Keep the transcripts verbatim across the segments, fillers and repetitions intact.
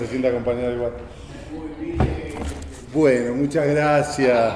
Se siente acompañado igual. Bueno, muchas gracias.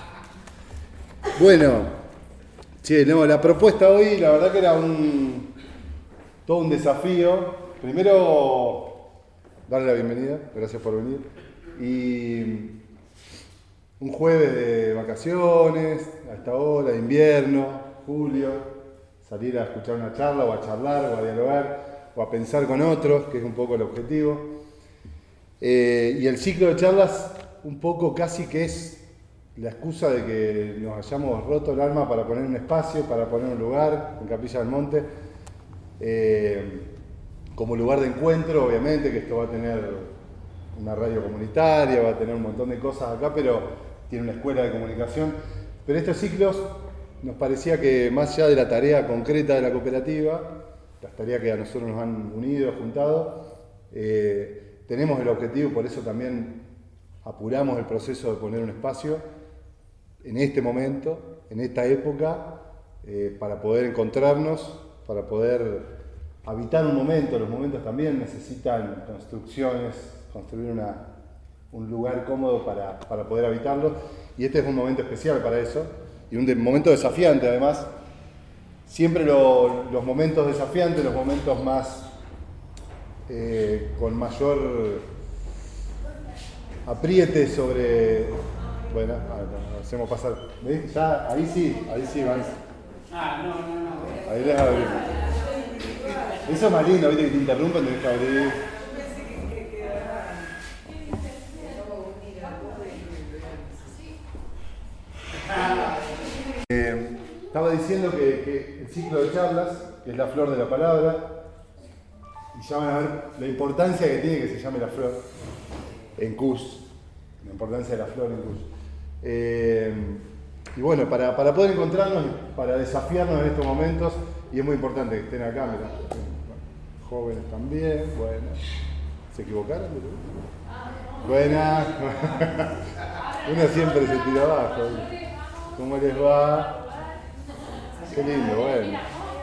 Bueno, che, no, la propuesta hoy, la verdad que era un todo un desafío. Primero, darle la bienvenida, gracias por venir. Y un jueves de vacaciones, a esta hora, de invierno, julio, salir a escuchar una charla o a charlar o a dialogar o a pensar con otros, que es un poco el objetivo. Eh, y el ciclo de charlas un poco casi que es la excusa de que nos hayamos roto el alma para poner un espacio, para poner un lugar en Capilla del Monte, eh, como lugar de encuentro, obviamente, que esto va a tener una radio comunitaria, va a tener un montón de cosas acá, pero tiene una escuela de comunicación. Pero estos ciclos nos parecía que más allá de la tarea concreta de la cooperativa, las tareas que a nosotros nos han unido, juntado, eh, tenemos el objetivo, por eso también apuramos el proceso de poner un espacio en este momento, en esta época, eh, para poder encontrarnos, para poder habitar un momento. Los momentos también necesitan construcciones, construir una, un lugar cómodo para, para poder habitarlo. Y este es un momento especial para eso, y un de, momento desafiante además. Siempre lo, los momentos desafiantes, los momentos más eh, con mayor apriete sobre... Bueno, hacemos pasar. ¿Ves? Ya, ahí sí, ahí sí van. Ah, no, no, no. Ahí les abrimos. Eso es más lindo, viste, que te interrumpen, tenés que abrir. Eh, estaba diciendo que, que el ciclo de charlas, que es la flor de la palabra, y ya van a ver la importancia que tiene que se llame la flor en C U S, la importancia de la flor en C U S. Eh, y bueno, para, para poder encontrarnos, para desafiarnos en estos momentos, y es muy importante que estén acá, mirá, jóvenes también, bueno, ¿se equivocaron? Buenas, uno siempre se tira abajo. ¿Cómo les va? Qué lindo, bueno.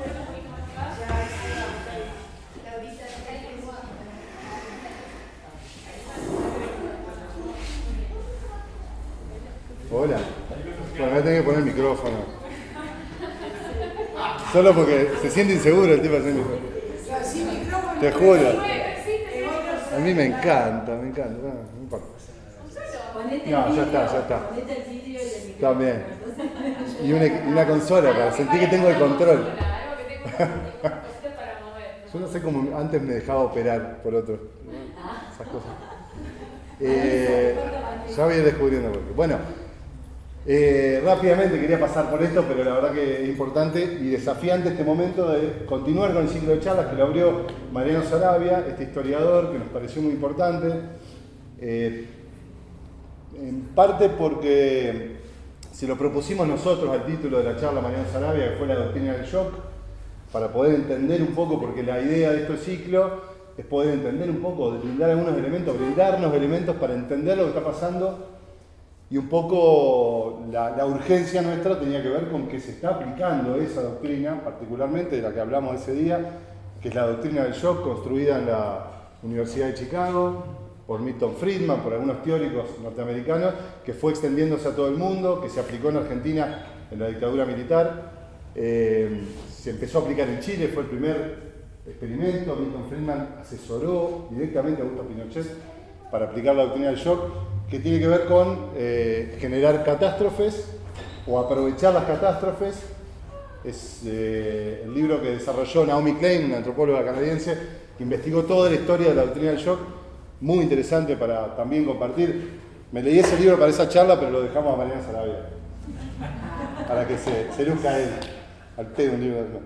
Hola. Bueno, voy a tener que poner el micrófono. Solo porque se siente inseguro el tipo haciendo micrófono. Te juro. A mí me encanta, me encanta. No, no importa. No, ya está, ya está. También. Y una, y una consola para sentir que tengo el control. Yo no sé cómo antes me dejaba operar por otros. Esas cosas. Eh, ya voy a ir descubriendo por qué. Bueno, eh, rápidamente quería pasar por esto, pero la verdad que es importante y desafiante este momento de continuar con el ciclo de charlas que lo abrió Mariano Sarabia, este historiador que nos pareció muy importante. Eh, en parte porque se lo propusimos nosotros al título de la charla Mariano Sarabia, que fue la doctrina del shock, para poder entender un poco, porque la idea de este ciclo es poder entender un poco, brindar algunos elementos, brindarnos elementos para entender lo que está pasando, y un poco la, la urgencia nuestra tenía que ver con que se está aplicando esa doctrina, particularmente de la que hablamos ese día, que es la doctrina del shock, construida en la Universidad de Chicago, por Milton Friedman, por algunos teóricos norteamericanos, que fue extendiéndose a todo el mundo, que se aplicó en Argentina en la dictadura militar, eh, se empezó a aplicar en Chile, fue el primer experimento. Milton Friedman asesoró directamente a Augusto Pinochet para aplicar la doctrina del shock, que tiene que ver con eh, generar catástrofes o aprovechar las catástrofes. Es eh, el libro que desarrolló Naomi Klein, una antropóloga canadiense, que investigó toda la historia de la doctrina del shock. Muy interesante para también compartir. Me leí ese libro para esa charla, pero lo dejamos a Mariano Sarabia, para que se, se luzca él. Al pedo un libro de...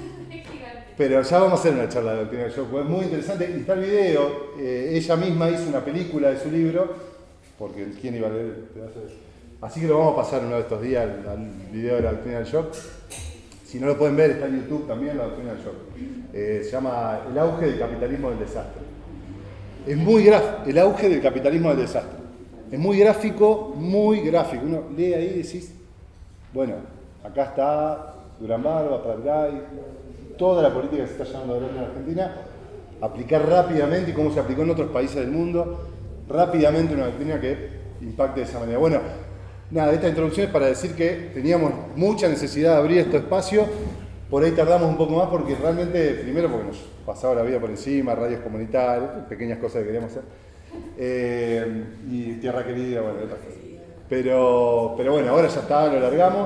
Pero ya vamos a hacer una charla de doctrina del shock, es muy interesante. Y está el video, eh, ella misma hizo una película de su libro, porque ¿quién iba a leer el pedazo de... Así que lo vamos a pasar uno de estos días al, al video de la doctrina del shock. Si no lo pueden ver, está en YouTube también la doctrina del shock. Eh, se llama El auge del capitalismo del desastre. Es muy gráfico, el auge del capitalismo del desastre. Es muy gráfico, muy gráfico. Uno lee ahí y decís, bueno, acá está Durán Barba, Prat Gay, toda la política que se está llevando adelante en Argentina, aplicar rápidamente y cómo se aplicó en otros países del mundo, rápidamente una doctrina que impacte de esa manera. Bueno, nada, esta introducción es para decir que teníamos mucha necesidad de abrir este espacio, por ahí tardamos un poco más porque realmente, primero porque nos pasaba la vida por encima, radios comunitarias, pequeñas cosas que queríamos hacer, eh, y Tierra Querida, bueno, otras cosas. Pero, pero bueno, ahora ya está, lo largamos.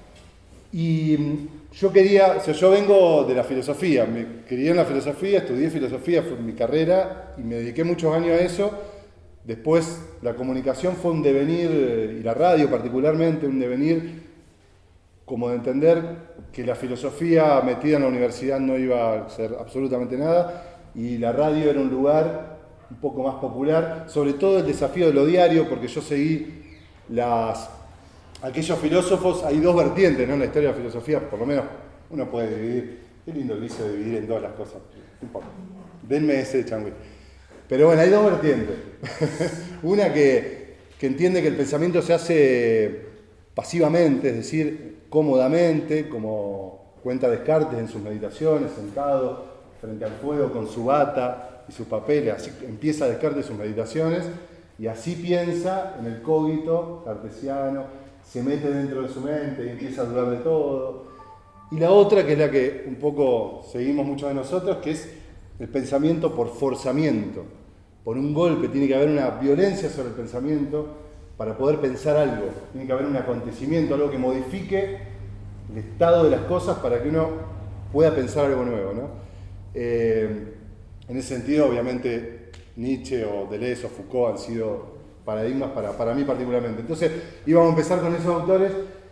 Y yo quería, o sea, yo vengo de la filosofía, me crié en la filosofía, estudié filosofía, fue mi carrera y me dediqué muchos años a eso. Después la comunicación fue un devenir, y la radio particularmente, un devenir como de entender que la filosofía metida en la universidad no iba a ser absolutamente nada y la radio era un lugar un poco más popular, sobre todo el desafío de lo diario, porque yo seguí las, aquellos filósofos, hay dos vertientes, ¿no? En la historia de la filosofía, por lo menos uno puede dividir, qué lindo que hice dividir en todas las cosas, un poco, denme ese changüí. Pero bueno, hay dos vertientes. Una que, que entiende que el pensamiento se hace pasivamente, es decir, cómodamente, como cuenta Descartes en sus meditaciones, sentado frente al fuego con su bata y sus papeles. Así empieza Descartes sus meditaciones y así piensa en el cogito cartesiano, se mete dentro de su mente y empieza a dudar de todo. Y la otra, que es la que un poco seguimos muchos de nosotros, que es el pensamiento por forzamiento, por un golpe. Tiene que haber una violencia sobre el pensamiento para poder pensar algo. Tiene que haber un acontecimiento, algo que modifique el estado de las cosas para que uno pueda pensar algo nuevo, ¿no? Eh, en ese sentido, obviamente, Nietzsche o Deleuze o Foucault han sido paradigmas para, para mí particularmente. Entonces, íbamos a empezar con esos autores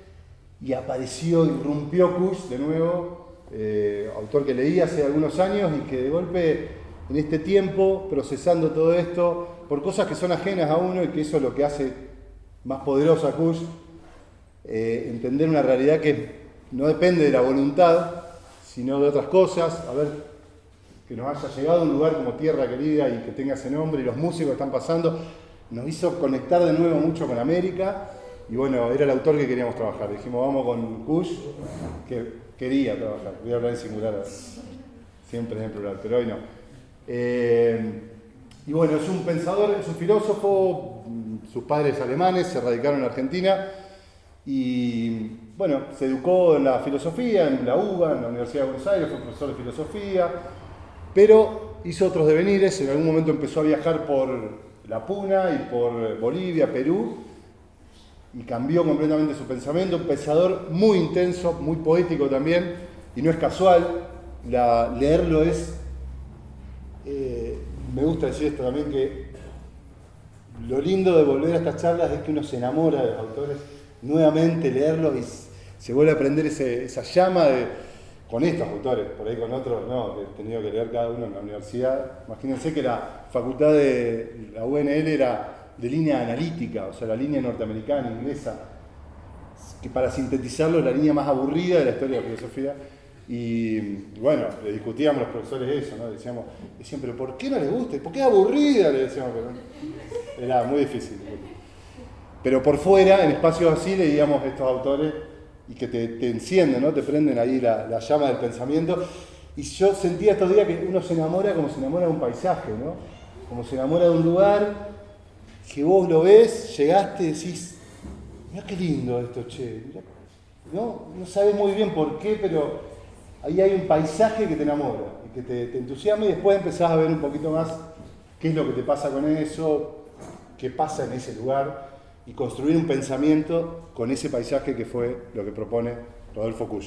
y apareció, irrumpió Kusch de nuevo, eh, autor que leí hace algunos años y que de golpe, en este tiempo, procesando todo esto, por cosas que son ajenas a uno y que eso es lo que hace más poderoso a Kusch, eh, entender una realidad que no depende de la voluntad, sino de otras cosas, a ver, que nos haya llegado a un lugar como Tierra Querida y que tenga ese nombre, y los músicos que están pasando, nos hizo conectar de nuevo mucho con América, y bueno, era el autor que queríamos trabajar. Dijimos, vamos con Kusch, que quería trabajar, voy a hablar en singular, siempre en plural, pero hoy no. Eh, y bueno, es un pensador, es un filósofo, sus padres alemanes se radicaron en Argentina, y bueno, se educó en la filosofía, en la U B A, en la Universidad de Buenos Aires, fue profesor de filosofía, pero hizo otros devenires, en algún momento empezó a viajar por la Puna y por Bolivia, Perú, y cambió completamente su pensamiento, un pensador muy intenso, muy poético también, y no es casual, la, leerlo es, eh, me gusta decir esto también, que lo lindo de volver a estas charlas es que uno se enamora de los autores, nuevamente leerlos y se vuelve a prender ese, esa llama de, con estos autores, por ahí con otros no, que he tenido que leer cada uno en la universidad. Imagínense que la facultad de la U N L era de línea analítica, o sea, la línea norteamericana, inglesa, que para sintetizarlo es la línea más aburrida de la historia de la filosofía. Y bueno, le discutíamos a los profesores eso, ¿no? Decíamos, decían, pero ¿por qué no les gusta? ¿Por qué es aburrida? Le decíamos, pero era muy difícil. Pero por fuera, en espacios así, leíamos estos autores y que te, te encienden, ¿no? Te prenden ahí la, la llama del pensamiento. Y yo sentía estos días que uno se enamora como se enamora de un paisaje, ¿no? Como se enamora de un lugar que vos lo ves, llegaste y decís, mirá qué lindo esto, che. Mirá, ¿no? No sabes muy bien por qué, pero ahí hay un paisaje que te enamora y que te, te entusiasma y después empezás a ver un poquito más qué es lo que te pasa con eso, qué pasa en ese lugar, y construir un pensamiento con ese paisaje que fue lo que propone Rodolfo Kusch.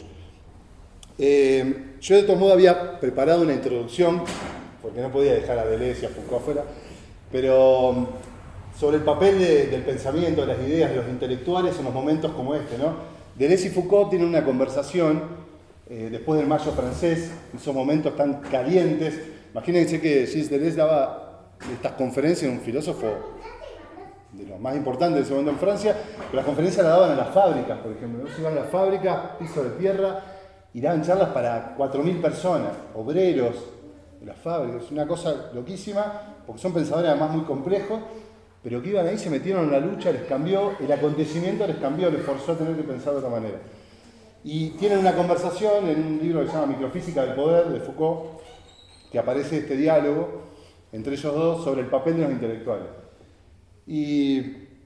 Eh, yo de todos modos había preparado una introducción, porque no podía dejar a Deleuze y a Foucault afuera, pero sobre el papel de, del pensamiento, de las ideas, de los intelectuales en los momentos como este, ¿no? Deleuze y Foucault tienen una conversación eh, después del Mayo francés, en esos momentos tan calientes. Imagínense que Gilles Deleuze daba estas conferencias, un filósofo de los más importantes de ese momento en Francia, pero las conferencias las daban a las fábricas, por ejemplo. ¿No? Se iban a las fábricas, piso de tierra, y daban charlas para cuatro mil personas, obreros de las fábricas. Una cosa loquísima, porque son pensadores además muy complejos, pero que iban ahí, se metieron en la lucha, les cambió, el acontecimiento les cambió, les forzó a tener que pensar de otra manera. Y tienen una conversación en un libro que se llama Microfísica del Poder, de Foucault, que aparece este diálogo entre ellos dos sobre el papel de los intelectuales. Y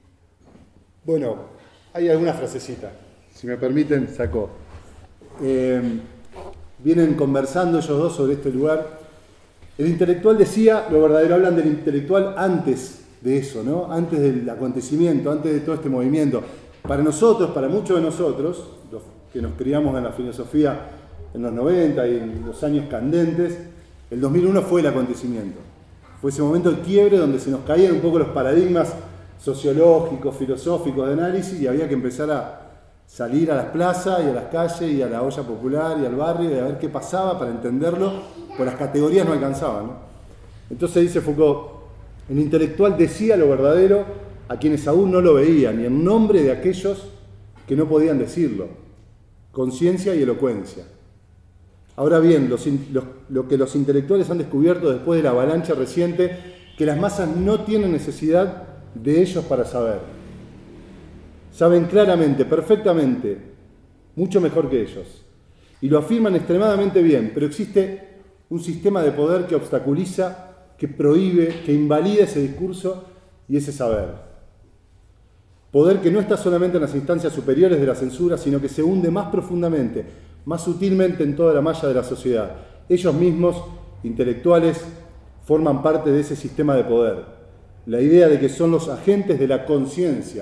bueno, hay alguna frasecita, si me permiten, saco. Eh, vienen conversando ellos dos sobre este lugar. El intelectual decía, lo verdadero, hablan del intelectual antes de eso, ¿no? Antes del acontecimiento, antes de todo este movimiento. Para nosotros, para muchos de nosotros, los que nos criamos en la filosofía en los noventa y en los años candentes, el dos mil uno fue el acontecimiento. Fue ese momento de quiebre donde se nos caían un poco los paradigmas sociológicos, filosóficos de análisis y había que empezar a salir a las plazas y a las calles y a la olla popular y al barrio y a ver qué pasaba para entenderlo, pues las categorías no alcanzaban, ¿no? Entonces dice Foucault, el intelectual decía lo verdadero a quienes aún no lo veían y en nombre de aquellos que no podían decirlo, conciencia y elocuencia. Ahora bien, los, los, lo que los intelectuales han descubierto después de la avalancha reciente, que las masas no tienen necesidad de ellos para saber. Saben claramente, perfectamente, mucho mejor que ellos. Y lo afirman extremadamente bien, pero existe un sistema de poder que obstaculiza, que prohíbe, que invalida ese discurso y ese saber. Poder que no está solamente en las instancias superiores de la censura, sino que se hunde más profundamente, más sutilmente en toda la malla de la sociedad. Ellos mismos, intelectuales, forman parte de ese sistema de poder. La idea de que son los agentes de la conciencia.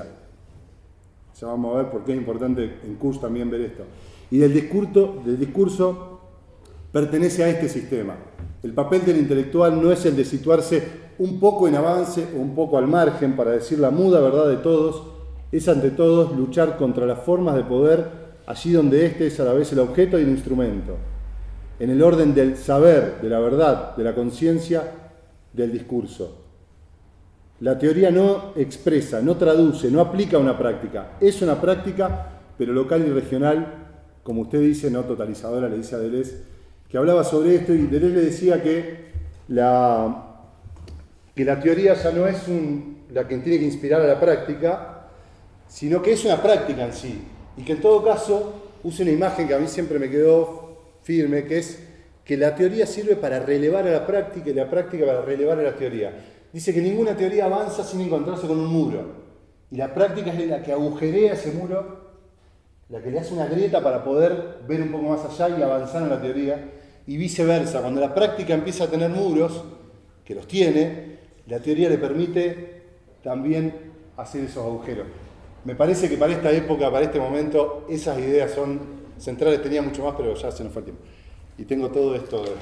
Ya vamos a ver por qué es importante en Kusch también ver esto. Y del discurso, del discurso pertenece a este sistema. El papel del intelectual no es el de situarse un poco en avance o un poco al margen para decir la muda verdad de todos, es ante todos luchar contra las formas de poder allí donde éste es a la vez el objeto y el instrumento, en el orden del saber, de la verdad, de la conciencia, del discurso. La teoría no expresa, no traduce, no aplica una práctica. Es una práctica, pero local y regional, como usted dice, no totalizadora, le dice a Deleuze, que hablaba sobre esto y Deleuze le decía que la, que la teoría ya no es un, la que tiene que inspirar a la práctica, sino que es una práctica en sí. Y que en todo caso use una imagen que a mí siempre me quedó firme, que es que la teoría sirve para relevar a la práctica y la práctica para relevar a la teoría. Dice que ninguna teoría avanza sin encontrarse con un muro. Y la práctica es la que agujerea ese muro, la que le hace una grieta para poder ver un poco más allá y avanzar en la teoría. Y viceversa, cuando la práctica empieza a tener muros, que los tiene, la teoría le permite también hacer esos agujeros. Me parece que para esta época, para este momento, esas ideas son centrales. Tenía mucho más, pero ya se nos fue el tiempo. Y tengo todo esto de...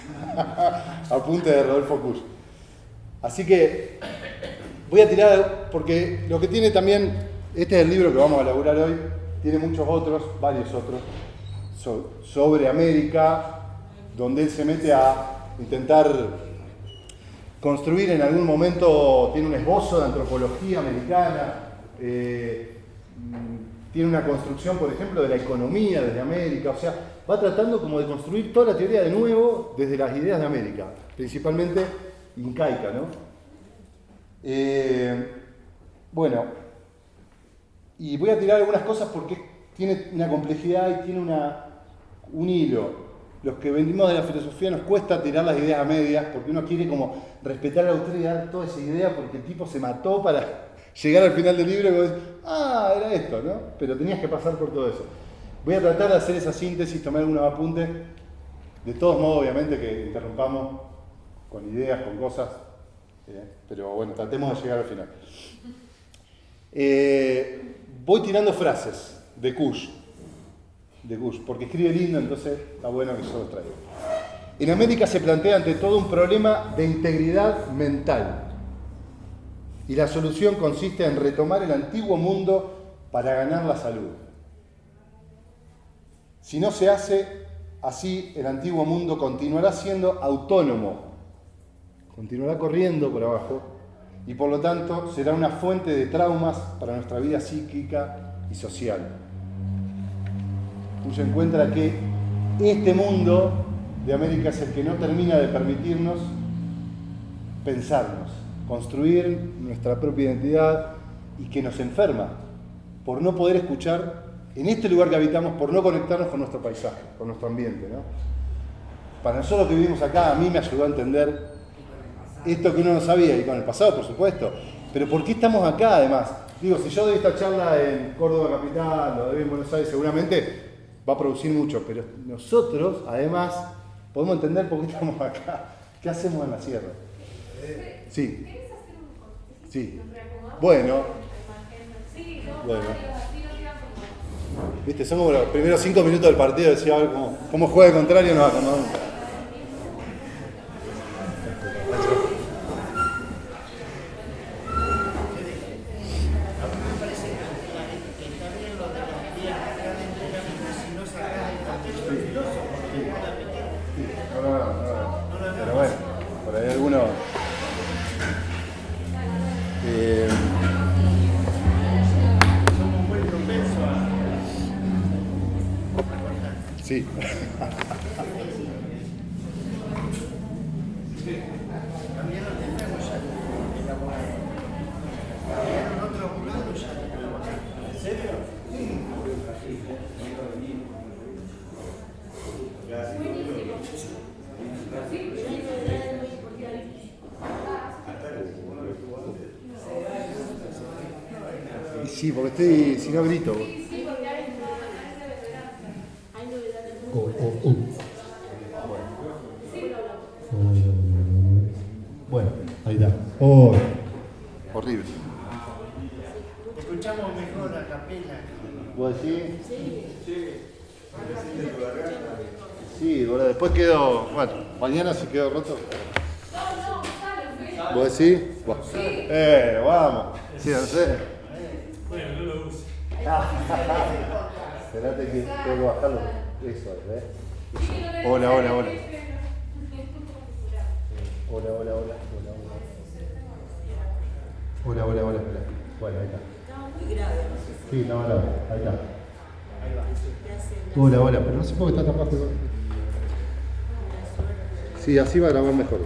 apunte de Rodolfo Kusch. Así que voy a tirar, porque lo que tiene también, este es el libro que vamos a elaborar hoy, tiene muchos otros, varios otros, so, sobre América, donde él se mete a intentar construir en algún momento, tiene un esbozo de antropología americana, eh, tiene una construcción, por ejemplo, de la economía desde América, o sea, va tratando como de construir toda la teoría de nuevo desde las ideas de América, principalmente incaica, ¿no? Eh, bueno, y voy a tirar algunas cosas porque tiene una complejidad y tiene una, un hilo. Los que venimos de la filosofía nos cuesta tirar las ideas a medias porque uno quiere como respetar al autor y dar toda esa idea porque el tipo se mató para llegar al final del libro y vos decís, ah, era esto, ¿no? Pero tenías que pasar por todo eso. Voy a tratar de hacer esa síntesis, tomar algunos apuntes. De todos modos, obviamente, que interrumpamos con ideas, con cosas, eh, pero bueno, tratemos de llegar al final. Eh, voy tirando frases de Kusch, de Kusch, porque escribe lindo, entonces está bueno que yo los traiga. En América se plantea ante todo un problema de integridad mental, y la solución consiste en retomar el antiguo mundo para ganar la salud. Si no se hace así, el antiguo mundo continuará siendo autónomo, continuará corriendo por abajo y por lo tanto será una fuente de traumas para nuestra vida psíquica y social. Uno encuentra que este mundo de América es el que no termina de permitirnos pensarnos, construir nuestra propia identidad y que nos enferma por no poder escuchar en este lugar que habitamos, por no conectarnos con nuestro paisaje, con nuestro ambiente, ¿no? para nosotros que vivimos acá, a mí me ayudó a entender esto que uno no sabía, y con el pasado, por supuesto. Pero ¿por qué estamos acá, además? Digo, si yo doy esta charla en Córdoba Capital o doy en Buenos Aires, seguramente va a producir mucho, pero nosotros, además, podemos entender por qué estamos acá. ¿Qué hacemos en la sierra? Sí. Sí. Bueno. Bueno. Viste, son como los primeros cinco minutos del partido, decía a ver cómo, cómo juega el contrario, no va a tomar. Pero bueno, por ahí alguno. Eh, Sí. Sí, porque estoy, si no grito. Oh, oh, oh. Bueno, ahí está. Oh. Horrible. Escuchamos mejor a capela. ¿Vos decís? Sí. Sí, bueno, después quedó. Bueno, mañana si quedó roto. ¿Vos decís? Bueno. Eh, vamos. Sí, no sé. Bueno, no lo uso. Esperate que tengo que bajarlo. Eso, ¿ves? Hola, hola, hola. Hola, hola, hola, hola, hola. Hola, hola, hola, hola. Bueno, ahí está. Estamos muy graves. Sí, no, no, ahí está. Hola, hola, pero no sé por qué está tan bajo. Sí, así va a grabar mejor.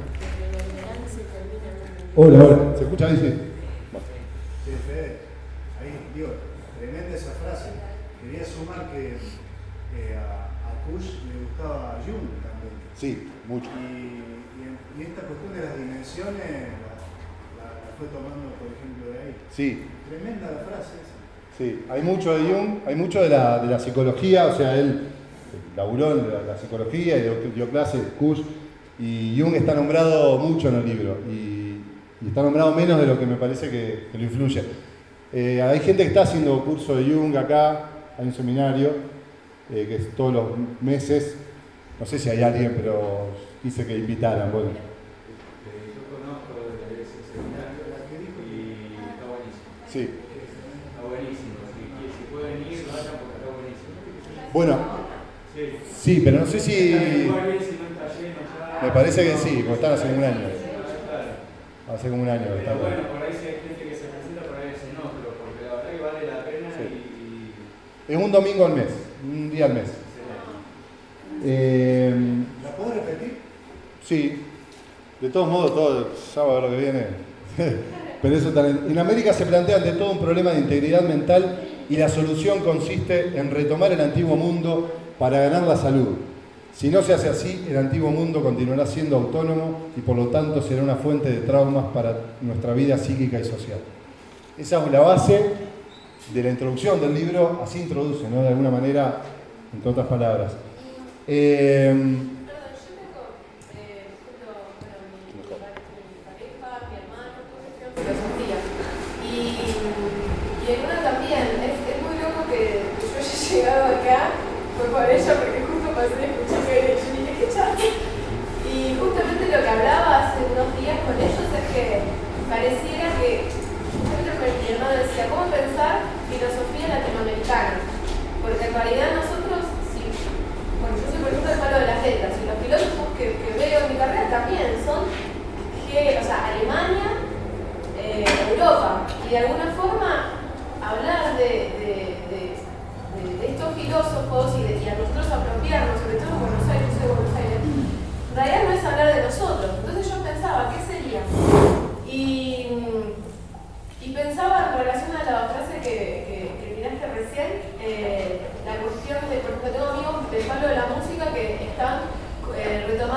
Hola, hola. ¿Se escucha ahí? Sí. Sí, Fede, ahí, digo, tremenda esa frase. Quería sumar que eh, a, a Kush le gustaba Jung también. Sí, mucho. Y, y, en, y esta cuestión de las dimensiones la, la, la fue tomando, por ejemplo, de ahí. Sí. Tremenda la frase esa. Sí, hay mucho de Jung, hay mucho de la, de la psicología, o sea, él laburó en la, la psicología y dio, dio clases, Kush, y Jung está nombrado mucho en el libro, y, y está nombrado menos de lo que me parece que, que lo influye. Eh, hay gente que está haciendo curso de Jung acá, hay un seminario, eh, que es todos los meses, no sé si hay alguien, pero quise que invitaran, bueno. Yo conozco ese seminario y está buenísimo. Sí. Está buenísimo. Si, si pueden ir, vayan porque está buenísimo. Bueno, Sí, sí, pero no sé si... igual bien si no está lleno ya. Me parece que sí, porque están hace un año. Claro. Hace como un año que Pero están. bueno, por ahí si hay gente que se presenta, por ahí dicen no, pero porque la verdad que vale la pena Sí. y... Es un domingo al mes, un día al mes. Eh, ¿La puedo repetir? sí, de todos modos, todo el sábado lo que viene. Pero eso también. En América se plantea ante todo un problema de integridad mental y la solución consiste en retomar el antiguo mundo para ganar la salud. Si no se hace así, el antiguo mundo continuará siendo autónomo y por lo tanto será una fuente de traumas para nuestra vida psíquica y social. Esa es la base de la introducción del libro, así introduce, ¿no? De alguna manera, entre otras palabras. Eh, Perdón, yo tengo, eh, justo, bueno, mi, mi pareja, mi hermano, todos estudian filosofía. Y, y en una también, es, es muy loco que, que yo haya llegado acá, fue por ella, porque justo pasé de escuchar que yo dije, ¿qué chate? Y justamente lo que hablaba hace unos días con ellos es que pareciera que, justamente mi hermano decía, ¿cómo pensar filosofía latinoamericana? Porque en realidad nosotros, si, bueno, yo soy por ejemplo del palo de las letras, y los filósofos que, que veo en mi carrera también son, que, o sea, Alemania, eh, Europa, y de alguna forma hablar de, de, de, de, de estos filósofos y, de, y a nosotros apropiarnos, sobre todo en Buenos Aires, yo soy de Buenos Aires, en realidad no es hablar de nosotros. Entonces yo pensaba, ¿qué sería? Y, y pensaba en relación a la frase que, que, que tiraste recién, eh, la cuestión de, por ejemplo, tengo amigos del palo de la música que están eh, retomando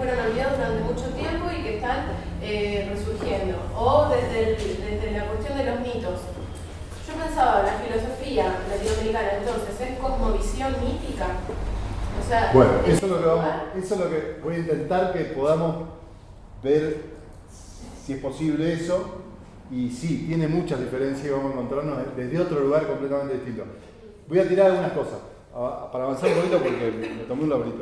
fueron olvidados durante mucho tiempo y que están eh, resurgiendo. O desde, el, desde la cuestión de los mitos. Yo pensaba, la filosofía latinoamericana entonces es cosmovisión mítica. O sea, bueno, eso es, lo que vamos, eso es lo que voy a intentar que podamos ver si es posible eso. Y sí, tiene muchas diferencias y vamos a encontrarnos desde otro lugar completamente distinto. Voy a tirar algunas cosas para avanzar un poquito porque me tomé un labrito.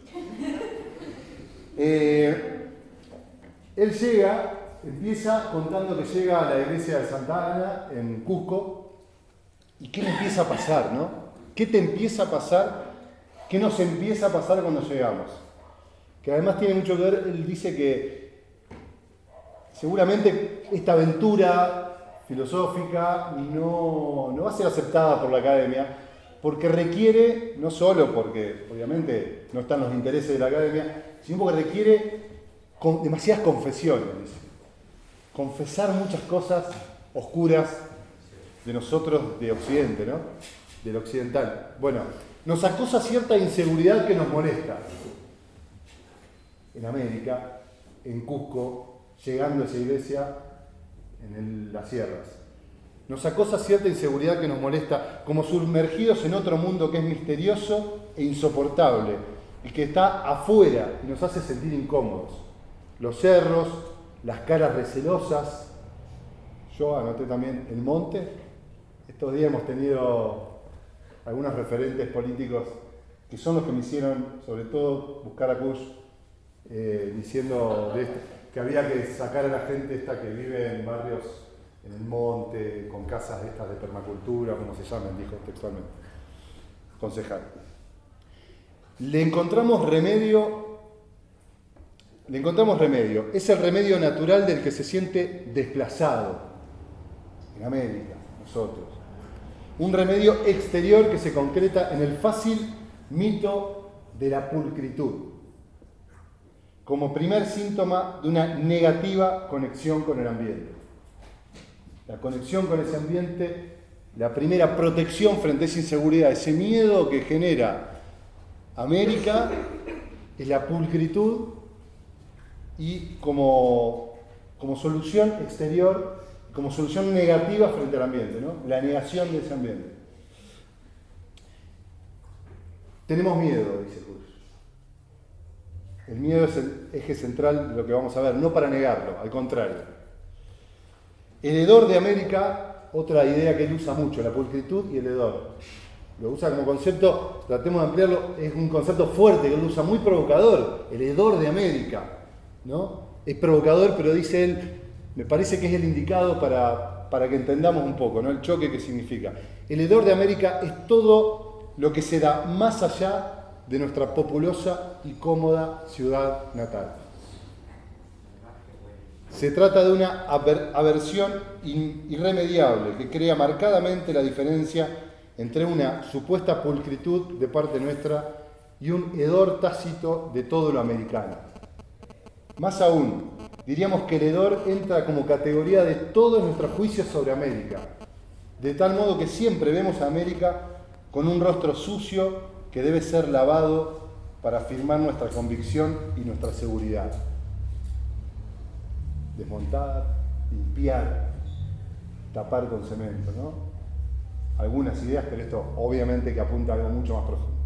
Eh, él llega, empieza contando que llega a la iglesia de Santa Ana en Cusco. ¿Y qué le empieza a pasar, no? ¿Qué te empieza a pasar? ¿Qué nos empieza a pasar cuando llegamos? Que además tiene mucho que ver, él dice que seguramente esta aventura filosófica no, no va a ser aceptada por la academia porque requiere, no solo porque obviamente no están los intereses de la academia, sino porque requiere con demasiadas confesiones. Dice. Confesar muchas cosas oscuras de nosotros de Occidente, ¿no? Del occidental. Bueno, nos acosa cierta inseguridad que nos molesta. En América, en Cusco, llegando a esa iglesia en el, las sierras. Nos acosa cierta inseguridad que nos molesta, como sumergidos en otro mundo que es misterioso e insoportable, y que está afuera y nos hace sentir incómodos. Los cerros, las caras recelosas. Yo anoté también el monte. Estos días hemos tenido algunos referentes políticos que son los que me hicieron, sobre todo, buscar a Kush, eh, diciendo de esto, que había que sacar a la gente esta que vive en barrios en el monte, con casas estas de permacultura, como se llaman, dijo textualmente, concejal. Le encontramos remedio, le encontramos remedio, es el remedio natural del que se siente desplazado, en América, nosotros. Un remedio exterior que se concreta en el fácil mito de la pulcritud, como primer síntoma de una negativa conexión con el ambiente. La conexión con ese ambiente, la primera protección frente a esa inseguridad, ese miedo que genera América, es la pulcritud y como, como solución exterior, como solución negativa frente al ambiente, ¿no? La negación de ese ambiente. Tenemos miedo, dice Kush. El miedo es el eje central de lo que vamos a ver, no para negarlo, al contrario. El hedor de América, otra idea que él usa mucho, la pulcritud y el hedor. Lo usa como concepto, tratemos de ampliarlo, es un concepto fuerte que él usa, muy provocador, el hedor de América, ¿no? Es provocador, pero dice él, me parece que es el indicado para, para que entendamos un poco, ¿no? El choque que significa. El hedor de América es todo lo que se da más allá de nuestra populosa y cómoda ciudad natal. Se trata de una aver, aversión in, irremediable que crea marcadamente la diferencia entre una supuesta pulcritud de parte nuestra y un hedor tácito de todo lo americano. Más aún, diríamos que el hedor entra como categoría de todos nuestros juicios sobre América, de tal modo que siempre vemos a América con un rostro sucio que debe ser lavado para afirmar nuestra convicción y nuestra seguridad. Desmontar, limpiar, tapar con cemento, ¿no? Algunas ideas, pero esto obviamente que apunta a algo mucho más profundo.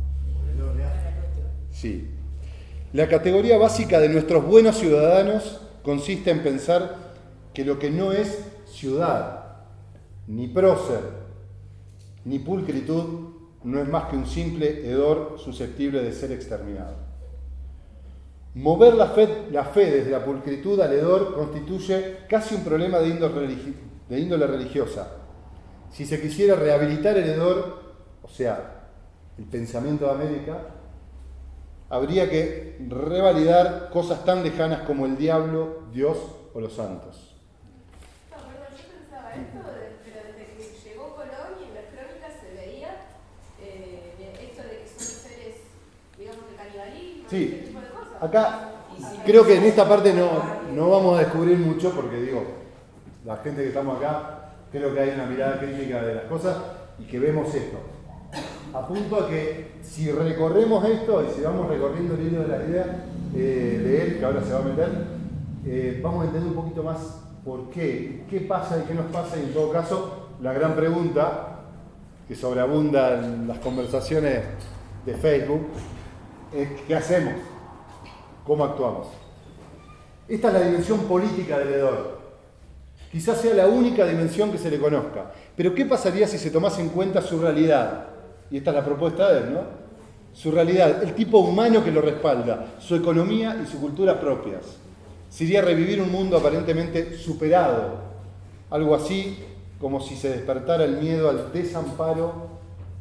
Sí. La categoría básica de nuestros buenos ciudadanos consiste en pensar que lo que no es ciudad, ni prócer, ni pulcritud, no es más que un simple hedor susceptible de ser exterminado. Mover la fe, la fe desde la pulcritud al hedor constituye casi un problema de índole, religi- de índole religiosa. Si se quisiera rehabilitar el hedor, o sea, el pensamiento de América, habría que revalidar cosas tan lejanas como el diablo, Dios o los santos. No, perdón, yo pensaba esto, de, pero desde que llegó Colón y en las crónicas se veía eh, esto de que son seres, digamos, de canibalismo, Sí. ese tipo de cosas. Acá creo que en esta parte no, no vamos a descubrir mucho porque digo, la gente que estamos acá, creo que hay una mirada crítica de las cosas y que vemos esto. Apunto a que si recorremos esto y si vamos recorriendo el hilo de la idea, eh, de él, que ahora se va a meter, eh, vamos a entender un poquito más por qué, qué pasa y qué nos pasa, y en todo caso, la gran pregunta que sobreabunda en las conversaciones de Facebook es ¿qué hacemos? ¿Cómo actuamos? Esta es la dimensión política del hedor. Quizás sea la única dimensión que se le conozca. Pero ¿qué pasaría si se tomase en cuenta su realidad? Y esta es la propuesta de él, ¿no? Su realidad, el tipo humano que lo respalda, su economía y su cultura propias. Sería revivir un mundo aparentemente superado. Algo así como si se despertara el miedo al desamparo,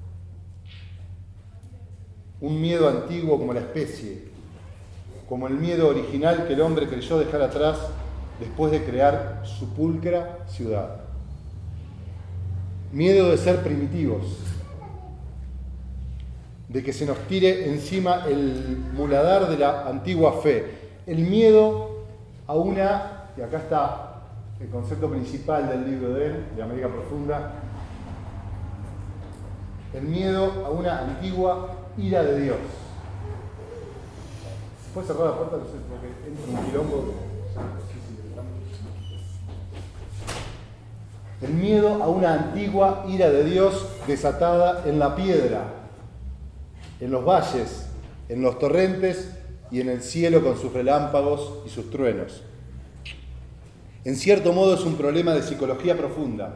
un miedo antiguo como la especie, como el miedo original que el hombre creyó dejar atrás después de crear su pulcra ciudad. Miedo de ser primitivos, de que se nos tire encima el muladar de la antigua fe, el miedo a una, y acá está el concepto principal del libro de él, de América Profunda, el miedo a una antigua ira de Dios. ¿Puedes cerrar la puerta? No sé, porque entra un quilombo. El miedo a una antigua ira de Dios desatada en la piedra, en los valles, en los torrentes y en el cielo con sus relámpagos y sus truenos. En cierto modo es un problema de psicología profunda,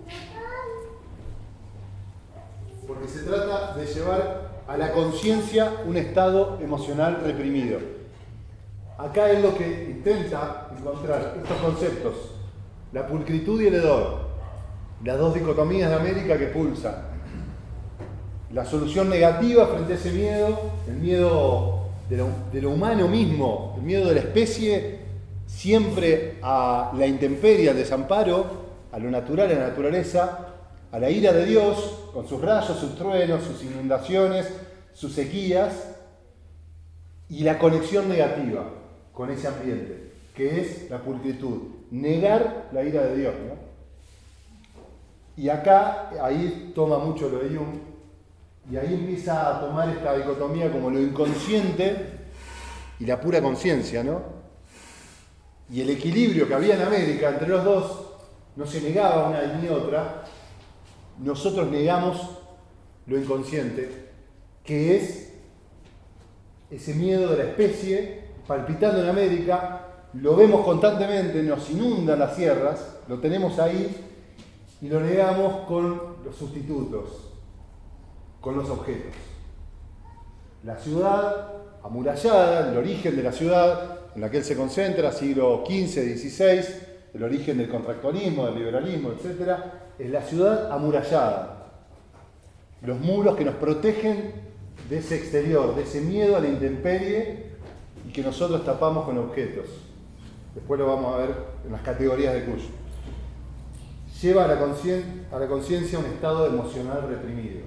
porque se trata de llevar a la conciencia un estado emocional reprimido. Acá es lo que intenta encontrar estos conceptos, la pulcritud y el hedor, las dos dicotomías de América que pulsan, la solución negativa frente a ese miedo, el miedo de lo, de lo humano mismo, el miedo de la especie, siempre a la intemperie, al desamparo, a lo natural, a la naturaleza, a la ira de Dios, con sus rayos, sus truenos, sus inundaciones, sus sequías, y la conexión negativa con ese ambiente, que es la pulcritud, negar la ira de Dios, ¿no? Y acá, ahí toma mucho lo de Jung, y ahí empieza a tomar esta dicotomía como lo inconsciente y la pura conciencia, ¿no? Y el equilibrio que había en América entre los dos, no se negaba una ni otra. Nosotros negamos lo inconsciente, que es ese miedo de la especie palpitando en América. Lo vemos constantemente, nos inundan las sierras, lo tenemos ahí y lo negamos con los sustitutos, con los objetos. La ciudad amurallada, el origen de la ciudad en la que él se concentra, siglo quince, dieciséis, el origen del contractualismo, del liberalismo, etcétera, es la ciudad amurallada. Los muros que nos protegen de ese exterior, de ese miedo a la intemperie y que nosotros tapamos con objetos. Después lo vamos a ver en las categorías de Kush. Lleva a la concien- a la conciencia un estado emocional reprimido.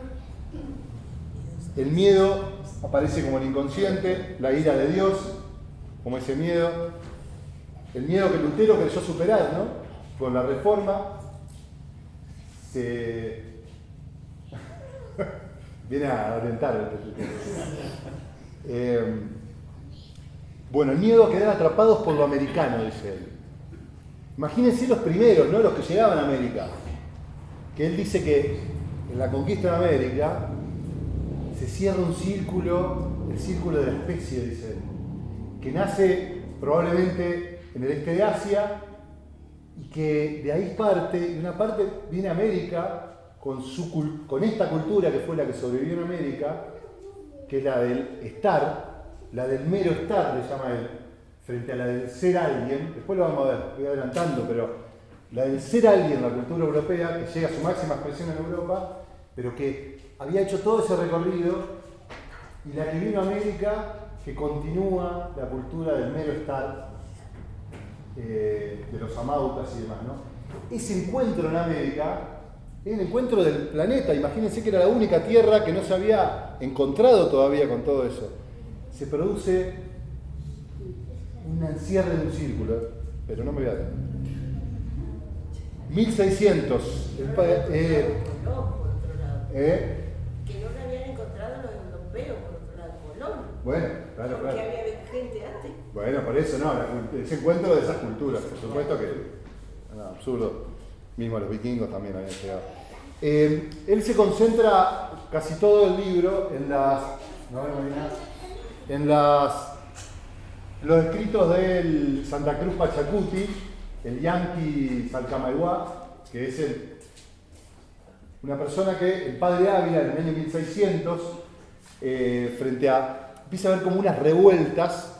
El miedo aparece como el inconsciente, la ira de Dios, como ese miedo, el miedo que Lutero creyó superar, ¿no? Con la Reforma, se viene a orientar. eh, bueno, el miedo a quedar atrapados por lo americano, dice él. Imagínense los primeros, ¿no? Los que llegaban a América, que él dice que en la conquista de América se cierra un círculo, el círculo de la especie, dice él, que nace probablemente en el este de Asia y que de ahí parte, y una parte viene a América con, su, con esta cultura que fue la que sobrevivió en América, que es la del estar, la del mero estar, le llama él, frente a la del ser alguien. Después lo vamos a ver, voy adelantando, pero la del ser alguien, la cultura europea, que llega a su máxima expresión en Europa, pero que había hecho todo ese recorrido, y la que vino a América, que continúa la cultura del mero estar, eh, de los amautas y demás, ¿no? Ese encuentro en América es el encuentro del planeta. Imagínense que era la única tierra que no se había encontrado todavía con todo eso. Se produce un encierre de un círculo, pero no me voy a dar. mil seiscientos. El pa- eh, ¿Eh? Que no lo habían encontrado los europeos, por otro lado, Colón. Bueno, claro, Porque claro. había gente antes. Bueno, por eso no, la, ese encuentro de esas culturas, por supuesto que no, absurdo. Mismo los vikingos también habían llegado. Eh, él se concentra casi todo el libro en las, no vemos ni nada, en las, los escritos del Santa Cruz Pachacuti, el Yanqui Salcamayhuá, que es el, una persona que el padre Ávila en el año mil seiscientos, eh, frente a, empieza a ver como unas revueltas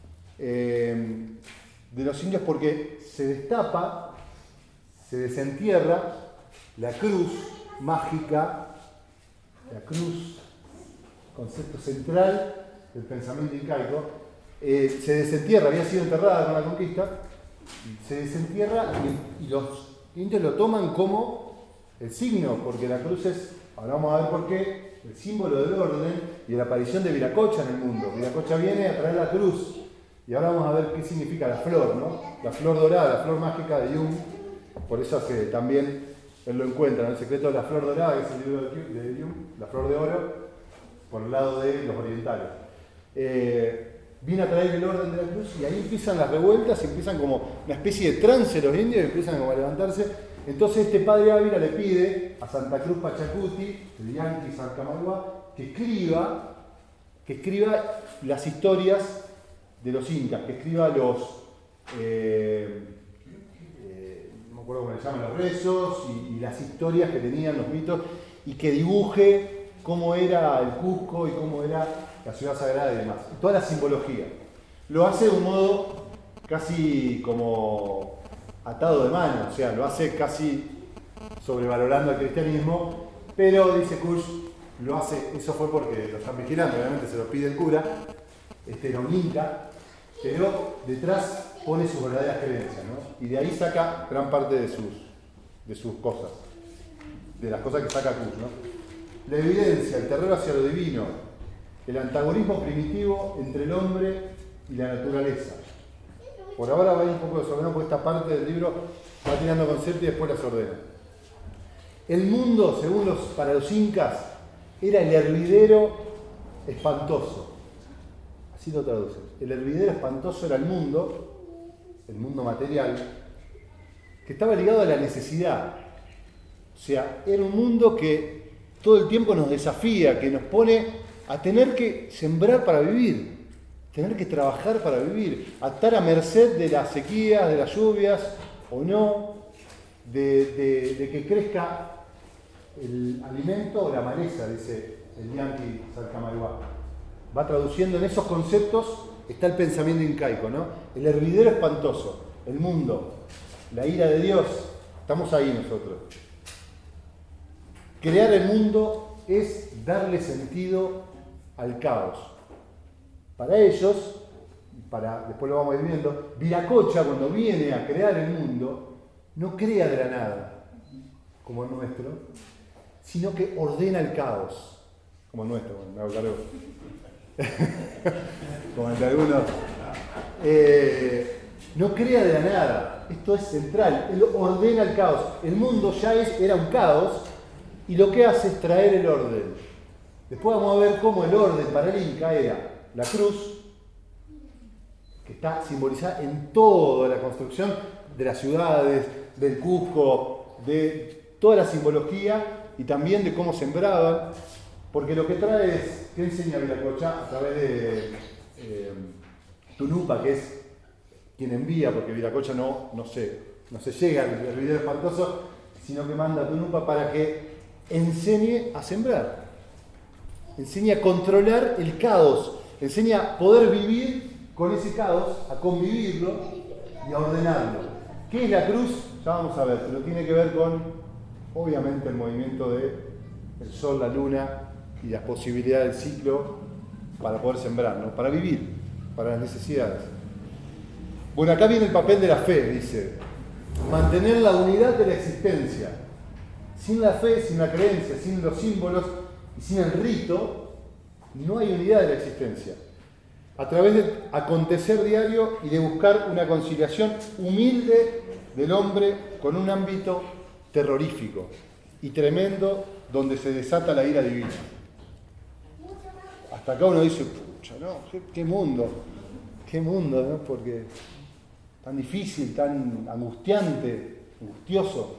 eh, de los indios porque se destapa, se desentierra la cruz mágica, la cruz, concepto central del pensamiento incaico, eh, se desentierra, había sido enterrada con la conquista, se desentierra y, y los indios lo toman como el signo, porque la cruz es, ahora vamos a ver por qué, el símbolo del orden y de la aparición de Viracocha en el mundo. Viracocha viene a traer la cruz y ahora vamos a ver qué significa la flor, ¿no? La flor dorada, la flor mágica de Jung, por eso hace también él lo encuentra, ¿no? El secreto de la flor dorada, que es el libro de Jung, la flor de oro, por el lado de los orientales. Eh, viene a traer el orden de la cruz y ahí empiezan las revueltas, empiezan como una especie de trance los indios, empiezan como a levantarse. Entonces este padre Ávila le pide a Santa Cruz Pachacuti, el Yanqui Salcamayhuá, que escriba, que escriba las historias de los incas, que escriba los, eh, eh, no me acuerdo cómo se llaman, los rezos y, y las historias que tenían, los mitos, y que dibuje cómo era el Cusco y cómo era la ciudad sagrada y demás, toda la simbología. Lo hace de un modo casi como atado de mano, o sea, lo hace casi sobrevalorando al cristianismo, pero dice Kush, lo hace, eso fue porque lo están vigilando, obviamente se lo pide el cura, este era un inca, pero detrás pone sus verdaderas creencias, ¿no? Y de ahí saca gran parte de sus, de sus cosas, de las cosas que saca Kush, ¿no? La evidencia, el terror hacia lo divino, el antagonismo primitivo entre el hombre y la naturaleza. Por ahora va a ir un poco desordenado porque esta parte del libro va tirando conceptos y después las ordena. El mundo, según los, para los incas, era el hervidero espantoso. Así lo traducen. El hervidero espantoso era el mundo, el mundo material, que estaba ligado a la necesidad. O sea, era un mundo que todo el tiempo nos desafía, que nos pone a tener que sembrar para vivir. Tener que trabajar para vivir, a estar a merced de las sequías, de las lluvias o no, de, de, de que crezca el alimento o la maleza, dice el Yanqui Salcamayhuá. Va traduciendo en esos conceptos, está el pensamiento incaico, ¿no? El hervidero espantoso, el mundo, la ira de Dios, estamos ahí nosotros. Crear el mundo es darle sentido al caos. Para ellos, para, después lo vamos a ir viendo, Viracocha cuando viene a crear el mundo, no crea de la nada, como el nuestro, sino que ordena el caos, como el nuestro, bueno, me hago cargo. Como el de algunos. Eh, no crea de la nada, esto es central, él ordena el caos. El mundo ya es, era un caos y lo que hace es traer el orden. Después vamos a ver cómo el orden para el Inca era la cruz, que está simbolizada en toda la construcción de las ciudades, del Cusco, de toda la simbología y también de cómo sembraban, porque lo que trae es, ¿qué enseña Viracocha? A través de eh, Tunupa, que es quien envía, porque Viracocha no, no, se, no se llega al video espantoso, sino que manda a Tunupa para que enseñe a sembrar, enseñe a controlar el caos, enseña a poder vivir con ese caos, a convivirlo y a ordenarlo. ¿Qué es la cruz? Ya vamos a ver, pero tiene que ver con, obviamente, el movimiento del sol, la luna y las posibilidades del ciclo para poder sembrar, ¿no? Para vivir, para las necesidades. Bueno, acá viene el papel de la fe, dice. Mantener la unidad de la existencia. Sin la fe, sin la creencia, sin los símbolos y sin el rito, no hay unidad de la existencia. A través del acontecer diario y de buscar una conciliación humilde del hombre con un ámbito terrorífico y tremendo donde se desata la ira divina. Hasta acá uno dice, pucha, no, qué mundo. qué mundo, ¿no? Porque tan difícil, tan angustiante, angustioso.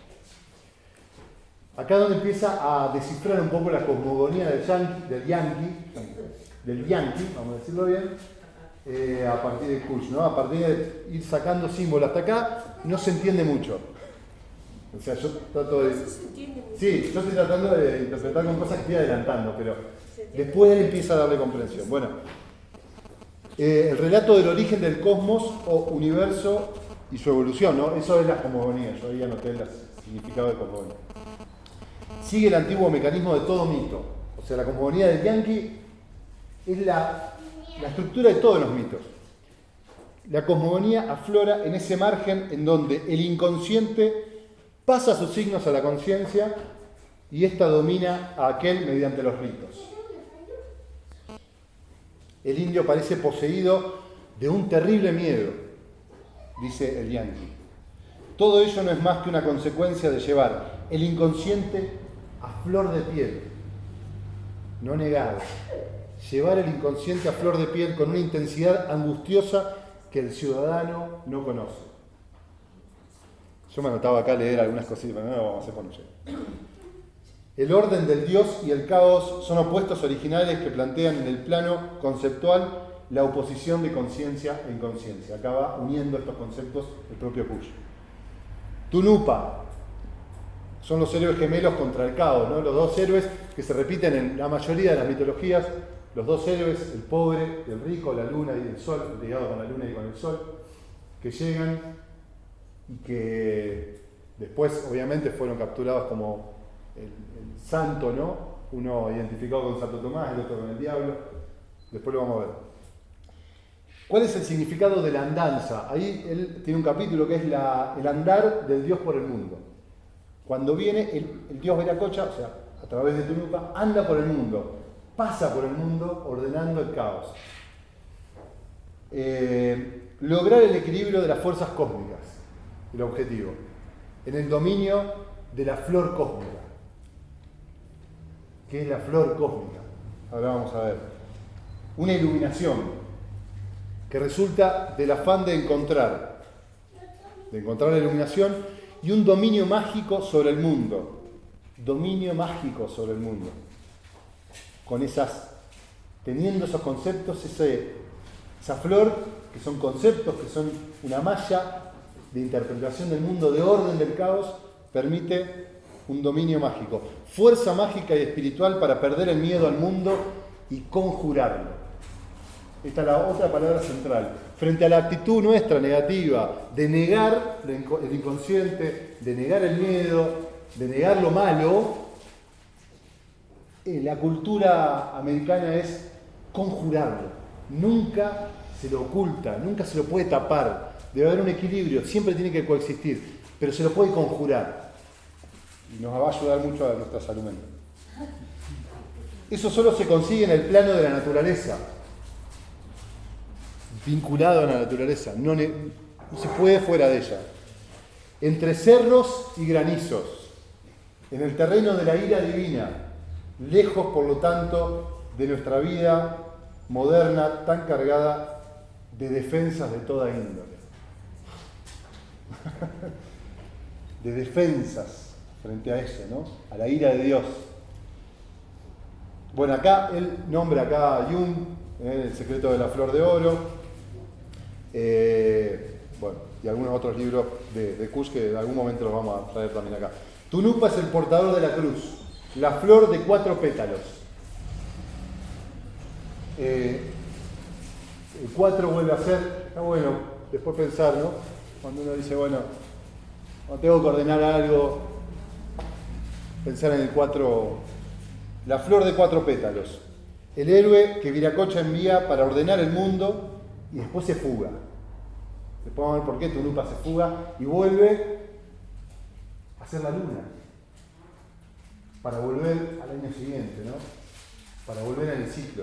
Acá es donde empieza a descifrar un poco la cosmogonía del yankee, del yankee, del yankee, vamos a decirlo bien, eh, a partir de Kush, ¿no? A partir de ir sacando símbolos hasta acá, no se entiende mucho. O sea, yo trato de... Sí, yo estoy tratando de interpretar con cosas que estoy adelantando, pero después él empieza a darle comprensión. Bueno, eh, el relato del origen del cosmos o universo y su evolución, ¿no? Eso es la cosmogonía, yo ahí anoté el significado de cosmogonía. Sigue el antiguo mecanismo de todo mito. O sea, la cosmogonía del yankee es la, la estructura de todos los mitos. La cosmogonía aflora en ese margen en donde el inconsciente pasa sus signos a la conciencia y ésta domina a aquel mediante los ritos. El indio parece poseído de un terrible miedo, dice el yankee. Todo ello no es más que una consecuencia de llevar el inconsciente a flor de piel, no negado. Llevar el inconsciente a flor de piel con una intensidad angustiosa que el ciudadano no conoce. Yo me anotaba acá a leer algunas cositas, pero no lo vamos a hacer con usted. El orden del Dios y el caos son opuestos originales que plantean en el plano conceptual la oposición de conciencia e inconsciencia. Acá va uniendo estos conceptos el propio Kush. Tunupa son los héroes gemelos contra el caos, ¿no? Los dos héroes que se repiten en la mayoría de las mitologías. Los dos héroes, el pobre, el rico, la luna y el sol, ligado con la luna y con el sol, que llegan y que después obviamente fueron capturados como el, el santo, ¿no? Uno identificado con Santo Tomás, el otro con el diablo. Después lo vamos a ver. ¿Cuál es el significado de la andanza? Ahí él tiene un capítulo que es la, el andar del Dios por el mundo. Cuando viene el, el Dios Viracocha, o sea, a través de Tunupa, anda por el mundo, pasa por el mundo ordenando el caos. Eh, lograr el equilibrio de las fuerzas cósmicas, el objetivo, en el dominio de la flor cósmica. ¿Qué es la flor cósmica? Ahora vamos a ver. Una iluminación que resulta del afán de encontrar, de encontrar la iluminación y un dominio mágico sobre el mundo. Dominio mágico sobre el mundo. Con esas, teniendo esos conceptos, ese, esa flor, que son conceptos, que son una malla de interpretación del mundo, de orden del caos, permite un dominio mágico. Fuerza mágica y espiritual para perder el miedo al mundo y conjurarlo. Esta es la otra palabra central. Frente a la actitud nuestra negativa de negar el inconsciente, de negar el miedo, de negar lo malo, la cultura americana es conjurarlo. Nunca se lo oculta, nunca se lo puede tapar. Debe haber un equilibrio, siempre tiene que coexistir, pero se lo puede conjurar. Y nos va a ayudar mucho a nuestra salud mental. Eso solo se consigue en el plano de la naturaleza. Vinculado a la naturaleza, no, ne- no se puede fuera de ella. Entre cerros y granizos, en el terreno de la ira divina, lejos por lo tanto de nuestra vida moderna tan cargada de defensas de toda índole. De defensas frente a eso, ¿no? A la ira de Dios. Bueno, acá él nombra acá a Jung, ¿eh? El secreto de la flor de oro. Eh, bueno, y algunos otros libros de, de Kush que en algún momento los vamos a traer también acá. Tunupa es el portador de la cruz, la flor de cuatro pétalos. Eh, el cuatro vuelve a ser, está bueno, después pensar, ¿no? Cuando uno dice, bueno, cuando tengo que ordenar algo, pensar en el cuatro, la flor de cuatro pétalos. El héroe que Viracocha envía para ordenar el mundo y después se fuga. Después vamos a ver por qué Tunupa se fuga y vuelve a hacer la luna. Para volver al año siguiente, ¿no? Para volver en el ciclo.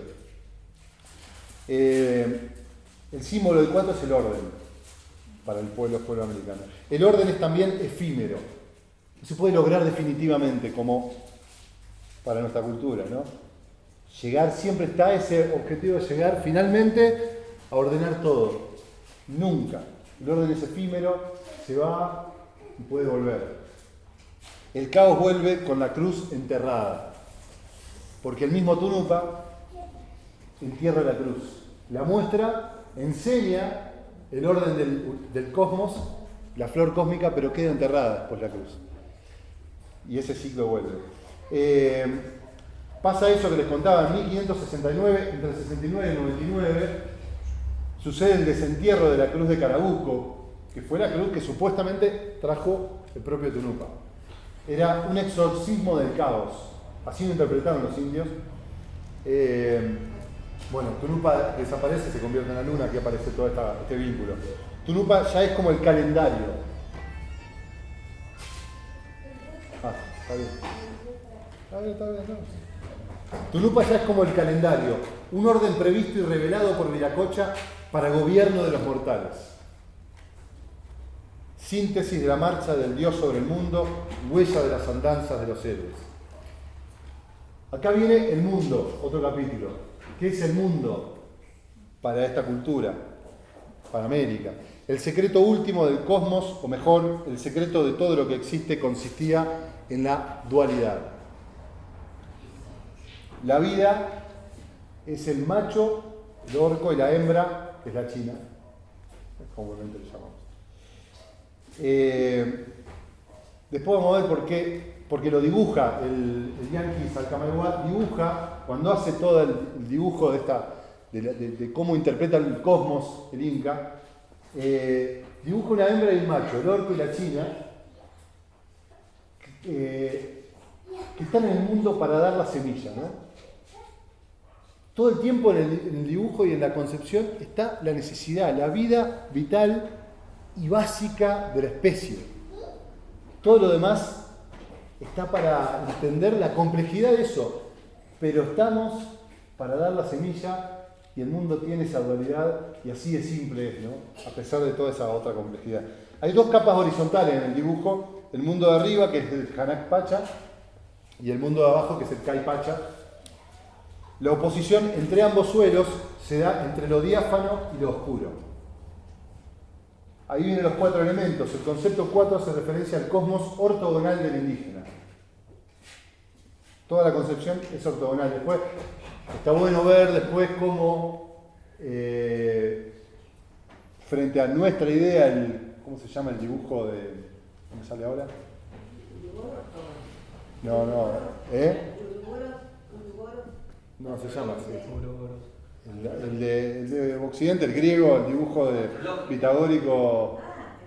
Eh, el símbolo del cuatro es el orden para el pueblo, pueblo americano. El orden es también efímero. No se puede lograr definitivamente como para nuestra cultura, ¿no? Llegar, siempre está ese objetivo de llegar finalmente a ordenar todo. Nunca. El orden es efímero, se va y puede volver. El caos vuelve con la cruz enterrada, porque el mismo Tunupa entierra la cruz. La muestra, enseña el orden del, del cosmos, la flor cósmica, pero queda enterrada después la cruz. Y ese ciclo vuelve. Eh, pasa eso que les contaba, en mil quinientos sesenta y nueve, entre el sesenta y nueve y el noventa y nueve, sucede el desentierro de la cruz de Carabuco, que fue la cruz que supuestamente trajo el propio Tunupa. Era un exorcismo del caos, así lo interpretaron los indios. Eh, bueno, Tunupa desaparece, se convierte en la luna, aquí aparece todo esta, este vínculo. Tunupa ya es como el calendario. Ah, está bien. Está bien, está bien, no. Tunupa ya es como el calendario, un orden previsto y revelado por Viracocha para gobierno de los mortales. Síntesis de la marcha del Dios sobre el mundo, huella de las andanzas de los héroes. Acá viene el mundo, otro capítulo. ¿Qué es el mundo para esta cultura, para América? El secreto último del cosmos, o mejor, el secreto de todo lo que existe, consistía en la dualidad. La vida es el macho, el orco, y la hembra, que es la china, comúnmente lo llamamos. Eh, después vamos a ver por qué, porque lo dibuja el, el Yankee Salcamayhuat, dibuja, cuando hace todo el, el dibujo de, esta, de, de, de cómo interpreta el cosmos el Inca, eh, dibuja una hembra y un macho, el orco y la china, eh, que están en el mundo para dar la semilla, ¿no? Todo el tiempo en el, en el dibujo y en la concepción está la necesidad, la vida vital y básica de la especie. Todo lo demás está para entender la complejidad de eso, pero estamos para dar la semilla y el mundo tiene esa dualidad y así de simple es, ¿no? A pesar de toda esa otra complejidad. Hay dos capas horizontales en el dibujo, el mundo de arriba, que es el Hanak Pacha, y el mundo de abajo, que es el Kai Pacha. La oposición entre ambos suelos se da entre lo diáfano y lo oscuro. Ahí vienen los cuatro elementos. El concepto cuatro hace referencia al cosmos ortogonal del indígena. Toda la concepción es ortogonal. Después, está bueno ver después cómo, eh, frente a nuestra idea, el, ¿cómo se llama el dibujo de... ¿Cómo sale ahora? No, no. ¿Eh? No, se llama así. El, el, de, el de Occidente, el griego, el dibujo de pitagórico.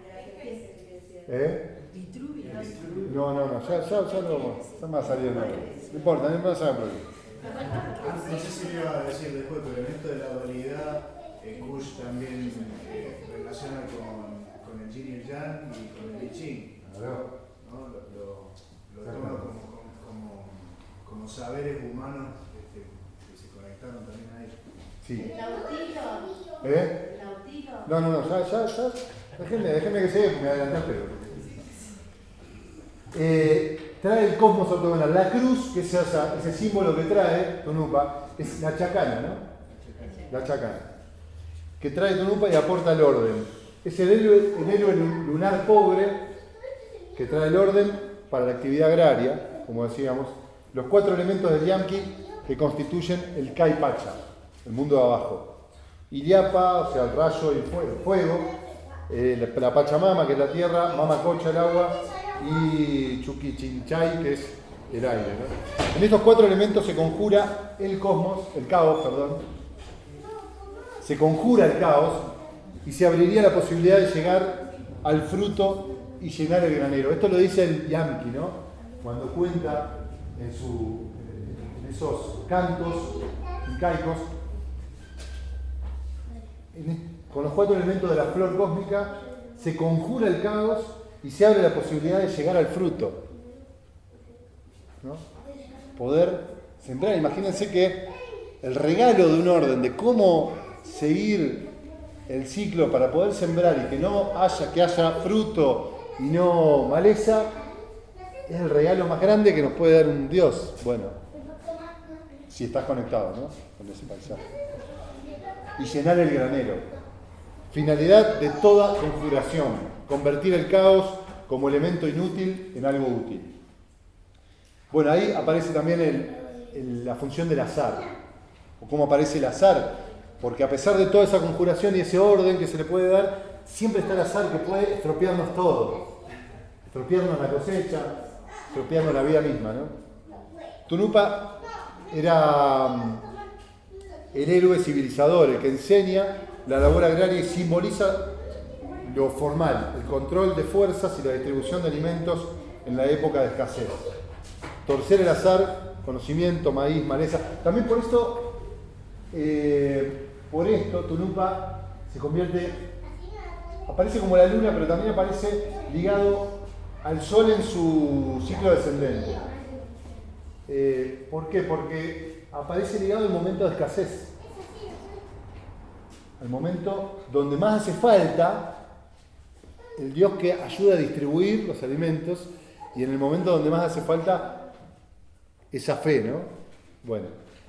¿Eh? No, no, no, ya, ya, ya no, ya me va a salir nuevo. No importa, no me vas a ver. No sé si me iba a decir después, pero en esto de la dualidad, eh, Kush también eh, relaciona con, con el Yin y el Yang y con el I Ching. Claro. ¿No? Lo, lo, lo toma como, como, como saberes humanos este, que se conectaron también ahí. Sí. ¿El autito? ¿Eh? ¿El autito? No, no, no, ya, ya, ya. Déjenme, déjenme que llegue, me adelantaste. Eh, trae el cosmos ortogonal. La cruz, que es esa, ese símbolo que trae Tunupa, es la chacana, ¿no? La chacana. Que trae Tunupa y aporta el orden. Es el héroe, el héroe lunar pobre que trae el orden para la actividad agraria, como decíamos. Los cuatro elementos del Yamki que constituyen el Kai Pacha, el mundo de abajo. Iliapa, o sea, el rayo y el fuego, el fuego eh, la, la Pachamama, que es la tierra, Mamacocha, el agua, y Chuquichinchay, que es el aire, ¿no? En estos cuatro elementos se conjura el cosmos, el caos, perdón, se conjura el caos y se abriría la posibilidad de llegar al fruto y llenar el granero. Esto lo dice el Yamki, ¿no? Cuando cuenta en, su, en esos cantos incaicos, en, con los cuatro elementos de la flor cósmica se conjura el caos y se abre la posibilidad de llegar al fruto, ¿no? Poder sembrar. Imagínense que el regalo de un orden, de cómo seguir el ciclo para poder sembrar y que no haya, que haya fruto y no maleza, es el regalo más grande que nos puede dar un Dios. Bueno, si estás conectado, ¿no? Con ese paisaje. y llenar el granero. Finalidad de toda conjuración, convertir el caos como elemento inútil en algo útil. Bueno, ahí aparece también el, el, la función del azar, o cómo aparece el azar, porque a pesar de toda esa conjuración y ese orden que se le puede dar, siempre está el azar que puede estropearnos todo, estropearnos la cosecha, estropearnos la vida misma, ¿no? Tunupa era el héroe civilizador, el que enseña la labor agraria y simboliza lo formal, el control de fuerzas y la distribución de alimentos en la época de escasez. Torcer el azar, conocimiento, maíz, maleza. También por esto, eh, por esto, Tunupa se convierte, aparece como la luna, pero también aparece ligado al sol en su ciclo descendente. Eh, ¿Por qué? Porque aparece ligado al momento de escasez. Al momento donde más hace falta el Dios que ayuda a distribuir los alimentos y en el momento donde más hace falta esa fe, ¿no? Bueno.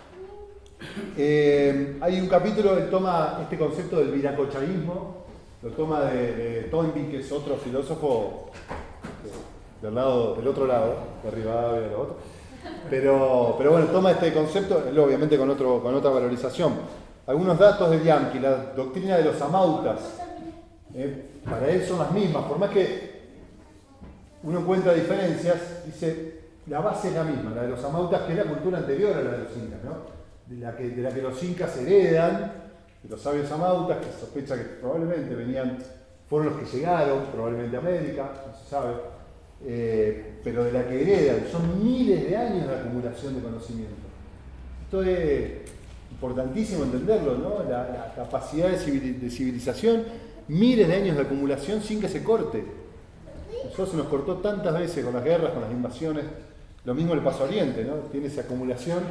Eh, hay un capítulo, él toma este concepto del viracochaísmo, lo toma de, de Toynbee, que es otro filósofo del, lado, del otro lado, de Rivadavia, de lo otro. Pero, pero bueno, toma este concepto, obviamente con, otro, con otra valorización. Algunos datos de Bianchi, la doctrina de los amautas, eh, para él son las mismas, por más que uno encuentra diferencias, dice, la base es la misma, la de los amautas, que es la cultura anterior a la de los incas, ¿no? De la que, de la que los incas heredan, de los sabios amautas, que se sospecha que probablemente venían, fueron los que llegaron, probablemente a América, no se sabe, eh, pero de la que heredan, son miles de años de acumulación de conocimiento. Esto es importantísimo entenderlo, ¿no? La, la capacidad de, civil, de civilización, miles de años de acumulación sin que se corte. Nosotros se nos cortó tantas veces con las guerras, con las invasiones. Lo mismo le pasó a Oriente, ¿no? Tiene esa acumulación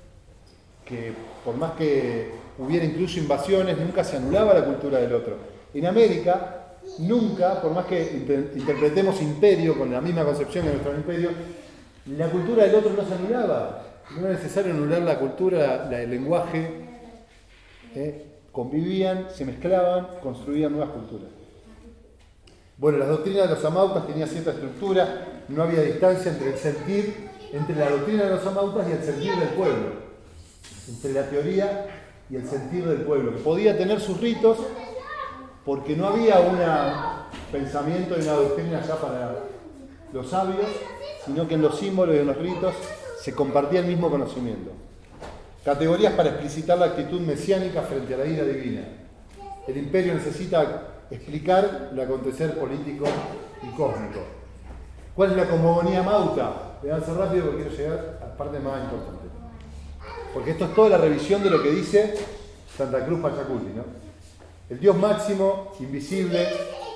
que por más que hubiera incluso invasiones, nunca se anulaba la cultura del otro. En América, nunca, por más que inter interpretemos imperio con la misma concepción de nuestro imperio, la cultura del otro no se anulaba. No era necesario anular la cultura, la, el lenguaje. ¿eh? Convivían, se mezclaban, construían nuevas culturas. Bueno, las doctrinas de los amautas tenían cierta estructura, no había distancia entre el sentir, entre la doctrina de los amautas y el sentir del pueblo, entre la teoría y el sentir del pueblo, que podía tener sus ritos porque no había un pensamiento y una doctrina ya para los sabios, sino que en los símbolos y en los ritos se compartía el mismo conocimiento. Categorías para explicitar la actitud mesiánica frente a la ira divina. El imperio necesita explicar el acontecer político y cósmico. ¿Cuál es la cosmogonía mauta? Le avanzo rápido porque quiero llegar a la parte más importante. Porque esto es toda la revisión de lo que dice Santa Cruz Pachacuti, ¿no? El Dios máximo, invisible,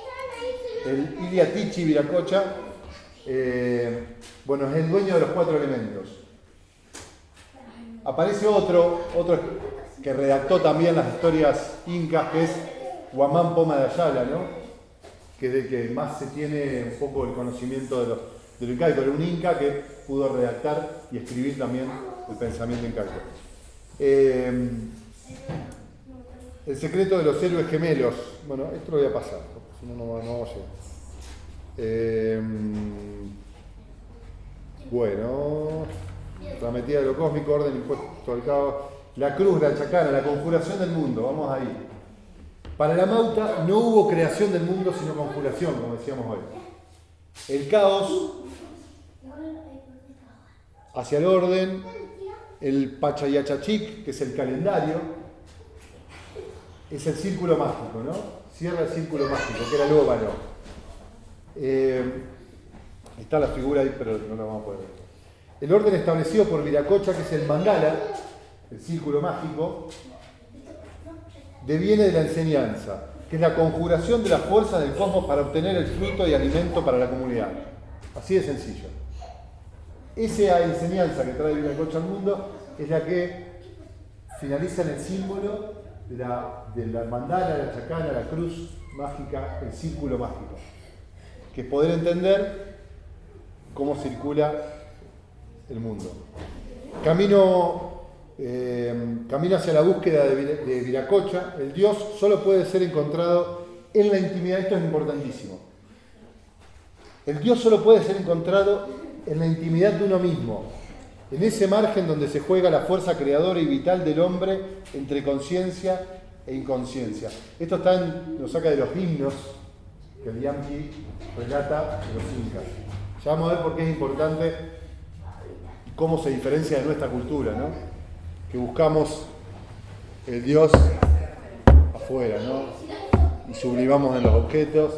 el Iliatichi Viracocha, eh, bueno, es el dueño de los cuatro elementos. Aparece otro, otro que redactó también las historias incas, que es Huamán Poma de Ayala, ¿no? Que es del que más se tiene un poco el conocimiento de lo, de lo incaico. Era un inca que pudo redactar y escribir también el pensamiento incaico. Eh, el secreto de los héroes gemelos. Bueno, esto lo voy a pasar, si no, no, no vamos a llegar. Eh, bueno, la metida de lo cósmico, orden impuesto al caos, la cruz, la chacana, la conjuración del mundo, vamos ahí. Para la Mauta no hubo creación del mundo sino conjuración, como decíamos hoy. El caos hacia el orden, el Pachayachachik, que es el calendario, es el círculo mágico, ¿no? Cierra el círculo mágico, que era el óvalo. Eh, está la figura ahí, pero no la vamos a poder ver. El orden establecido por Viracocha, que es el mandala, el círculo mágico, deviene de la enseñanza, que es la conjuración de las fuerzas del cosmos para obtener el fruto y alimento para la comunidad. Así de sencillo. Esa enseñanza que trae Viracocha al mundo es la que finaliza en el símbolo de la, de la mandala, la chacana, la cruz mágica, el círculo mágico, que es poder entender cómo circula el mundo. Camino eh, camina hacia la búsqueda de, de Viracocha. El Dios solo puede ser encontrado en la intimidad. Esto es importantísimo. El Dios solo puede ser encontrado en la intimidad de uno mismo, en ese margen donde se juega la fuerza creadora y vital del hombre entre conciencia e inconsciencia. Esto está en, lo saca de los himnos que el Yankee relata de los incas. Ya vamos a ver por qué es importante cómo se diferencia de nuestra cultura, ¿no? Que buscamos el Dios afuera, ¿no? Y sublimamos en los objetos.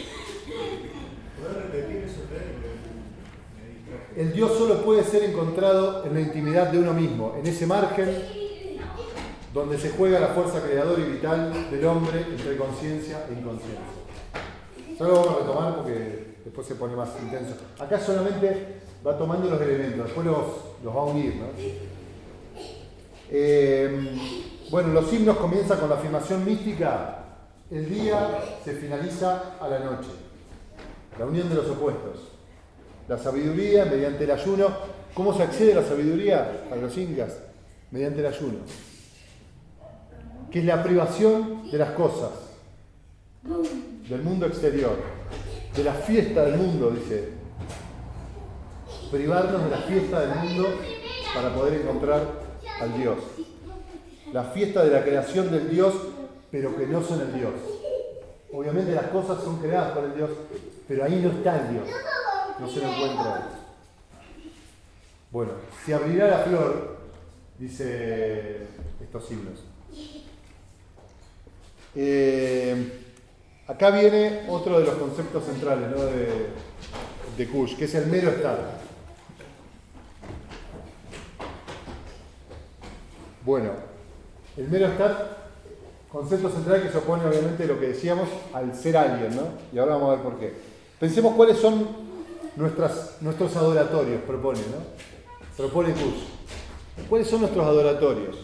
El Dios solo puede ser encontrado en la intimidad de uno mismo, en ese margen donde se juega la fuerza creadora y vital del hombre entre conciencia e inconsciencia. Ya lo vamos a retomar porque después se pone más intenso. Acá solamente va tomando los elementos, después los, los va a unir, ¿no? Eh, bueno, los himnos comienzan con la afirmación mística: el día se finaliza a la noche. La unión de los opuestos. La sabiduría mediante el ayuno. ¿Cómo se accede a la sabiduría para los incas? Mediante el ayuno, que es la privación de las cosas, del mundo exterior, de la fiesta del mundo, dice. Privarnos de la fiesta del mundo para poder encontrar al Dios. La fiesta de la creación del Dios, pero que no son el Dios. Obviamente las cosas son creadas por el Dios, pero ahí no está el Dios. No se lo encuentra. Bueno, se abrirá la flor, dice estos himnos. Eh, acá viene otro de los conceptos centrales, ¿no? de, de Kush, que es el mero estar. Bueno, el mero estar, concepto central que se opone obviamente a lo que decíamos al ser alguien, ¿no? Y ahora vamos a ver por qué. Pensemos cuáles son Nuestras, nuestros adoratorios, propone, ¿no? Propone Kush. ¿Cuáles son nuestros adoratorios?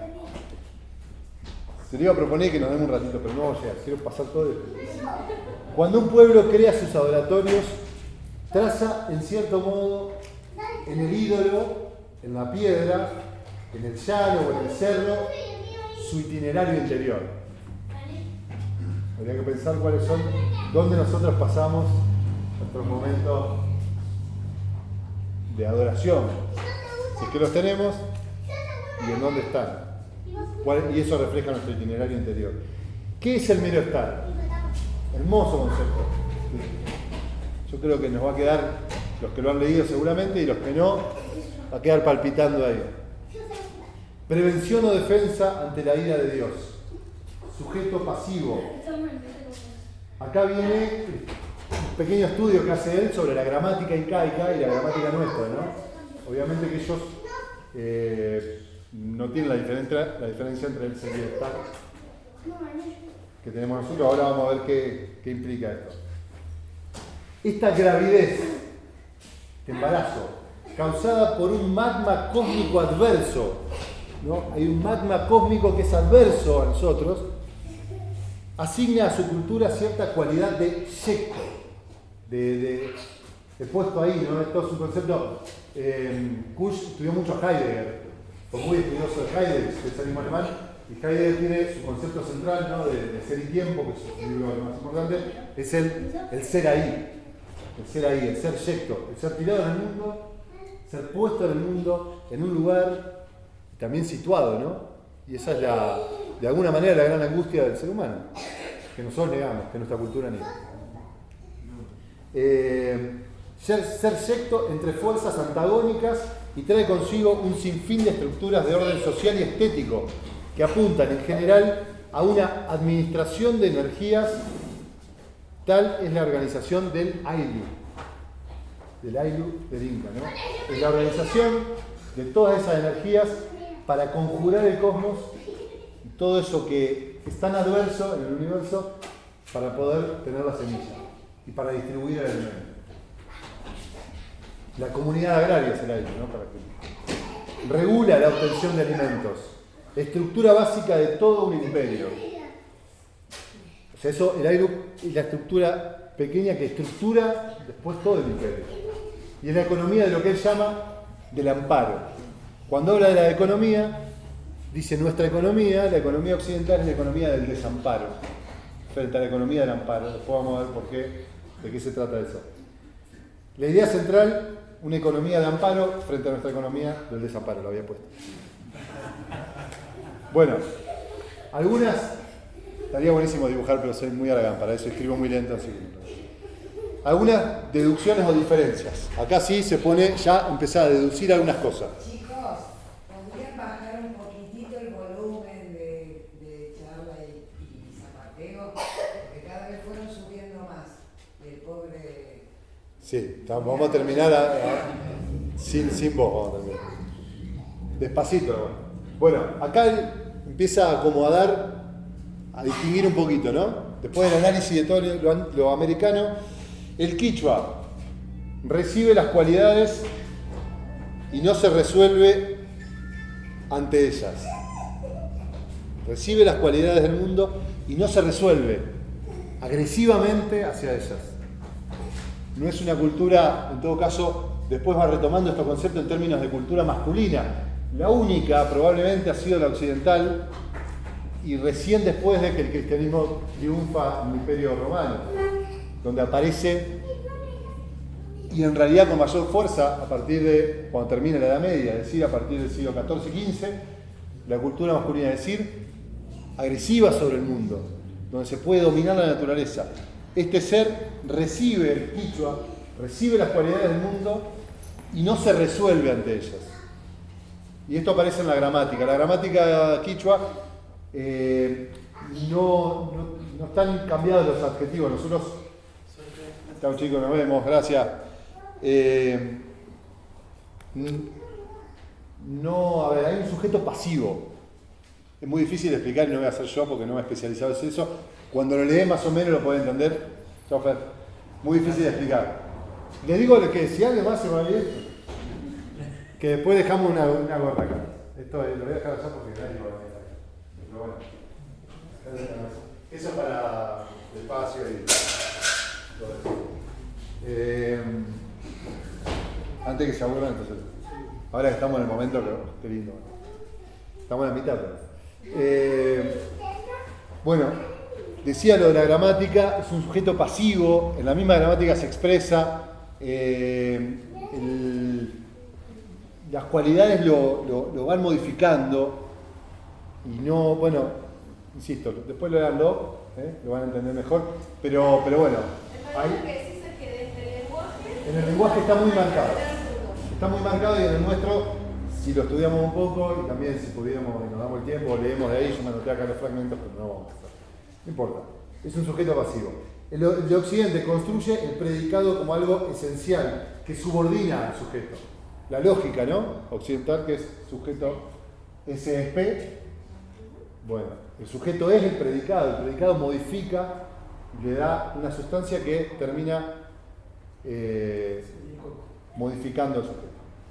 Se le iba a proponer que nos demos un ratito, pero no vamos a llegar, quiero pasar todo esto. Cuando un pueblo crea sus adoratorios, traza en cierto modo en el ídolo, en la piedra, en el llano o en el cerro, su itinerario interior. Habría que pensar cuáles son, dónde nosotros pasamos nuestros momentos de adoración, si es que los tenemos, y en dónde están. ¿Cuál? Y eso refleja nuestro itinerario interior. ¿Qué es el mero estar? Hermoso concepto. Yo creo que nos va a quedar, los que lo han leído seguramente, y los que no, va a quedar palpitando ahí. Prevención o defensa ante la ira de Dios. Sujeto pasivo. Acá viene un pequeño estudio que hace él sobre la gramática incaica y la gramática nuestra, ¿no? Obviamente que ellos eh, no tienen la diferencia, la diferencia entre el ser y el estar que tenemos nosotros. Ahora vamos a ver qué, qué implica esto. Esta gravidez, este embarazo, causada por un magma cósmico adverso, ¿no? Hay un magma cósmico que es adverso a nosotros, asigna a su cultura cierta cualidad de secto, de, de, de puesto ahí, ¿no? Esto es un concepto. Eh, Kush estudió mucho Heidegger, fue muy estudioso de Heidegger, especialismo alemán, y Heidegger tiene su concepto central, ¿no? de, de ser y tiempo, que es el libro más importante, es el, el ser ahí, el ser ahí, el ser secto, el ser tirado en el mundo, ser puesto en el mundo, en un lugar también situado, ¿no? Y esa es la, de alguna manera, la gran angustia del ser humano, que nosotros negamos, que nuestra cultura niega. Eh, ser, ser secto entre fuerzas antagónicas y trae consigo un sinfín de estructuras de orden social y estético que apuntan en general a una administración de energías. Tal es la organización del Ayllu, del Ayllu del Inca, ¿no? Es la organización de todas esas energías para conjurar el cosmos y todo eso que es tan adverso en el universo para poder tener la semilla y para distribuir el alimento. La comunidad agraria es el Ayllu, ¿no? Para que regula la obtención de alimentos, estructura básica de todo un imperio. O sea, eso, el Ayllu es la estructura pequeña que estructura después todo el imperio. Y es la economía de lo que él llama del amparo. Cuando habla de la economía, dice nuestra economía, la economía occidental es la economía del desamparo, frente a la economía del amparo. Después vamos a ver por qué, de qué se trata eso. La idea central, una economía de amparo frente a nuestra economía del desamparo, lo había puesto. Bueno, algunas, estaría buenísimo dibujar, pero soy muy aragán para eso, escribo muy lento, así que... Algunas deducciones o diferencias. Acá sí se pone ya empezar a deducir algunas cosas. Chicos, ¿podrían bajar un poquitito el volumen de, de charla y, y zapateo? Porque cada vez fueron subiendo más. Y el pobre... Sí, vamos a terminar a, a, sin, sin voz, vamos a terminar. Despacito. Bueno, acá él empieza a acomodar, a distinguir un poquito, ¿no? Después del análisis de todo lo, lo americano, el quichua recibe las cualidades y no se resuelve ante ellas. Recibe las cualidades del mundo y no se resuelve agresivamente hacia ellas. No es una cultura, en todo caso, después va retomando estos conceptos en términos de cultura masculina. La única probablemente ha sido la occidental y recién después de que el cristianismo triunfa en el Imperio Romano, donde aparece, y en realidad con mayor fuerza, a partir de cuando termina la Edad Media, es decir, a partir del siglo catorce y quince, la cultura masculina, es decir, agresiva sobre el mundo, donde se puede dominar la naturaleza. Este ser recibe el quichua, recibe las cualidades del mundo y no se resuelve ante ellas. Y esto aparece en la gramática. La gramática quichua eh, no, no, no están cambiados los adjetivos. Nosotros... Chao chicos, nos vemos, gracias. Eh, no, a ver, hay un sujeto pasivo. Es muy difícil de explicar y no voy a hacer yo porque no me he especializado en eso. Cuando lo lees más o menos lo podés entender. Chao, Fer. Muy difícil de explicar. Les digo que si alguien más se va a ir, que después dejamos una, una gorra acá. Esto lo voy a dejar allá porque nadie va a venir acá. Pero bueno. Eso para el espacio y... Eh, antes que se aburran, entonces. Ahora que estamos en el momento, pero qué lindo. Estamos en la mitad, pero. Eh, bueno, decía lo de la gramática, es un sujeto pasivo, en la misma gramática se expresa, eh, el, las cualidades lo, lo, lo van modificando y no, bueno, insisto, después lo leanlo, eh, lo van a entender mejor, pero, pero bueno. Ahí, en el lenguaje está muy marcado, está muy marcado y en el nuestro, si lo estudiamos un poco y también si pudiéramos y nos damos el tiempo, leemos de ahí, yo me anoté acá los fragmentos, pero no vamos a hacer. No importa, es un sujeto pasivo. El, el de Occidente construye el predicado como algo esencial, que subordina al sujeto. La lógica, ¿no? Occidental, que es sujeto S S P. Bueno, el sujeto es el predicado, el predicado modifica, le da una sustancia que termina eh, modificando al sujeto.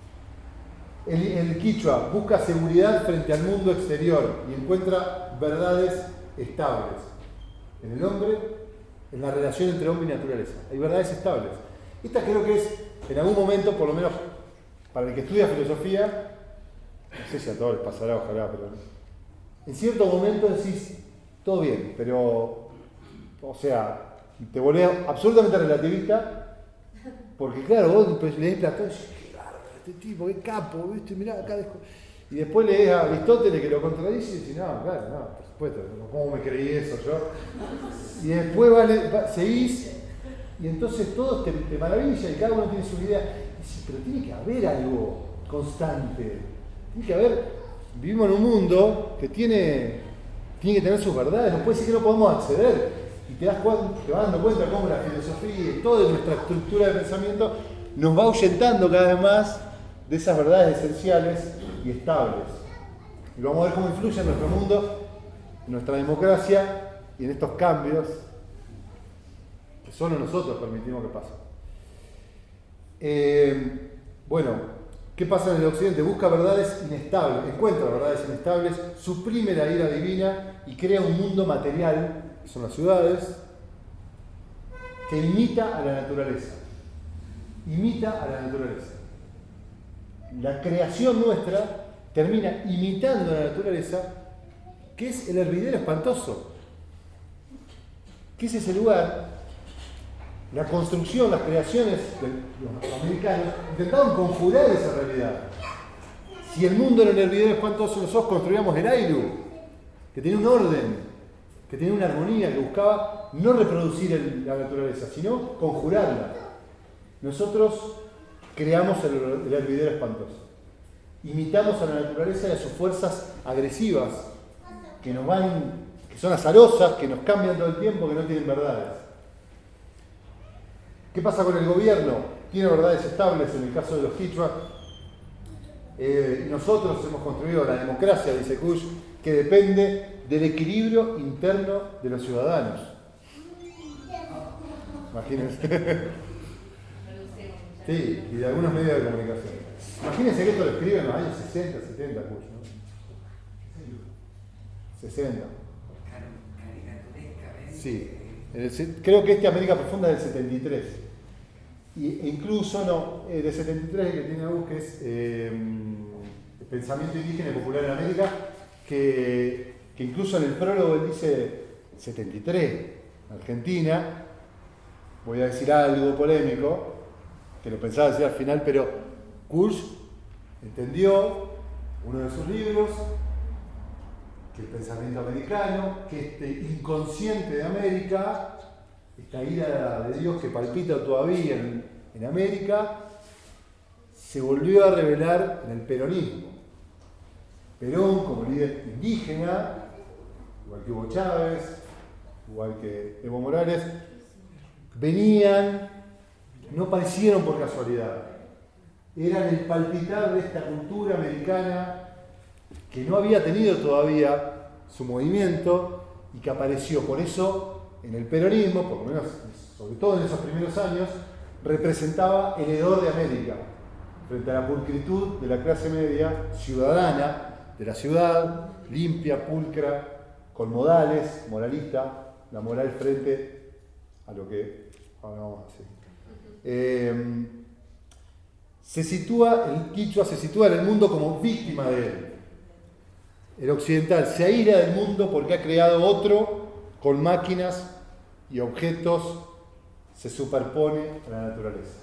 El, el quichua busca seguridad frente al mundo exterior y encuentra verdades estables en el hombre, en la relación entre hombre y naturaleza. Hay verdades estables. Esta creo que es, en algún momento, por lo menos para el que estudia filosofía, no sé si a todos les pasará, ojalá, pero en cierto momento decís, todo bien, pero, o sea, te volvés absolutamente relativista, porque claro, vos lees Platón y decís, qué bárbaro, este tipo, qué capo, ¿viste? Mirá, acá desco... Y después lees a Aristóteles que lo contradice y decís, no, claro, no, por supuesto, ¿cómo me creí eso yo? Y después vale, va, seguís, y entonces todos te, te maravillan y cada uno tiene su idea. Y decís, pero tiene que haber algo constante, tiene que haber, vivimos en un mundo que tiene, tiene que tener sus verdades, no puede ser que no podemos acceder. Y te, das cuenta, te vas dando cuenta cómo la filosofía y toda nuestra estructura de pensamiento nos va ahuyentando cada vez más de esas verdades esenciales y estables. Y vamos a ver cómo influye en nuestro mundo, en nuestra democracia y en estos cambios que solo nosotros permitimos que pasen. Eh, bueno, ¿qué pasa en el Occidente? Busca verdades inestables, encuentra verdades inestables, suprime la ira divina y crea un mundo material, que son las ciudades, que imita a la naturaleza. Imita a la naturaleza. La creación nuestra termina imitando a la naturaleza, que es el hervidero espantoso. Que es ese lugar, la construcción, las creaciones de los americanos intentaban conjurar esa realidad. Si el mundo era un hervidero espantoso, nosotros construíamos el Airu, que tenía un orden, que tenía una armonía, que buscaba no reproducir el, la naturaleza, sino conjurarla. Nosotros creamos el, el hervidero espantoso. Imitamos a la naturaleza y a sus fuerzas agresivas, que nos van, que son azarosas, que nos cambian todo el tiempo, que no tienen verdades. ¿Qué pasa con el gobierno? Tiene verdades estables en el caso de los Quichua. Eh, nosotros hemos construido la democracia, dice Kush, que depende del equilibrio interno de los ciudadanos. Imagínense. Sí, y de algunos medios de comunicación. Imagínense que esto lo escriben en los años sesenta, setenta, Kush, ¿no? sesenta. Sí, el, creo que este América Profunda es del setenta y tres. Y, e incluso, no, eh, del setenta y tres el que tiene Agus, que es eh, el pensamiento indígena y popular en América, que, que incluso en el prólogo él dice setenta y tres, Argentina. Voy a decir algo polémico, que lo pensaba decir al final, pero Kush entendió uno de sus libros, que el pensamiento americano, que este inconsciente de América, esta ira de Dios que palpita todavía en, en América, se volvió a revelar en el peronismo. Perón, como líder indígena, igual que Hugo Chávez, igual que Evo Morales, venían, no aparecieron por casualidad, eran el palpitar de esta cultura americana que no había tenido todavía su movimiento y que apareció. Por eso, en el peronismo, por lo menos, sobre todo en esos primeros años, representaba el hedor de América, frente a la pulcritud de la clase media ciudadana, de la ciudad, limpia, pulcra, con modales, moralista, la moral frente a lo que ahora vamos a hacer. Eh, se sitúa, el Quichua se sitúa en el mundo como víctima de él. El occidental se aísla del mundo porque ha creado otro con máquinas y objetos, se superpone a la naturaleza.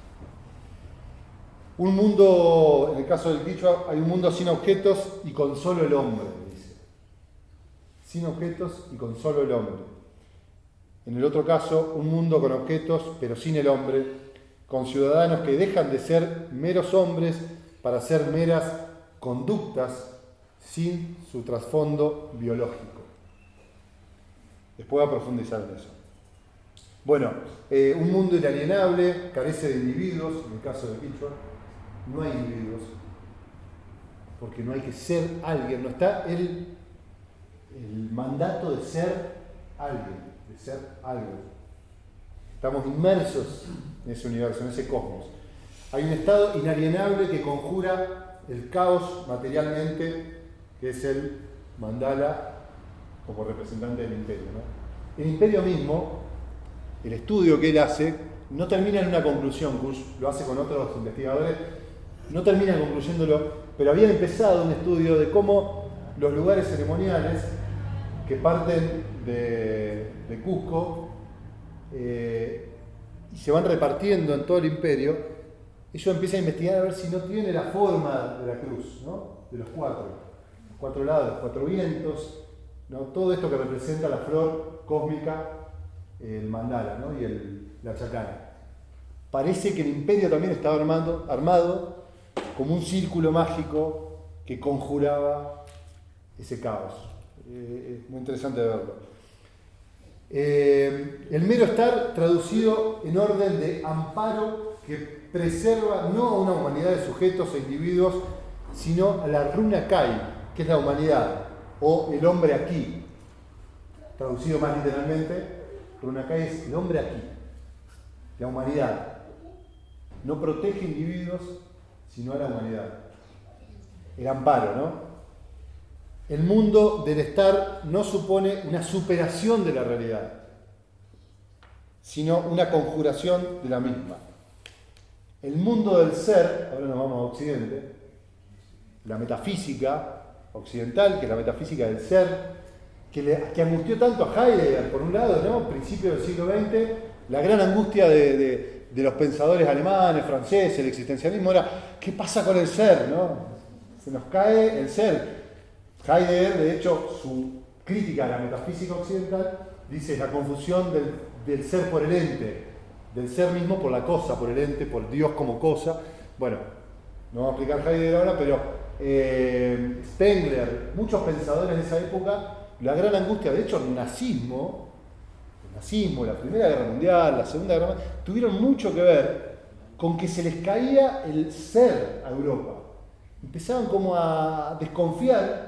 Un mundo, en el caso del Quichua, hay un mundo sin objetos y con solo el hombre, dice. Sin objetos y con solo el hombre. En el otro caso, un mundo con objetos pero sin el hombre, con ciudadanos que dejan de ser meros hombres para ser meras conductas sin su trasfondo biológico. Después voy a profundizar en eso. Bueno, eh, un mundo inalienable, carece de individuos, en el caso del Quichua, no hay individuos, porque no hay que ser alguien, no está el, el mandato de ser alguien, de ser algo. Estamos inmersos en ese universo, en ese cosmos. Hay un estado inalienable que conjura el caos materialmente, que es el mandala como representante del imperio, ¿no? El imperio mismo, el estudio que él hace, no termina en una conclusión, Kush lo hace con otros investigadores, no termina concluyéndolo, pero había empezado un estudio de cómo los lugares ceremoniales que parten de, de Cusco eh, y se van repartiendo en todo el imperio, ellos empiezan a investigar a ver si no tiene la forma de la cruz, ¿no? De los cuatro, los cuatro lados, los cuatro vientos, ¿no? Todo esto que representa la flor cósmica, el mandala, ¿no? Y el, la chacana. Parece que el imperio también estaba armando, armado como un círculo mágico que conjuraba ese caos. Eh, es muy interesante verlo. Eh, el mero estar traducido en orden de amparo que preserva no a una humanidad de sujetos e individuos, sino a la runa kai, que es la humanidad, o el hombre aquí. Traducido más literalmente, runa kai es el hombre aquí, la humanidad. No protege individuos, sino a la humanidad. El amparo, ¿no? El mundo del estar no supone una superación de la realidad, sino una conjuración de la misma. El mundo del ser, ahora nos vamos a Occidente, la metafísica occidental, que es la metafísica del ser, que, le, que angustió tanto a Heidegger, por un lado, ¿no? Principio del siglo veinte, la gran angustia de, de, de los pensadores alemanes, franceses, el existencialismo era, ¿qué pasa con el ser? ¿No? Se nos cae el ser. Heidegger, de hecho, su crítica a la metafísica occidental dice la confusión del, del ser por el ente, del ser mismo por la cosa, por el ente, por Dios como cosa. Bueno, no vamos a explicar Heidegger ahora, pero eh, Spengler, muchos pensadores de esa época, la gran angustia, de hecho el nazismo, el nazismo, la Primera Guerra Mundial, la Segunda Guerra Mundial, tuvieron mucho que ver con que se les caía el ser a Europa. Empezaban como a desconfiar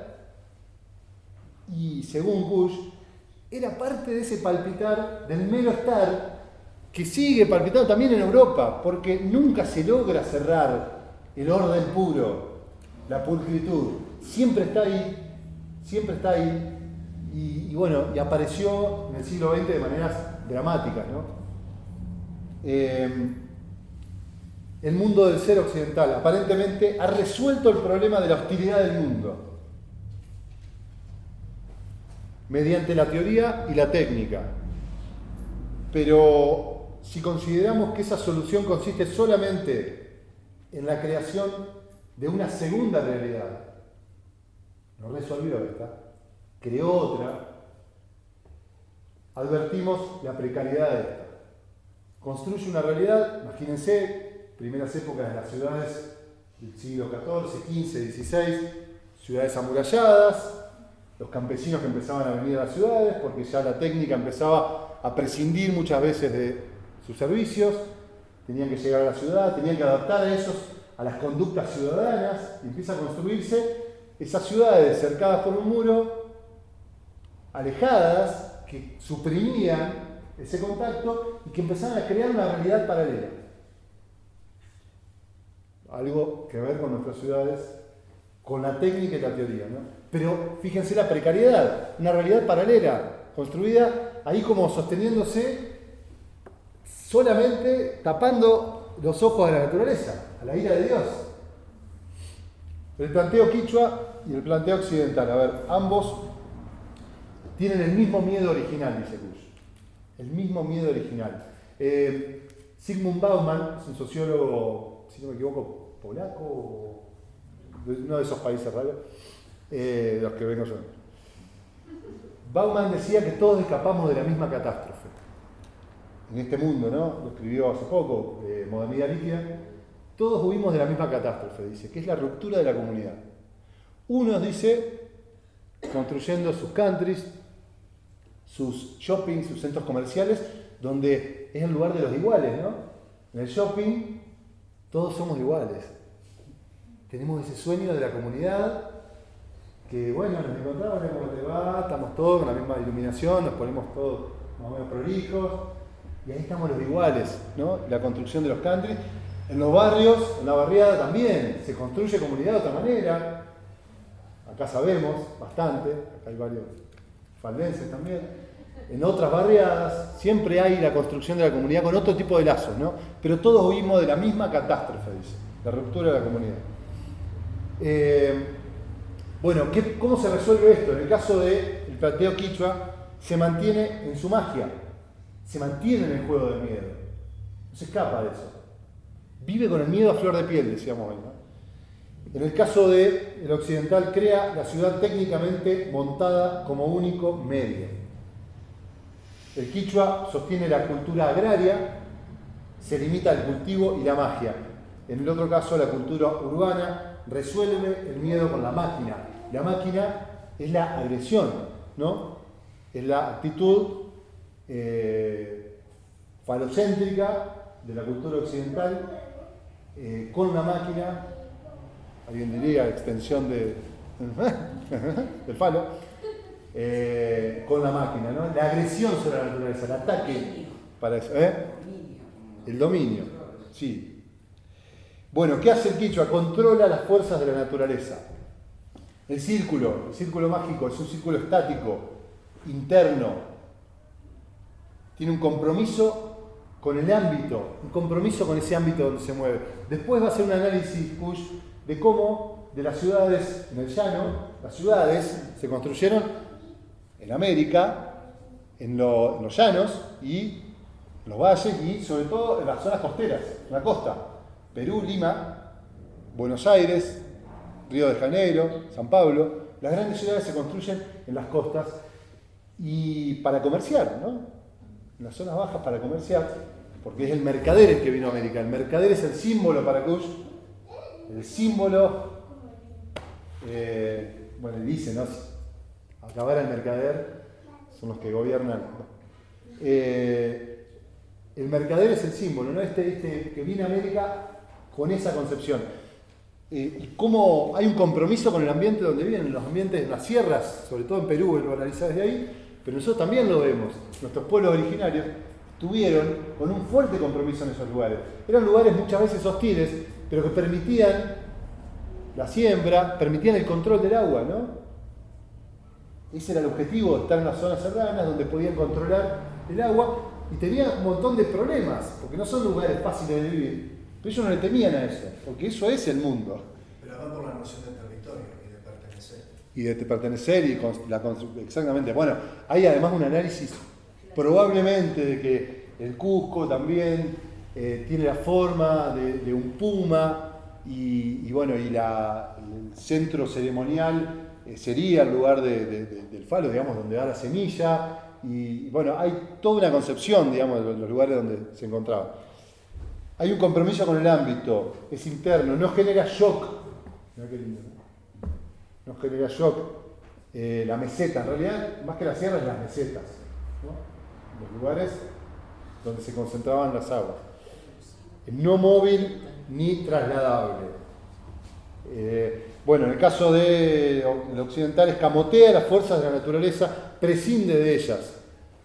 y, según Bush, era parte de ese palpitar del mero estar que sigue palpitando también en Europa, porque nunca se logra cerrar el orden puro, la pulcritud. Siempre está ahí, siempre está ahí. Y, y bueno, y apareció en el siglo veinte de maneras dramáticas, ¿no? Eh, el mundo del ser occidental aparentemente ha resuelto el problema de la hostilidad del mundo mediante la teoría y la técnica. Pero si consideramos que esa solución consiste solamente en la creación de una segunda realidad, no resolvió esta, creó otra, advertimos la precariedad de esta. Construye una realidad, imagínense, primeras épocas de las ciudades del siglo catorce, quince, dieciséis, ciudades amuralladas, los campesinos que empezaban a venir a las ciudades porque ya la técnica empezaba a prescindir muchas veces de sus servicios, tenían que llegar a la ciudad, tenían que adaptar a esos a las conductas ciudadanas, y empieza a construirse esas ciudades cercadas por un muro, alejadas, que suprimían ese contacto y que empezaban a crear una realidad paralela. Algo que ver con nuestras ciudades, con la técnica y la teoría, ¿no? Pero fíjense la precariedad, una realidad paralela, construida ahí como sosteniéndose solamente tapando los ojos de la naturaleza, a la ira de Dios. El planteo quichua y el planteo occidental, a ver, ambos tienen el mismo miedo original, dice Bush. El mismo miedo original. Eh, Zygmunt Bauman es un sociólogo, si no me equivoco, polaco, o de uno de esos países raros, eh, de los que vengo yo. Bauman decía que todos escapamos de la misma catástrofe. En este mundo, ¿no? Lo escribió hace poco, eh, Modernidad Líquida. Todos huimos de la misma catástrofe, dice, que es la ruptura de la comunidad. Unos, dice, construyendo sus countries, sus shopping, sus centros comerciales, donde es el lugar de los iguales, ¿no? En el shopping todos somos iguales. Tenemos ese sueño de la comunidad, que bueno, nos encontramos, ¿cómo te va? Estamos todos con la misma iluminación, nos ponemos todos más o menos prolijos, y ahí estamos los iguales, ¿no? La construcción de los countries. En los barrios, en la barriada también, se construye comunidad de otra manera. Acá sabemos bastante, acá hay varios faldenses también. En otras barriadas siempre hay la construcción de la comunidad con otro tipo de lazos, ¿no? Pero todos huimos de la misma catástrofe, dice, la ruptura de la comunidad. Eh, bueno, ¿qué, ¿cómo se resuelve esto? En el caso del planteo quichua, se mantiene en su magia, se mantiene en el juego del miedo, no se escapa de eso. Vive con el miedo a flor de piel, decíamos hoy, ¿no? En el caso del occidental, crea la ciudad técnicamente montada como único medio. El quichua sostiene la cultura agraria, se limita al cultivo y la magia. En el otro caso, la cultura urbana resuelve el miedo con la máquina. La máquina es la agresión, ¿no? Es la actitud eh, falocéntrica de la cultura occidental eh, con una máquina, alguien diría extensión de, del falo, eh, con la máquina, ¿no? La agresión sobre la naturaleza, el ataque para eso, ¿eh? El dominio, sí. Bueno, ¿qué hace el quichua? Controla las fuerzas de la naturaleza. El círculo, el círculo mágico, es un círculo estático, interno. Tiene un compromiso con el ámbito, un compromiso con ese ámbito donde se mueve. Después va a hacer un análisis, Bush, de cómo de las ciudades en el llano. Las ciudades se construyeron en América, en, lo, en los llanos y en los valles y sobre todo en las zonas costeras, en la costa. Perú, Lima, Buenos Aires, Río de Janeiro, San Pablo. Las grandes ciudades se construyen en las costas y para comerciar, ¿no? En las zonas bajas para comerciar, porque es el mercader el que vino a América. El mercader es el símbolo para Kush, el símbolo, eh, bueno, dice, ¿no? Acabar el mercader son los que gobiernan. Eh, el mercader es el símbolo, ¿no? Este, este que viene a América con esa concepción. Eh, y cómo hay un compromiso con el ambiente donde viven, los ambientes en las sierras, sobre todo en Perú, el valorizar desde ahí, pero nosotros también lo vemos. Nuestros pueblos originarios tuvieron con un fuerte compromiso en esos lugares. Eran lugares muchas veces hostiles, pero que permitían la siembra, permitían el control del agua, ¿no? Ese era el objetivo, estar en las zonas serranas donde podían controlar el agua y tenían un montón de problemas, porque no son lugares fáciles de vivir, pero ellos no le temían a eso, porque eso es el mundo. Pero van por la noción de territorio y de pertenecer. Y de pertenecer y con la construcción, exactamente. Bueno, hay además un análisis probablemente de que el Cusco también eh, tiene la forma de, de un puma y, y bueno, y la, el centro ceremonial eh, sería el lugar de, de, de, del falo, digamos, donde da la semilla y, y bueno, hay toda una concepción, digamos, de los lugares donde se encontraba. Hay un compromiso con el ámbito, es interno, no genera shock. Mirá qué lindo, ¿no? No genera shock. Eh, la meseta, en realidad, más que las sierras, las mesetas, ¿no? Los lugares donde se concentraban las aguas. No móvil ni trasladable. Eh, bueno, en el caso del de occidental, escamotea las fuerzas de la naturaleza, prescinde de ellas.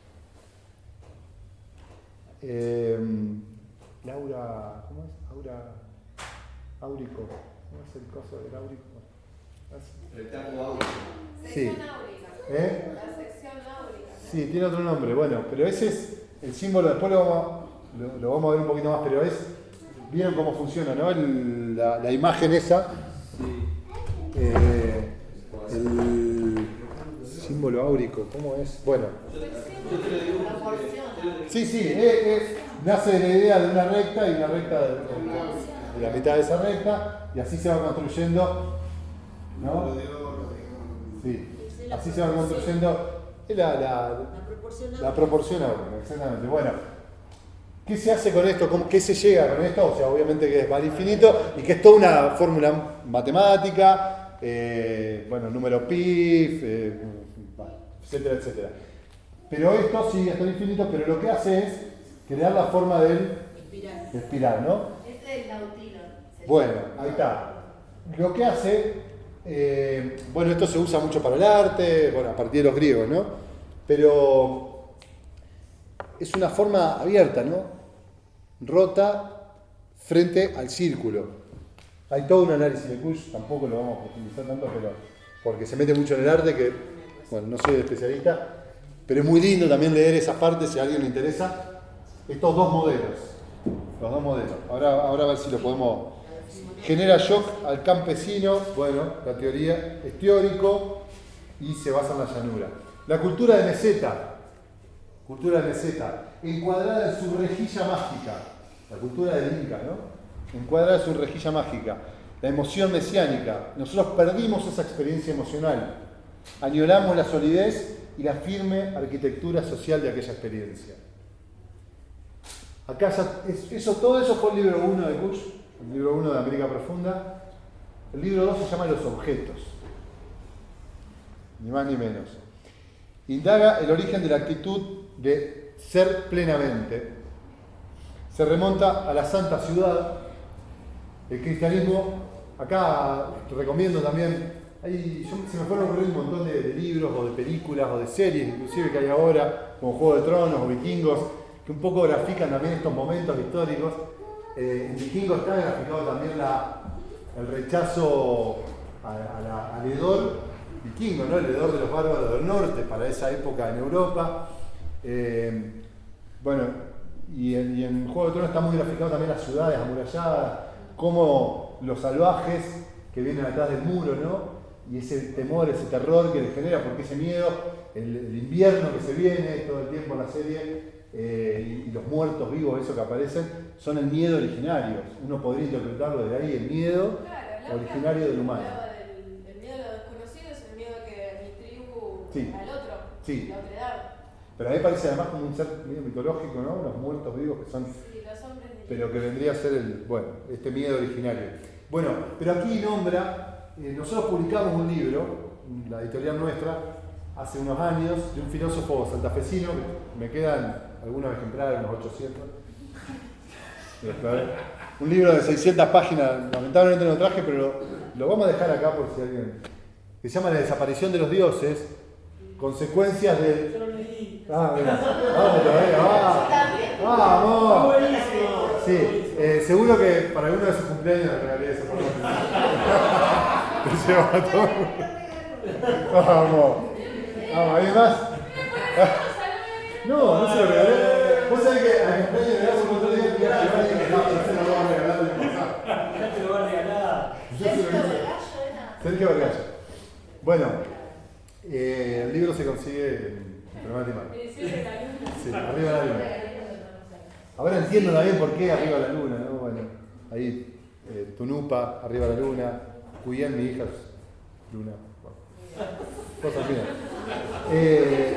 Eh, Laura, ¿cómo es? Aura, Áurico. ¿Cómo es el coso del Áurico? Retablo áurico. Sí. Sección áurica. ¿Eh? La sección áurica. Sí, tiene otro nombre, bueno, pero ese es el símbolo, después lo vamos, a, lo, lo vamos a ver un poquito más, pero es, vieron cómo funciona, ¿no? El, la, la imagen esa, eh, el símbolo áurico, ¿cómo es? Bueno. Sí, sí, eh, eh, nace de la idea de una recta y una recta de, de, de la mitad de esa recta, y así se va construyendo, ¿no? Sí, así se va construyendo la, la, la proporción áurica, exactamente. Bueno, ¿qué se hace con esto? ¿Cómo, ¿Qué se llega con esto? O sea, obviamente que es bar infinito y que es toda una fórmula matemática, eh, bueno, número pi, eh, etcétera, etcétera. Pero esto sigue hasta el infinito, pero lo que hace es crear la forma del Espiral. espiral, ¿no? Este es el nautilon. Bueno, ahí está. Lo que hace, eh, bueno, esto se usa mucho para el arte, bueno, a partir de los griegos, ¿no? Pero es una forma abierta, ¿no? Rota frente al círculo. Hay todo un análisis de Kush, tampoco lo vamos a profundizar tanto, pero porque se mete mucho en el arte, que, bueno, no soy especialista, pero es muy lindo también leer esas partes si a alguien le interesa. Estos dos modelos, los dos modelos. Ahora, ahora a ver si lo podemos... Genera shock al campesino, bueno, la teoría es teórico y se basa en la llanura. La cultura de meseta, cultura de meseta, encuadrada en su rejilla mágica, la cultura del Inca, ¿no? Encuadrada en su rejilla mágica, la emoción mesiánica. Nosotros perdimos esa experiencia emocional, añoramos la solidez y la firme arquitectura social de aquella experiencia. Acá ya, eso, todo eso fue el libro uno de Kush, el libro uno de América Profunda. El libro dos se llama Los Objetos, ni más ni menos. Indaga el origen de la actitud de ser plenamente. Se remonta a la Santa Ciudad. El cristianismo, acá te recomiendo también, hay, yo, se me fueron a ocurrir un montón de, de libros o de películas o de series, inclusive que hay ahora, como Juego de Tronos o Vikingos, que un poco grafican también estos momentos históricos. Eh, en Vikingos está graficado también la, el rechazo a, a la, al hedor vikingo, ¿no? El hedor de los bárbaros del norte para esa época en Europa. Eh, bueno, y en, y en Juego de Tronos está muy graficado también las ciudades amuralladas, cómo los salvajes que que vienen atrás del muro, ¿no? Y ese temor, ese terror que les genera, porque ese miedo, el, el invierno que se viene todo el tiempo en la serie, eh, y, y los muertos vivos, eso que aparecen, son el miedo originario. Uno podría interpretarlo desde ahí, el miedo claro, originario del humano. Del, el miedo a lo desconocido es el miedo que mi tribu Sí. al otro, Sí. la otredad. Pero a mí parece además como un ser medio mitológico, ¿no? Los muertos vivos que son... Sí, los hombres de Pero que vendría a ser el, bueno, este miedo originario. Bueno, pero aquí nombra, eh, nosotros publicamos un libro, la editorial nuestra, hace unos años, de un filósofo santafesino, que me quedan algunos ejemplares, unos ochocientos. Un libro de seiscientas páginas, lamentablemente no lo traje, pero lo, lo vamos a dejar acá por si alguien... Que se llama La desaparición de los dioses, consecuencias de... Yo lo leí. Ah, mira, vamos todavía, va. Vamos. Buenísimo. Sí, eh, seguro que para alguno de sus cumpleaños le regalé eso. Te lleva todo. Vamos. Vamos, ¿hay más? No, no se lo regalé. Vos sabés que a mi cumpleaños le das un montón de días que iba a llevar y que no, yo se lo voy a regalar de pasar. Ya te lo va a regalar. Yo se lo hice. Sergio Vergallo. Bueno, eh, el libro se consigue en Enfermedad Animal. Sí, Arriba la Luna. Ahora entiendo también por qué Arriba la Luna, ¿no? Bueno, ahí eh, Tunupa, Arriba la Luna, Cuyén, mi hija es Luna. Bueno, cosas finas. Eh,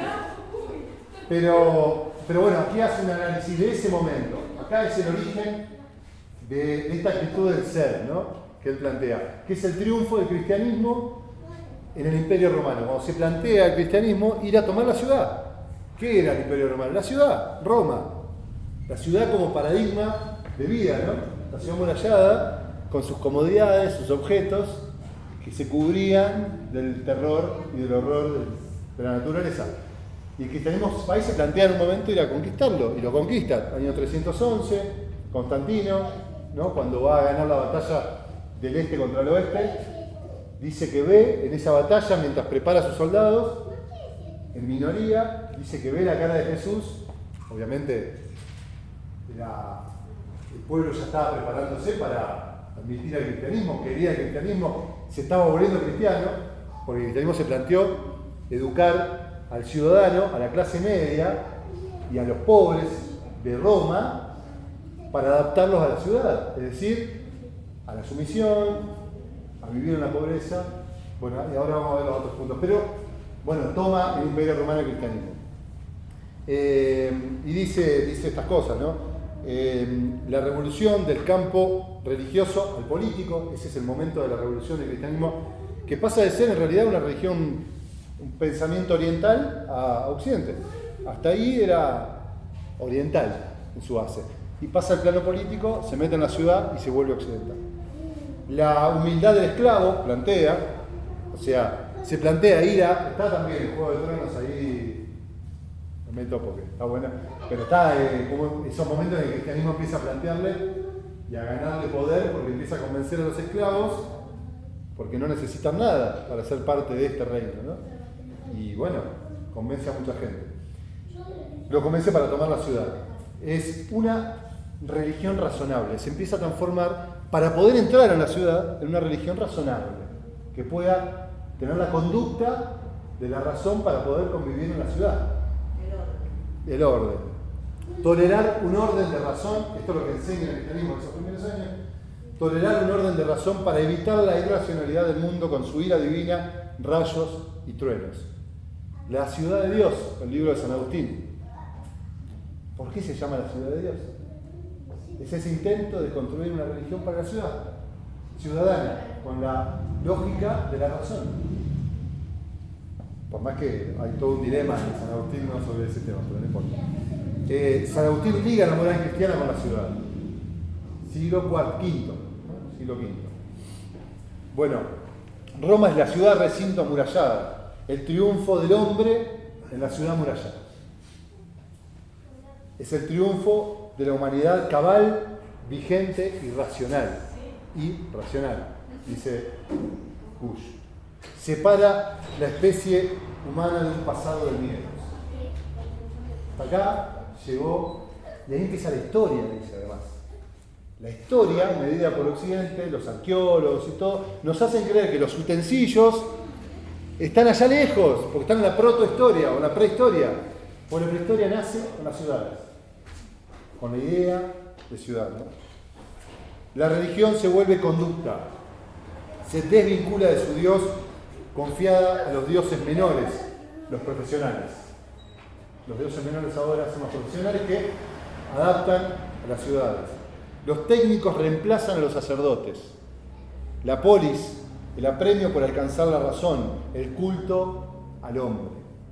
pero, pero bueno, aquí hace un análisis de ese momento. Acá es el origen de, de esta actitud del ser, ¿no? Que él plantea, que es el triunfo del cristianismo en el Imperio Romano. Cuando se plantea el cristianismo, ir a tomar la ciudad. ¿Qué era el Imperio Romano? La ciudad, Roma. La ciudad como paradigma de vida, ¿no? La ciudad amurallada, con sus comodidades, sus objetos, que se cubrían del terror y del horror de la naturaleza. Y el cristianismo país se plantea en un momento ir a conquistarlo, y lo conquista. Año trescientos once, Constantino, ¿no? Cuando va a ganar la batalla del este contra el oeste, dice que ve en esa batalla, mientras prepara a sus soldados, en minoría, dice que ve la cara de Jesús. Obviamente era, el pueblo ya estaba preparándose para admitir al cristianismo, quería el cristianismo, se estaba volviendo cristiano, porque el cristianismo se planteó educar al ciudadano, a la clase media y a los pobres de Roma para adaptarlos a la ciudad, es decir, a la sumisión, a vivir en la pobreza. Bueno, y ahora vamos a ver los otros puntos. Pero, bueno, toma el Imperio Romano el cristianismo. Eh, y dice, dice estas cosas, ¿no? Eh, la revolución del campo religioso al político, ese es el momento de la revolución del cristianismo, que pasa de ser en realidad una religión, un pensamiento oriental a occidente. Hasta ahí era oriental en su base. Y pasa al plano político, se mete en la ciudad y se vuelve occidental. La humildad del esclavo plantea, o sea, se plantea ir a, está también el Juego de Tronos ahí, me meto porque está buena, pero está eh, como esos momentos en que el cristianismo empieza a plantearle y a ganarle poder porque empieza a convencer a los esclavos porque no necesitan nada para ser parte de este reino, ¿no? Y bueno, convence a mucha gente. Lo convence para tomar la ciudad. Es una religión razonable, se empieza a transformar para poder entrar en la ciudad en una religión razonable, que pueda tener la conducta de la razón para poder convivir en la ciudad. El orden. El orden. Tolerar un orden de razón, esto es lo que enseña el cristianismo en esos primeros años, tolerar un orden de razón para evitar la irracionalidad del mundo con su ira divina, rayos y truenos. La ciudad de Dios, el libro de San Agustín. ¿Por qué se llama la ciudad de Dios? Es ese intento de construir una religión para la ciudad, ciudadana, con la lógica de la razón. Por más que hay todo un dilema en San Agustín no sobre ese tema, pero no importa. Eh, San Agustín liga la moral cristiana con la ciudad. Siglo cuarto, quinto, ¿no? Siglo quinto. Bueno, Roma es la ciudad recinto amurallada, el triunfo del hombre en la ciudad amurallada. Es el triunfo de la humanidad cabal, vigente y racional. Y racional, dice Kush. Separa la especie humana de un pasado de miedos. Hasta acá llegó, y ahí empieza la historia, dice además. La historia, medida por Occidente, los arqueólogos y todo, nos hacen creer que los utensilios están allá lejos, porque están en la protohistoria o en la prehistoria. Bueno, la prehistoria nace con las ciudades, con la idea de ciudad, ¿no? La religión se vuelve conducta, se desvincula de su Dios, confiada a los dioses menores, los profesionales. Los dioses menores ahora son los profesionales que adaptan a las ciudades. Los técnicos reemplazan a los sacerdotes. La polis, el apremio por alcanzar la razón, el culto al hombre.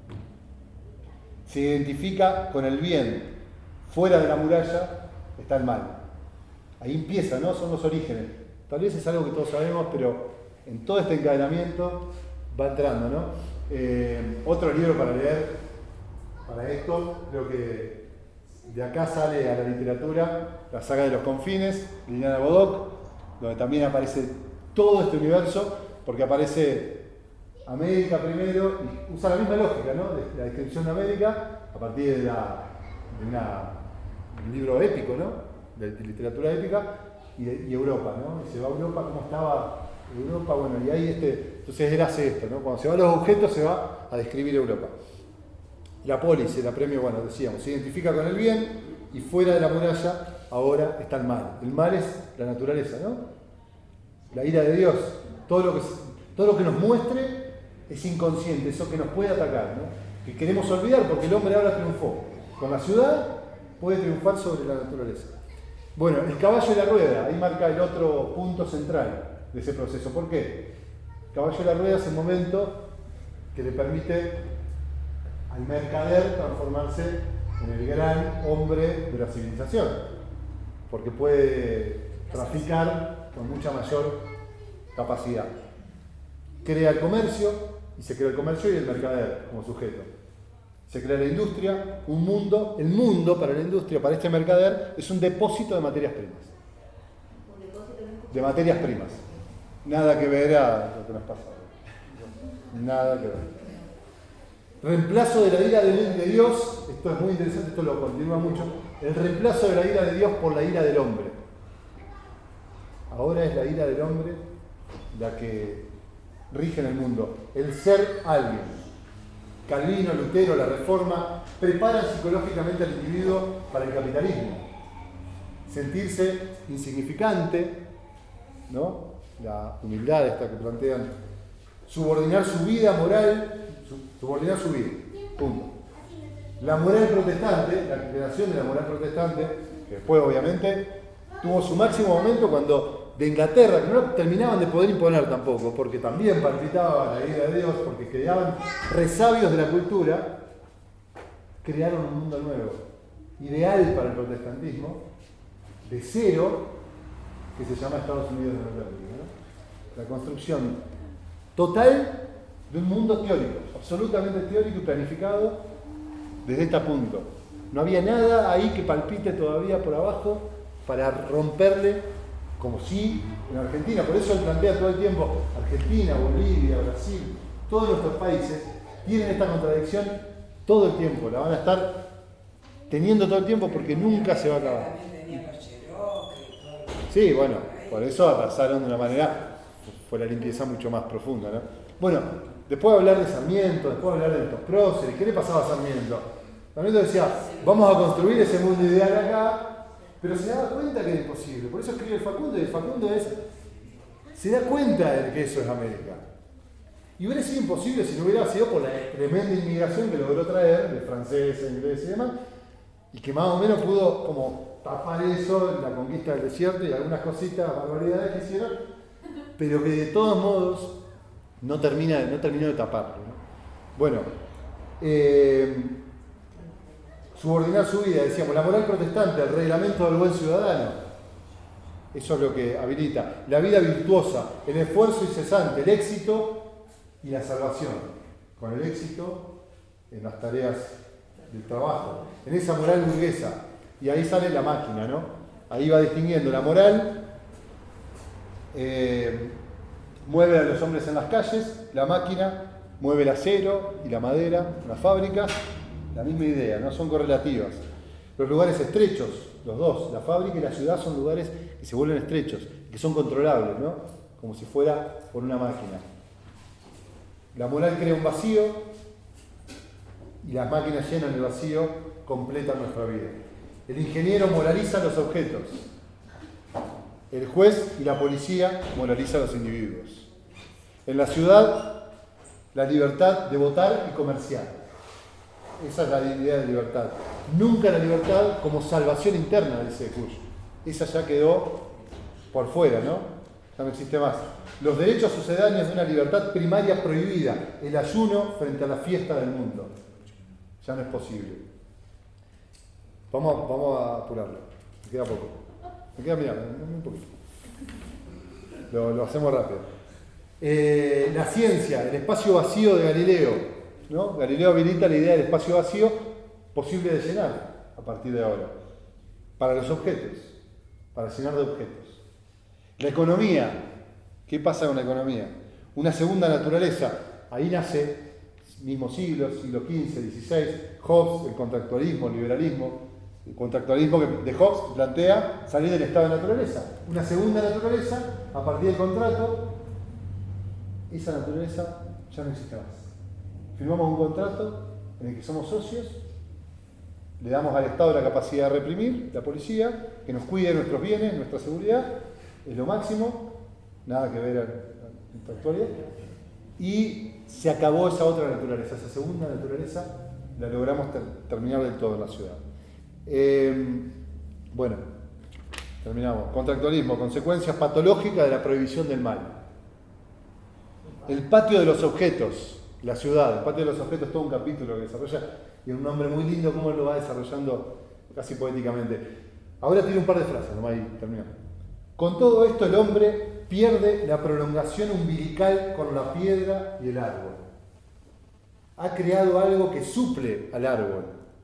Se identifica con el bien. Fuera de la muralla está el mal. Ahí empieza, ¿no? Son los orígenes. Tal vez es algo que todos sabemos, pero en todo este encadenamiento va entrando, ¿no? Eh, otro libro para leer para esto, creo que de acá sale a la literatura la saga de los confines, Liliana Bodoc, donde también aparece todo este universo, porque aparece América primero, y usa la misma lógica, ¿no? De la descripción de América, a partir de, la, de una, un libro épico, ¿no? De, de literatura épica, y, de, y Europa, ¿no? Y se va a Europa, ¿cómo estaba Europa? Bueno, y ahí este, entonces él hace esto, ¿no? Cuando se va a los objetos, se va a describir Europa. La polis, el apremio, bueno, decíamos, se identifica con el bien, y fuera de la muralla ahora está el mal. El mal es la naturaleza, ¿no? La ira de Dios. Todo lo que, todo lo que nos muestre es inconsciente, eso que nos puede atacar, ¿no? Que queremos olvidar porque el hombre ahora triunfó. Con la ciudad puede triunfar sobre la naturaleza. Bueno, el caballo y la rueda, ahí marca el otro punto central de ese proceso. ¿Por qué? El caballo y la rueda es el momento que le permite al mercader transformarse en el gran hombre de la civilización, porque puede traficar con mucha mayor capacidad. Crea el comercio, y se crea el comercio y el mercader como sujeto. Se crea la industria, un mundo, el mundo para la industria, para este mercader, es un depósito de materias primas. De materias primas. Nada que ver a lo que nos pasa. Nada que ver. Reemplazo de la ira de, de Dios, esto es muy interesante, esto lo continúa mucho, el reemplazo de la ira de Dios por la ira del hombre. Ahora es la ira del hombre la que rige en el mundo, el ser alguien. Calvino, Lutero, la Reforma preparan psicológicamente al individuo para el capitalismo. Sentirse insignificante, ¿no? La humildad esta que plantean, subordinar su vida moral, subordinar su vida, punto. La moral protestante, la creación de la moral protestante, que después obviamente tuvo su máximo momento cuando de Inglaterra, que no terminaban de poder imponer tampoco, porque también palpitaba la ira de Dios, porque creaban resabios de la cultura, crearon un mundo nuevo, ideal para el protestantismo, de cero, que se llama Estados Unidos de Norteamérica, ¿no? La construcción total de un mundo teórico, absolutamente teórico y planificado desde este punto. No había nada ahí que palpite todavía por abajo para romperle, como sí en Argentina. Por eso él plantea todo el tiempo, Argentina, Bolivia, Brasil, todos nuestros países tienen esta contradicción todo el tiempo, la van a estar teniendo todo el tiempo porque nunca se va a acabar. Sí, bueno, por eso pasaron de una manera, fue la limpieza mucho más profunda, ¿no? Bueno, después de hablar de Sarmiento, después de hablar de estos próceres, ¿qué le pasaba a Sarmiento? Sarmiento decía, vamos a construir ese mundo ideal acá, pero se daba cuenta que era imposible. Por eso escribe el Facundo, y el Facundo es, se da cuenta de que eso es América. Y hubiera sido imposible si no hubiera sido por la tremenda inmigración que logró traer, de franceses, ingleses y demás, y que más o menos pudo como tapar eso, la conquista del desierto y algunas cositas, barbaridades que hicieron, pero que de todos modos no, termina, no terminó de taparlo, ¿no? Bueno, eh, subordinar su vida, decíamos, la moral protestante, el reglamento del buen ciudadano, eso es lo que habilita, la vida virtuosa, el esfuerzo incesante, el éxito y la salvación, con el éxito en las tareas del trabajo, en esa moral burguesa, y ahí sale la máquina, ¿no? Ahí va distinguiendo la moral, eh, mueve a los hombres en las calles, la máquina mueve el acero y la madera, las fábricas, la misma idea, ¿no? Son correlativas. Los lugares estrechos, los dos, la fábrica y la ciudad son lugares y se vuelven estrechos, que son controlables, ¿no? Como si fuera por una máquina. La moral crea un vacío y las máquinas llenan el vacío, completan nuestra vida. El ingeniero moraliza los objetos. El juez y la policía moralizan los individuos. En la ciudad, la libertad de votar y comerciar. Esa es la idea de libertad. Nunca la libertad como salvación interna, dice Kush. Esa ya quedó por fuera, ¿no? Ya no existe más. Los derechos sucedáneos de una libertad primaria prohibida. El ayuno frente a la fiesta del mundo. Ya no es posible. Vamos, a, vamos a apurarlo. Me queda poco. Me queda, mirá, un poquito. Lo, lo hacemos rápido. Eh, la ciencia, el espacio vacío de Galileo, ¿no? Galileo habilita la idea del espacio vacío posible de llenar a partir de ahora, para los objetos, para llenar de objetos. La economía, ¿qué pasa con la economía? Una segunda naturaleza, ahí nace, mismo siglo, siglo quince, dieciséis, Hobbes, el contractualismo, el liberalismo, el contractualismo de Hobbes plantea salir del estado de naturaleza, una segunda naturaleza a partir del contrato. Esa naturaleza ya no existe más. Firmamos un contrato en el que somos socios, le damos al Estado la capacidad de reprimir, la policía, que nos cuide de nuestros bienes, nuestra seguridad, es lo máximo, nada que ver en la actualidad. Y se acabó esa otra naturaleza, esa segunda naturaleza, la logramos ter terminar del todo en la ciudad. Eh, bueno, terminamos. Contractualismo, consecuencias patológicas de la prohibición del mal. El patio de los objetos, la ciudad, el patio de los objetos es todo un capítulo que desarrolla y un nombre muy lindo cómo lo va desarrollando casi poéticamente. Ahora tiene un par de frases, nomás ahí termino. Con todo esto el hombre pierde la prolongación umbilical con la piedra y el árbol. Ha creado algo que suple al árbol,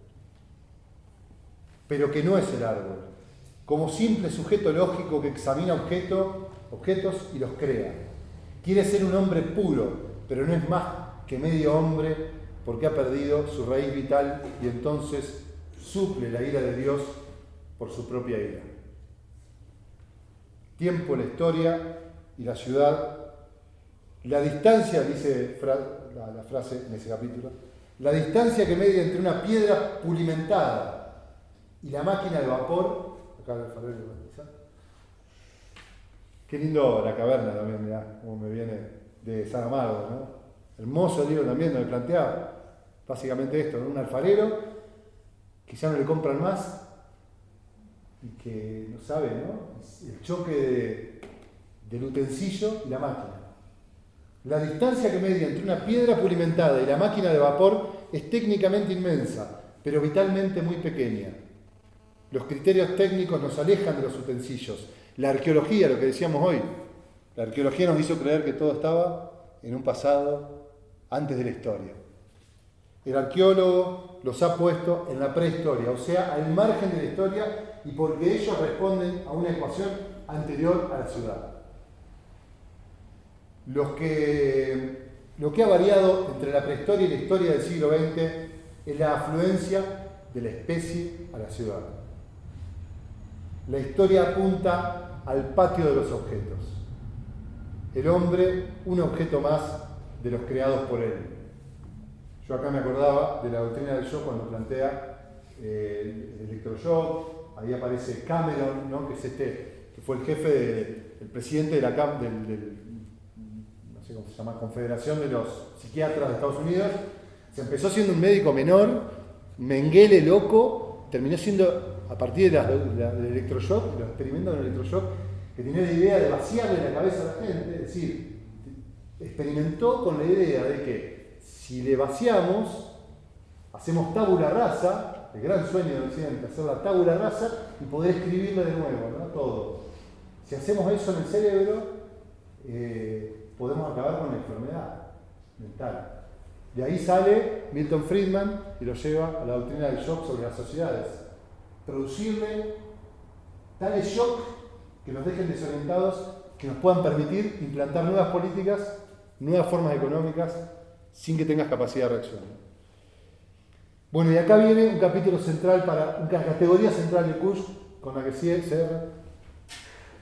pero que no es el árbol, como simple sujeto lógico que examina objeto, objetos y los crea. Quiere ser un hombre puro, pero no es más que medio hombre porque ha perdido su raíz vital y entonces suple la ira de Dios por su propia ira. Tiempo, la historia y la ciudad. La distancia, dice la, la frase en ese capítulo, la distancia que media entre una piedra pulimentada y la máquina de vapor. Acá el farero. Qué lindo La Caverna también, mirá, cómo me viene de San Amaro, ¿no? Hermoso libro también, donde planteaba básicamente esto, ¿no? Un alfarero que ya no le compran más y que no sabe, ¿no? El choque de, del utensilio y la máquina. La distancia que media entre una piedra pulimentada y la máquina de vapor es técnicamente inmensa, pero vitalmente muy pequeña. Los criterios técnicos nos alejan de los utensilios. La arqueología, lo que decíamos hoy, la arqueología nos hizo creer que todo estaba en un pasado antes de la historia. El arqueólogo los ha puesto en la prehistoria, o sea, al margen de la historia, y porque ellos responden a una ecuación anterior a la ciudad. Los que, lo que ha variado entre la prehistoria y la historia del siglo veinte es la afluencia de la especie a la ciudad. La historia apunta al patio de los objetos. El hombre, un objeto más de los creados por él. Yo acá me acordaba de la doctrina del shock cuando plantea eh, el electroshock. Ahí aparece Cameron, ¿no? Que es este, que fue el jefe, de, el presidente de la del, del, no sé cómo se llama, Confederación de los Psiquiatras de Estados Unidos. Se empezó siendo un médico menor, menguele loco, terminó siendo, a partir de la, de la, del electroshock, de los experimentos del electroshock, que tenía la idea de vaciarle la cabeza a la gente, es decir, experimentó con la idea de que si le vaciamos, hacemos tabula rasa, el gran sueño del occidente, hacer la tabula rasa y poder escribirle de nuevo, ¿no? Todo. Si hacemos eso en el cerebro, eh, podemos acabar con la enfermedad mental. De ahí sale Milton Friedman y lo lleva a la doctrina del shock sobre las sociedades. Producirle tales shock que nos dejen desorientados, que nos puedan permitir implantar nuevas políticas, nuevas formas económicas, sin que tengas capacidad de reacción. Bueno, y acá viene un capítulo central, para una categoría central de Kush, con la que cierra.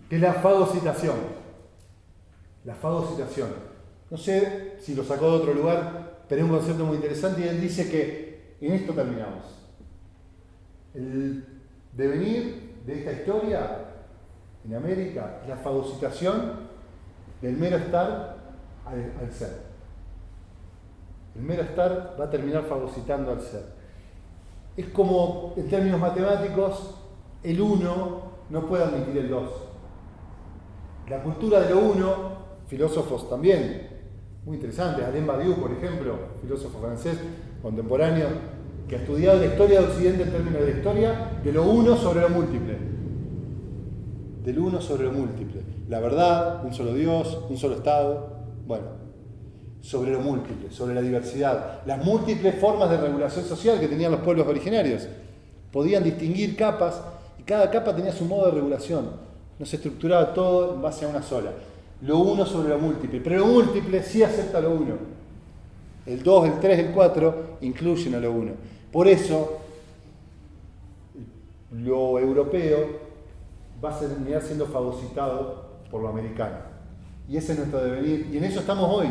que es la fagocitación. La fagocitación. No sé si lo sacó de otro lugar, pero es un concepto muy interesante y él dice que en esto terminamos. El devenir de esta historia en América es la fagocitación del mero estar al, al ser. El mero estar va a terminar fagocitando al ser. Es como, en términos matemáticos, el uno no puede admitir el dos. La cultura de lo uno, filósofos también, muy interesantes, Alain Badiou, por ejemplo, filósofo francés contemporáneo, que ha estudiado la historia de Occidente en términos de la historia de lo uno sobre lo múltiple. Del uno sobre lo múltiple. La verdad, un solo Dios, un solo Estado, bueno. Sobre lo múltiple, sobre la diversidad, las múltiples formas de regulación social que tenían los pueblos originarios. Podían distinguir capas y cada capa tenía su modo de regulación. No se estructuraba todo en base a una sola. Lo uno sobre lo múltiple, pero lo múltiple sí acepta lo uno. El dos, el tres, el cuatro incluyen a lo uno. Por eso, lo europeo va a terminar siendo fagocitado por lo americano. Y ese es nuestro devenir, y en eso estamos hoy.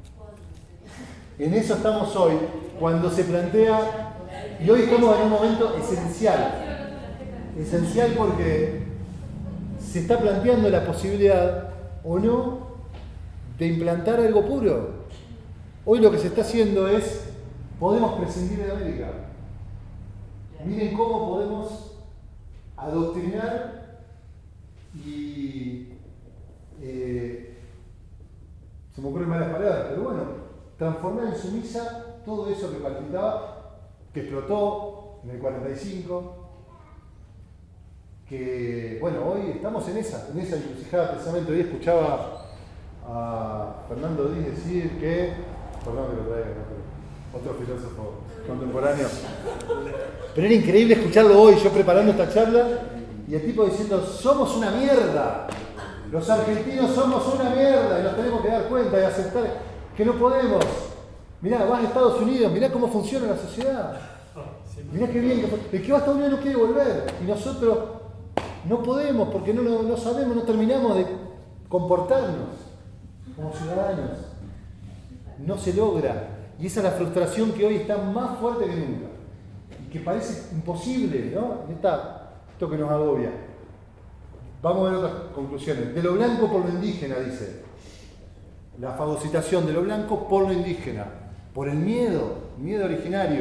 En eso estamos hoy, cuando se plantea, y hoy estamos en un momento esencial, esencial porque se está planteando la posibilidad, o no, de implantar algo puro. Hoy lo que se está haciendo es, podemos prescindir de América. Miren cómo podemos adoctrinar y, eh, se me ocurren malas palabras, pero bueno, transformar en sumisa todo eso que palpitaba, que explotó en el cuarenta y cinco, que, bueno, hoy estamos en esa, en esa encrucijada precisamente. Hoy escuchaba a Fernando Díaz decir que, perdón que lo traiga, ¿no? Otro filósofo contemporáneo, pero era increíble escucharlo hoy, yo preparando esta charla, y el tipo diciendo, somos una mierda, los argentinos somos una mierda, y nos tenemos que dar cuenta y aceptar que no podemos. Mirá, vas a Estados Unidos, mirá cómo funciona la sociedad. Mirá qué bien, el que va a Estados Unidos no quiere volver. Y nosotros no podemos porque no, no, no sabemos, no terminamos de comportarnos como ciudadanos. No se logra. Y esa es la frustración que hoy está más fuerte que nunca. Y que parece imposible, ¿no? Esta, esto que nos agobia. Vamos a ver otras conclusiones. De lo blanco por lo indígena, dice. La fagocitación de lo blanco por lo indígena, por el miedo, miedo originario,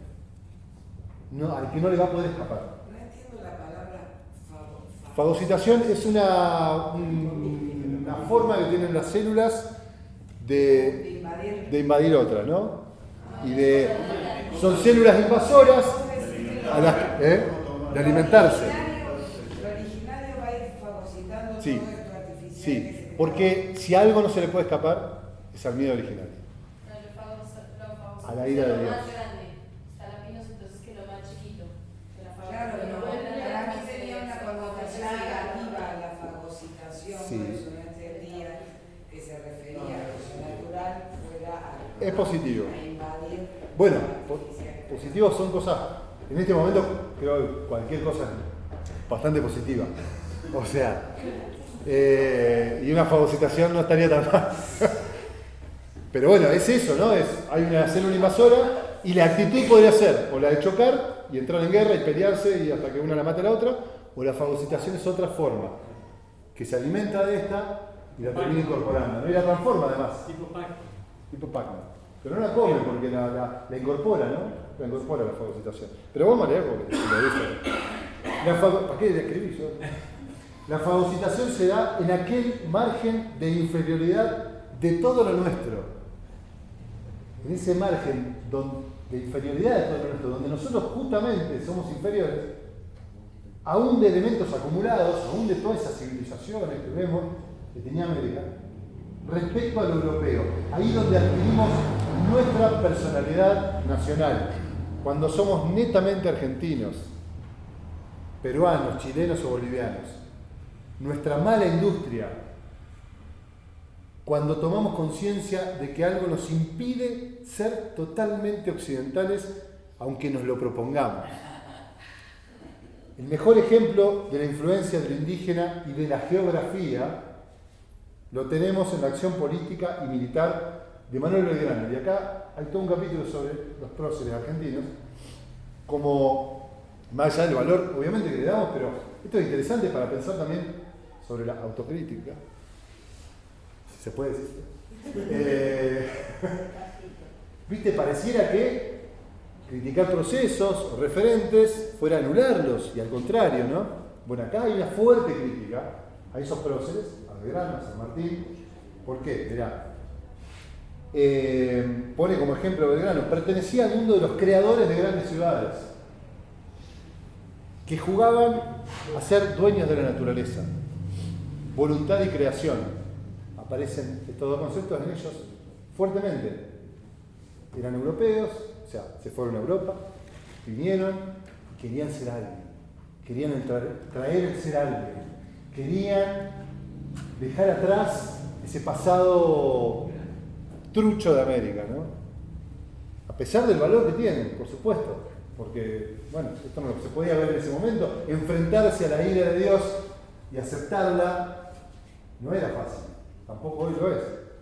no, al que no le va a poder escapar. No entiendo la palabra fago, fago. Fagocitación es una, un, una forma que tienen las células de, de, invadir. de invadir otras, ¿no? Y de, son células invasoras a las, ¿eh? de alimentarse. Lo originario va a ir fagocitando Sí, todo esto artificial. sí. Porque si algo no se le puede escapar, es al miedo original. A la ira de Dios. Lo más grande. Salapinos, entonces que lo más chiquito. Claro, no, para mí tenía una connotación negativa a la fagocitación, Sí. por eso no entendía que se refería a que lo natural fuera a, Es positivo. a invadir. Bueno, la po- artificialidad. positivos son cosas, en este momento creo que cualquier cosa es bastante positiva. O sea, eh, y una fagocitación no estaría tan mal. Pero bueno, es eso, ¿no? Es, hay una célula invasora y la actitud podría ser o la de chocar y entrar en guerra y pelearse y hasta que una la mate a la otra, o la fagocitación es otra forma, que se alimenta de esta y la termina incorporando, ¿no? Y la transforma además. Tipo Pac. Tipo Pac-Man. Pero no la come porque la, la, la incorpora, ¿no? La incorpora la fagocitación. Pero vamos a leer porque lo dice. La fago... ¿Para qué le escribí yo? La fagocitación se da en aquel margen de inferioridad de todo lo nuestro. En ese margen de inferioridad de todo lo nuestro, donde nosotros justamente somos inferiores, aún de elementos acumulados, aún de todas esas civilizaciones que vemos que tenía América, respecto al europeo, ahí donde adquirimos nuestra personalidad nacional, cuando somos netamente argentinos, peruanos, chilenos o bolivianos, nuestra mala industria, cuando tomamos conciencia de que algo nos impide ser totalmente occidentales, aunque nos lo propongamos. El mejor ejemplo de la influencia de lo indígena y de la geografía lo tenemos en la acción política y militar de Manuel Belgrano. Y acá hay todo un capítulo sobre los próceres argentinos, como más allá del valor, obviamente, que le damos, pero esto es interesante para pensar también sobre la autocrítica, si se puede decir. Eh, Viste, pareciera que criticar procesos o referentes fuera anularlos, y al contrario, ¿no? Bueno, acá hay una fuerte crítica a esos próceres, a Belgrano, a San Martín. ¿Por qué? Mirá. Eh, pone como ejemplo Belgrano, pertenecía al mundo de los creadores de grandes ciudades, que jugaban a ser dueños de la naturaleza. Voluntad y creación. Aparecen estos dos conceptos en ellos fuertemente. Eran europeos, o sea, se fueron a Europa, vinieron y querían ser alguien. Querían traer, traer el ser alguien. Querían dejar atrás ese pasado trucho de América, ¿no? A pesar del valor que tienen, por supuesto. Porque, bueno, esto no se podía ver en ese momento. Enfrentarse a la ira de Dios y aceptarla no era fácil. Tampoco hoy lo es.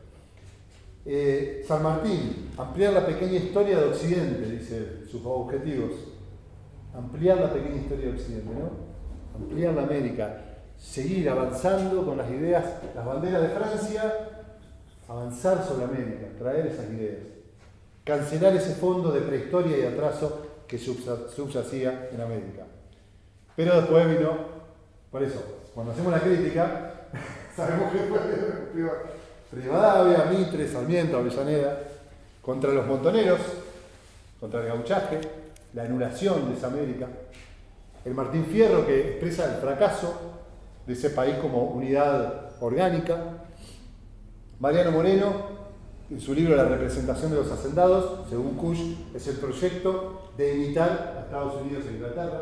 Eh, San Martín, ampliar la pequeña historia de Occidente, dice sus objetivos. Ampliar la pequeña historia de Occidente, ¿no? Ampliar la América. Seguir avanzando con las ideas, las banderas de Francia, avanzar sobre América, traer esas ideas. Cancelar ese fondo de prehistoria y atraso que subyacía en América. Pero después vino, por eso, cuando hacemos la crítica, sabemos que fue Rivadavia, Mitre, Sarmiento, Avellaneda, contra los montoneros, contra el gauchaje, la anulación de esa América, el Martín Fierro, que expresa el fracaso de ese país como unidad orgánica, Mariano Moreno, en su libro La representación de los hacendados, según Kusch, es el proyecto de imitar a Estados Unidos e Inglaterra.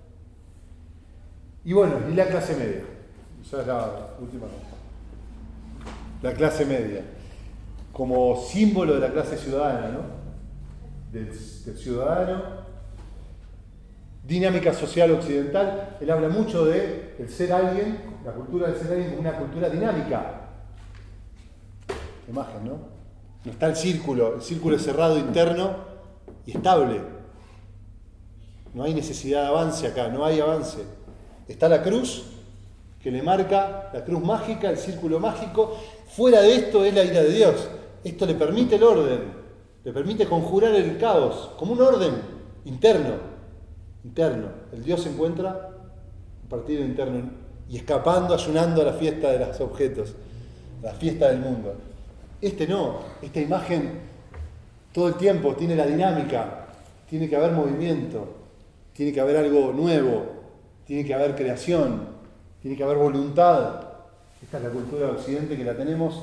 Y bueno, y la clase media. Esa es la última cosa. La clase media, como símbolo de la clase ciudadana, ¿no? Del, del ciudadano. Dinámica social occidental. Él habla mucho de el ser alguien, la cultura del ser alguien como una cultura dinámica. Imagen, ¿no? No está el círculo, el círculo es cerrado interno y estable. No hay necesidad de avance acá, no hay avance. Está la cruz, que le marca, la cruz mágica, el círculo mágico. Fuera de esto es la ira de Dios. Esto le permite el orden, le permite conjurar el caos, como un orden interno. Interno. El Dios se encuentra un partido interno y escapando, ayunando a la fiesta de los objetos, la fiesta del mundo. Este no, esta imagen todo el tiempo tiene la dinámica, tiene que haber movimiento, tiene que haber algo nuevo, tiene que haber creación, tiene que haber voluntad. Esta es la cultura de Occidente que la tenemos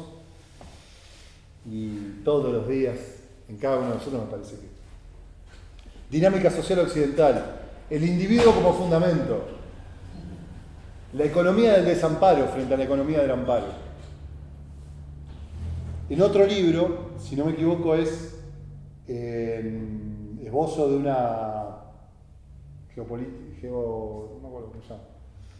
y todos los días en cada uno de nosotros, me parece que. Dinámica social occidental, el individuo como fundamento, la economía del desamparo frente a la economía del amparo. En otro libro, si no me equivoco, es eh, esbozo de una geopolítica, geo, no me acuerdo cómo se llama,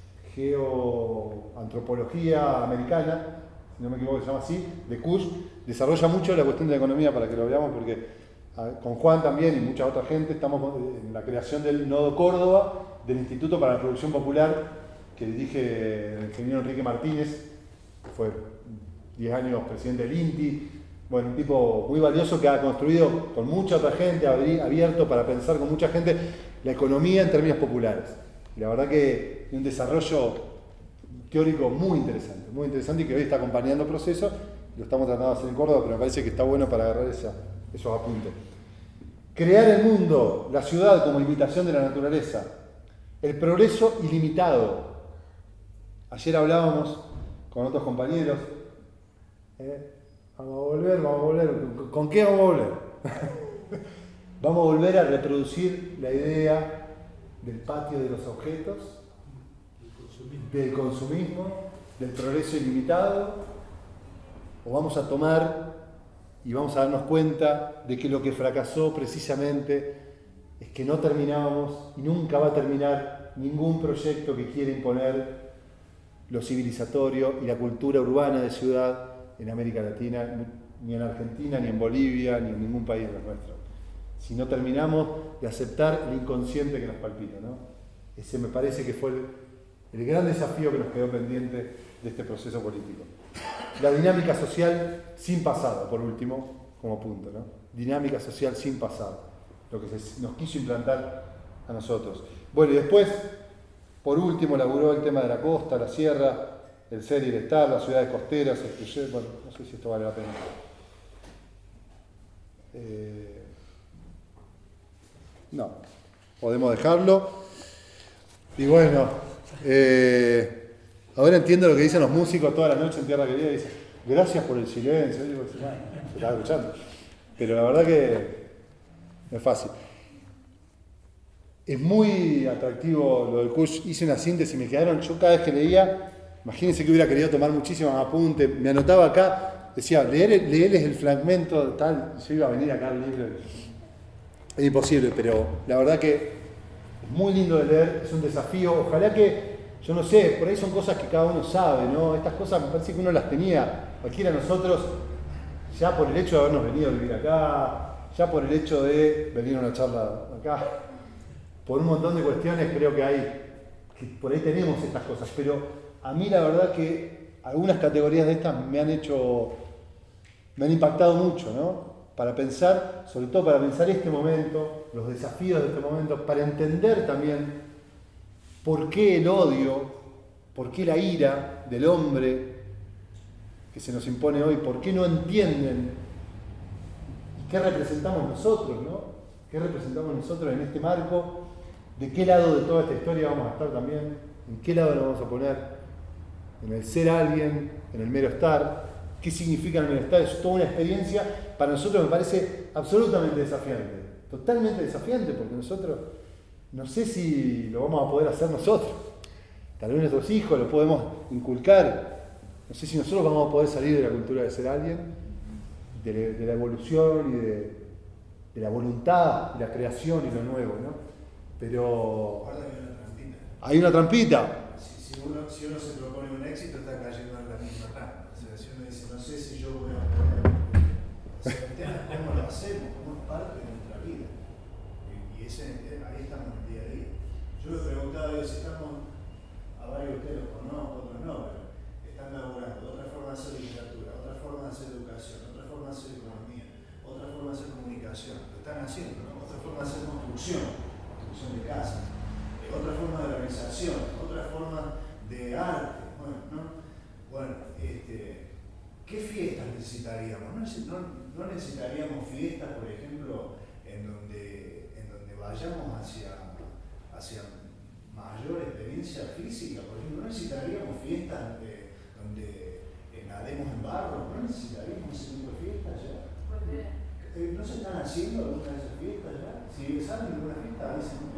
geoantropología americana, si no me equivoco se llama así, de Kusch, desarrolla mucho la cuestión de la economía para que lo veamos, porque a, con Juan también y mucha otra gente estamos en la creación del Nodo Córdoba, del Instituto para la Producción Popular, que dirige el ingeniero Enrique Martínez, que fue diez años presidente del INTI, bueno, un tipo muy valioso que ha construido con mucha otra gente, abierto para pensar con mucha gente la economía en términos populares. Y la verdad que un desarrollo teórico muy interesante, muy interesante y que hoy está acompañando el proceso. Lo estamos tratando de hacer en Córdoba, pero me parece que está bueno para agarrar esa, esos apuntes. Crear el mundo, la ciudad como imitación de la naturaleza, el progreso ilimitado. Ayer hablábamos con otros compañeros. ¿Eh? Vamos a volver, vamos a volver. ¿Con qué vamos a volver? Vamos a volver a reproducir la idea del patio de los objetos, del consumismo, del progreso ilimitado, o vamos a tomar y vamos a darnos cuenta de que lo que fracasó precisamente es que no terminábamos y nunca va a terminar ningún proyecto que quiera imponer lo civilizatorio y la cultura urbana de ciudad en América Latina, ni en Argentina, ni en Bolivia, ni en ningún país de los nuestros. Si no terminamos de aceptar el inconsciente que nos palpita, ¿no? Ese me parece que fue el, el gran desafío que nos quedó pendiente de este proceso político. La dinámica social sin pasado, por último, como punto, ¿no? Dinámica social sin pasado, lo que se nos quiso implantar a nosotros. Bueno, y después, por último, elaboró el tema de la costa, la sierra, el ser y el estar, las ciudades costeras, el, bueno, no sé si esto vale la pena. Eh, no, podemos dejarlo. Y bueno, eh, ahora entiendo lo que dicen los músicos toda la noche en Tierra Querida, dicen, gracias por el silencio. Yo digo, bueno, se estaba escuchando. Pero la verdad que no es fácil. Es muy atractivo lo del Kush. Hice una síntesis y me quedaron, yo cada vez que leía, imagínense que hubiera querido tomar muchísimos apuntes, me anotaba acá, decía, leer, leerles el fragmento tal, yo iba a venir acá al libro. Es imposible, pero la verdad que es muy lindo de leer, es un desafío. Ojalá que, yo no sé, por ahí son cosas que cada uno sabe, ¿no? Estas cosas me parece que uno las tenía, cualquiera de nosotros, ya por el hecho de habernos venido a vivir acá, ya por el hecho de venir a una charla acá, por un montón de cuestiones creo que hay, que por ahí tenemos estas cosas, pero a mí la verdad que algunas categorías de estas me han hecho, me han impactado mucho, ¿no? Para pensar, sobre todo para pensar este momento, los desafíos de este momento, para entender también por qué el odio, por qué la ira del hombre que se nos impone hoy, por qué no entienden y qué representamos nosotros, ¿no? ¿Qué representamos nosotros en este marco? ¿De qué lado de toda esta historia vamos a estar también? ¿En qué lado nos vamos a poner? ¿En el ser alguien? ¿En el mero estar? ¿Qué significa el mero estar? Es toda una experiencia, para nosotros me parece absolutamente desafiante. Totalmente desafiante, porque nosotros, no sé si lo vamos a poder hacer nosotros. Tal vez nuestros hijos lo podemos inculcar. No sé si nosotros vamos a poder salir de la cultura de ser alguien, de, de la evolución y de, de la voluntad, de la creación y lo nuevo, ¿no? Pero Guarda que hay una trampita. hay una trampita. Si, si, uno, si uno se propone un éxito, está cayendo en la misma trampa. O sea, si uno dice, no sé si yo voy a poder. O sea, el tema es cómo lo hacemos, cómo es parte de nuestra vida. Y, y ese, ahí estamos en el día a día. Yo le preguntaba, digo, si estamos, a varios de ustedes los conozco, otros no, pero están laburando, otra forma de hacer literatura, otra forma de hacer educación, otra forma de hacer economía, otra forma de hacer comunicación. Lo están haciendo, ¿no? Otra forma de hacer construcción. De casa, eh, otra forma de organización, otra forma de arte. Bueno, ¿no? Bueno, este, ¿qué fiestas necesitaríamos? ¿No, no, no necesitaríamos fiestas, por ejemplo, en donde, en donde vayamos hacia, hacia mayor experiencia física? Por ejemplo, ¿no necesitaríamos fiestas de, donde eh, nademos en barro? ¿No necesitaríamos ese tipo de fiestas ya? Eh, ¿No se están haciendo algunas de esas fiestas ya? Si salen de una fiesta, dicen,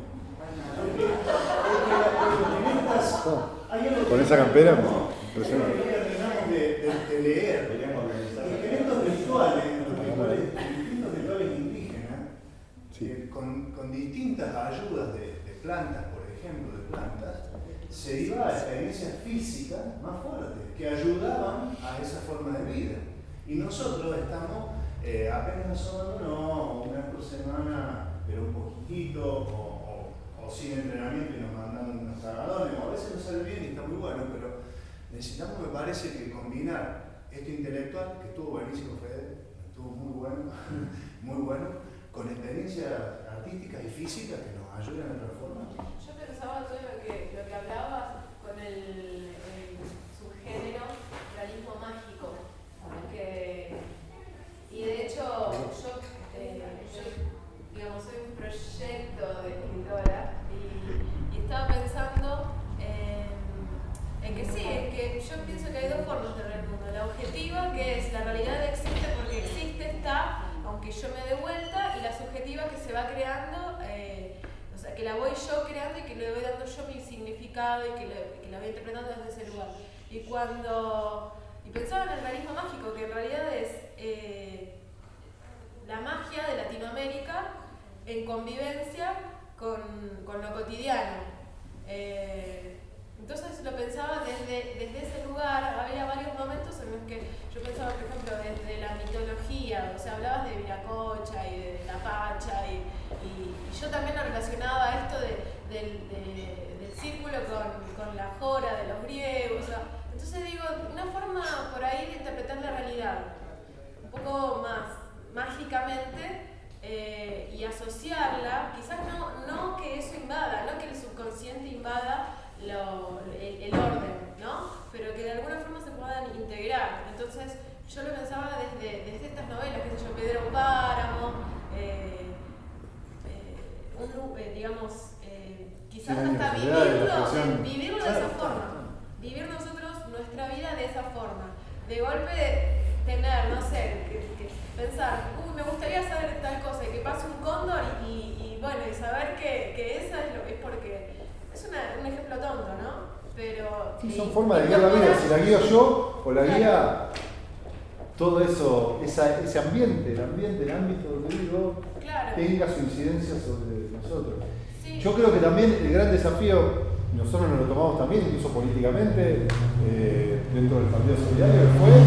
con esa campera, impresionante. Terminamos de, de, de leer esqueletos rituales, distintos rituales indígenas, sí. eh, con, con distintas ayudas de, de plantas, por ejemplo, de plantas, se iba a experiencias físicas más fuertes que ayudaban a esa forma de vida. Y nosotros estamos eh, apenas asomándonos una por semana, pero un poquitito, o, o, o sin entrenamiento y nos mandan unos cargadores, o a veces nos sale bien y está muy bueno, pero necesitamos, me parece, que combinar esto intelectual, que estuvo buenísimo, Fede, estuvo muy bueno, muy bueno, con experiencias artísticas y físicas que nos ayuden a transformar. Yo pensaba todo lo que, lo que hablabas con el, el subgénero realismo mágico, que, y de hecho yo, eh, yo digamos, soy un proyecto de escritora y, y estaba pensando en, en que sí, en que yo pienso que hay dos formas de ver el mundo. La objetiva, que es la realidad existe porque existe, está, aunque yo me dé vuelta, y la subjetiva, que se va creando, eh, o sea, que la voy yo creando y que le voy dando yo mi significado y que, le, que la voy interpretando desde ese lugar. Y cuando y pensaba en el realismo mágico, que en realidad es eh, la magia de Latinoamérica en convivencia con, con lo cotidiano. Eh, entonces lo pensaba desde, desde ese lugar. Había varios momentos en los que yo pensaba, por ejemplo, desde la mitología, o sea, hablabas de Viracocha y de la Pacha, y, y, y yo también lo relacionaba esto de, del, de, del círculo con, con la jora de los griegos. O sea, entonces digo, una forma por ahí de interpretar la realidad, un poco más mágicamente, eh, y asociarla, quizás no, no que eso invada, no que el subconsciente invada lo, el, el orden, ¿no? Pero que de alguna forma se puedan integrar. Entonces yo lo pensaba desde, desde estas novelas, qué sé yo, Pedro Páramo, eh, eh, un, eh, digamos, eh, quizás Sí, hasta la necesidad de la vivirlo, expresión. vivirlo de Claro, esa claro. forma, vivir nosotros nuestra vida de esa forma. De golpe tener, no sé, que, que pensar, uh, me gustaría saber tal cosa, y que pase un cóndor y, y bueno, y saber que, que esa es, lo, es porque es una, un ejemplo tonto, ¿no? Pero Sí, son y- formas de guiar la vida, si la guío yo o la guía todo eso, esa, ese ambiente, el ambiente, el ámbito donde vivo, Claro. tenga su incidencia sobre nosotros. Sí. Yo creo que también el gran desafío, nosotros nos lo tomamos también, incluso políticamente, eh, dentro del Partido Solidario,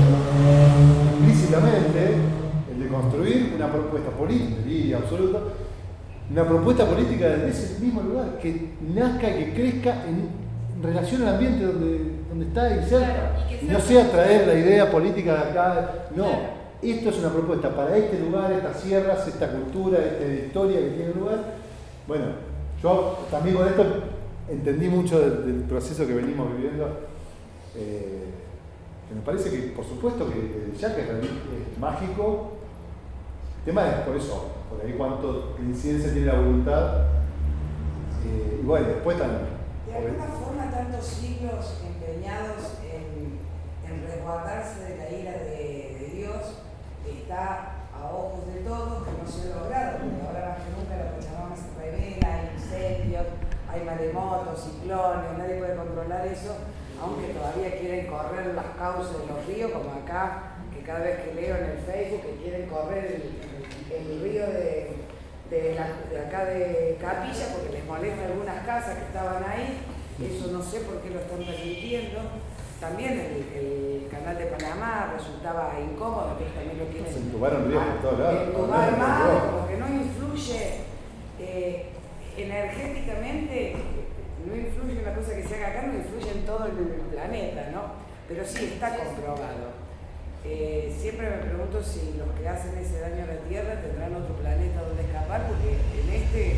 fue explícitamente el de construir una propuesta política, y absoluta, una propuesta política desde ese mismo lugar, que nazca y que crezca en relación al ambiente donde, donde está y cerca. Claro, y que Y no sea- sea traer la idea política de acá, no. Claro. Esto es una propuesta para este lugar, estas sierras, esta cultura, esta historia que tiene lugar. Bueno, yo también con esto entendí mucho del, del proceso que venimos viviendo. Eh, que me parece que, por supuesto, que ya que es, es mágico, el tema es por eso, por ahí cuánto de incidencia tiene la voluntad. Eh, y bueno, después también. De alguna forma, tantos siglos empeñados en, en resguardarse de la ira de, de Dios, está a ojos de todos que no se ha logrado, porque ahora más que nunca la Pachamama se revela, hay incendios, hay maremotos, ciclones, nadie puede controlar eso, aunque todavía quieren correr las causas de los ríos, como acá, que cada vez que leo en el Facebook que quieren correr el, el río de, de, la, de acá de Capilla, porque les molesta algunas casas que estaban ahí, eso no sé por qué lo están permitiendo. También el, el canal de Panamá resultaba incómodo, que también lo quieren Se entubaron ríos por todos lados. entubar más, como que no influye eh, energéticamente, no influye en la cosa que se haga acá, no influye en todo el planeta, ¿no? Pero sí está comprobado. Eh, siempre me pregunto si los que hacen ese daño a la Tierra tendrán otro planeta donde escapar, porque en este,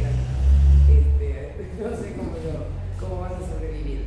este no sé cómo, lo, cómo van a sobrevivir.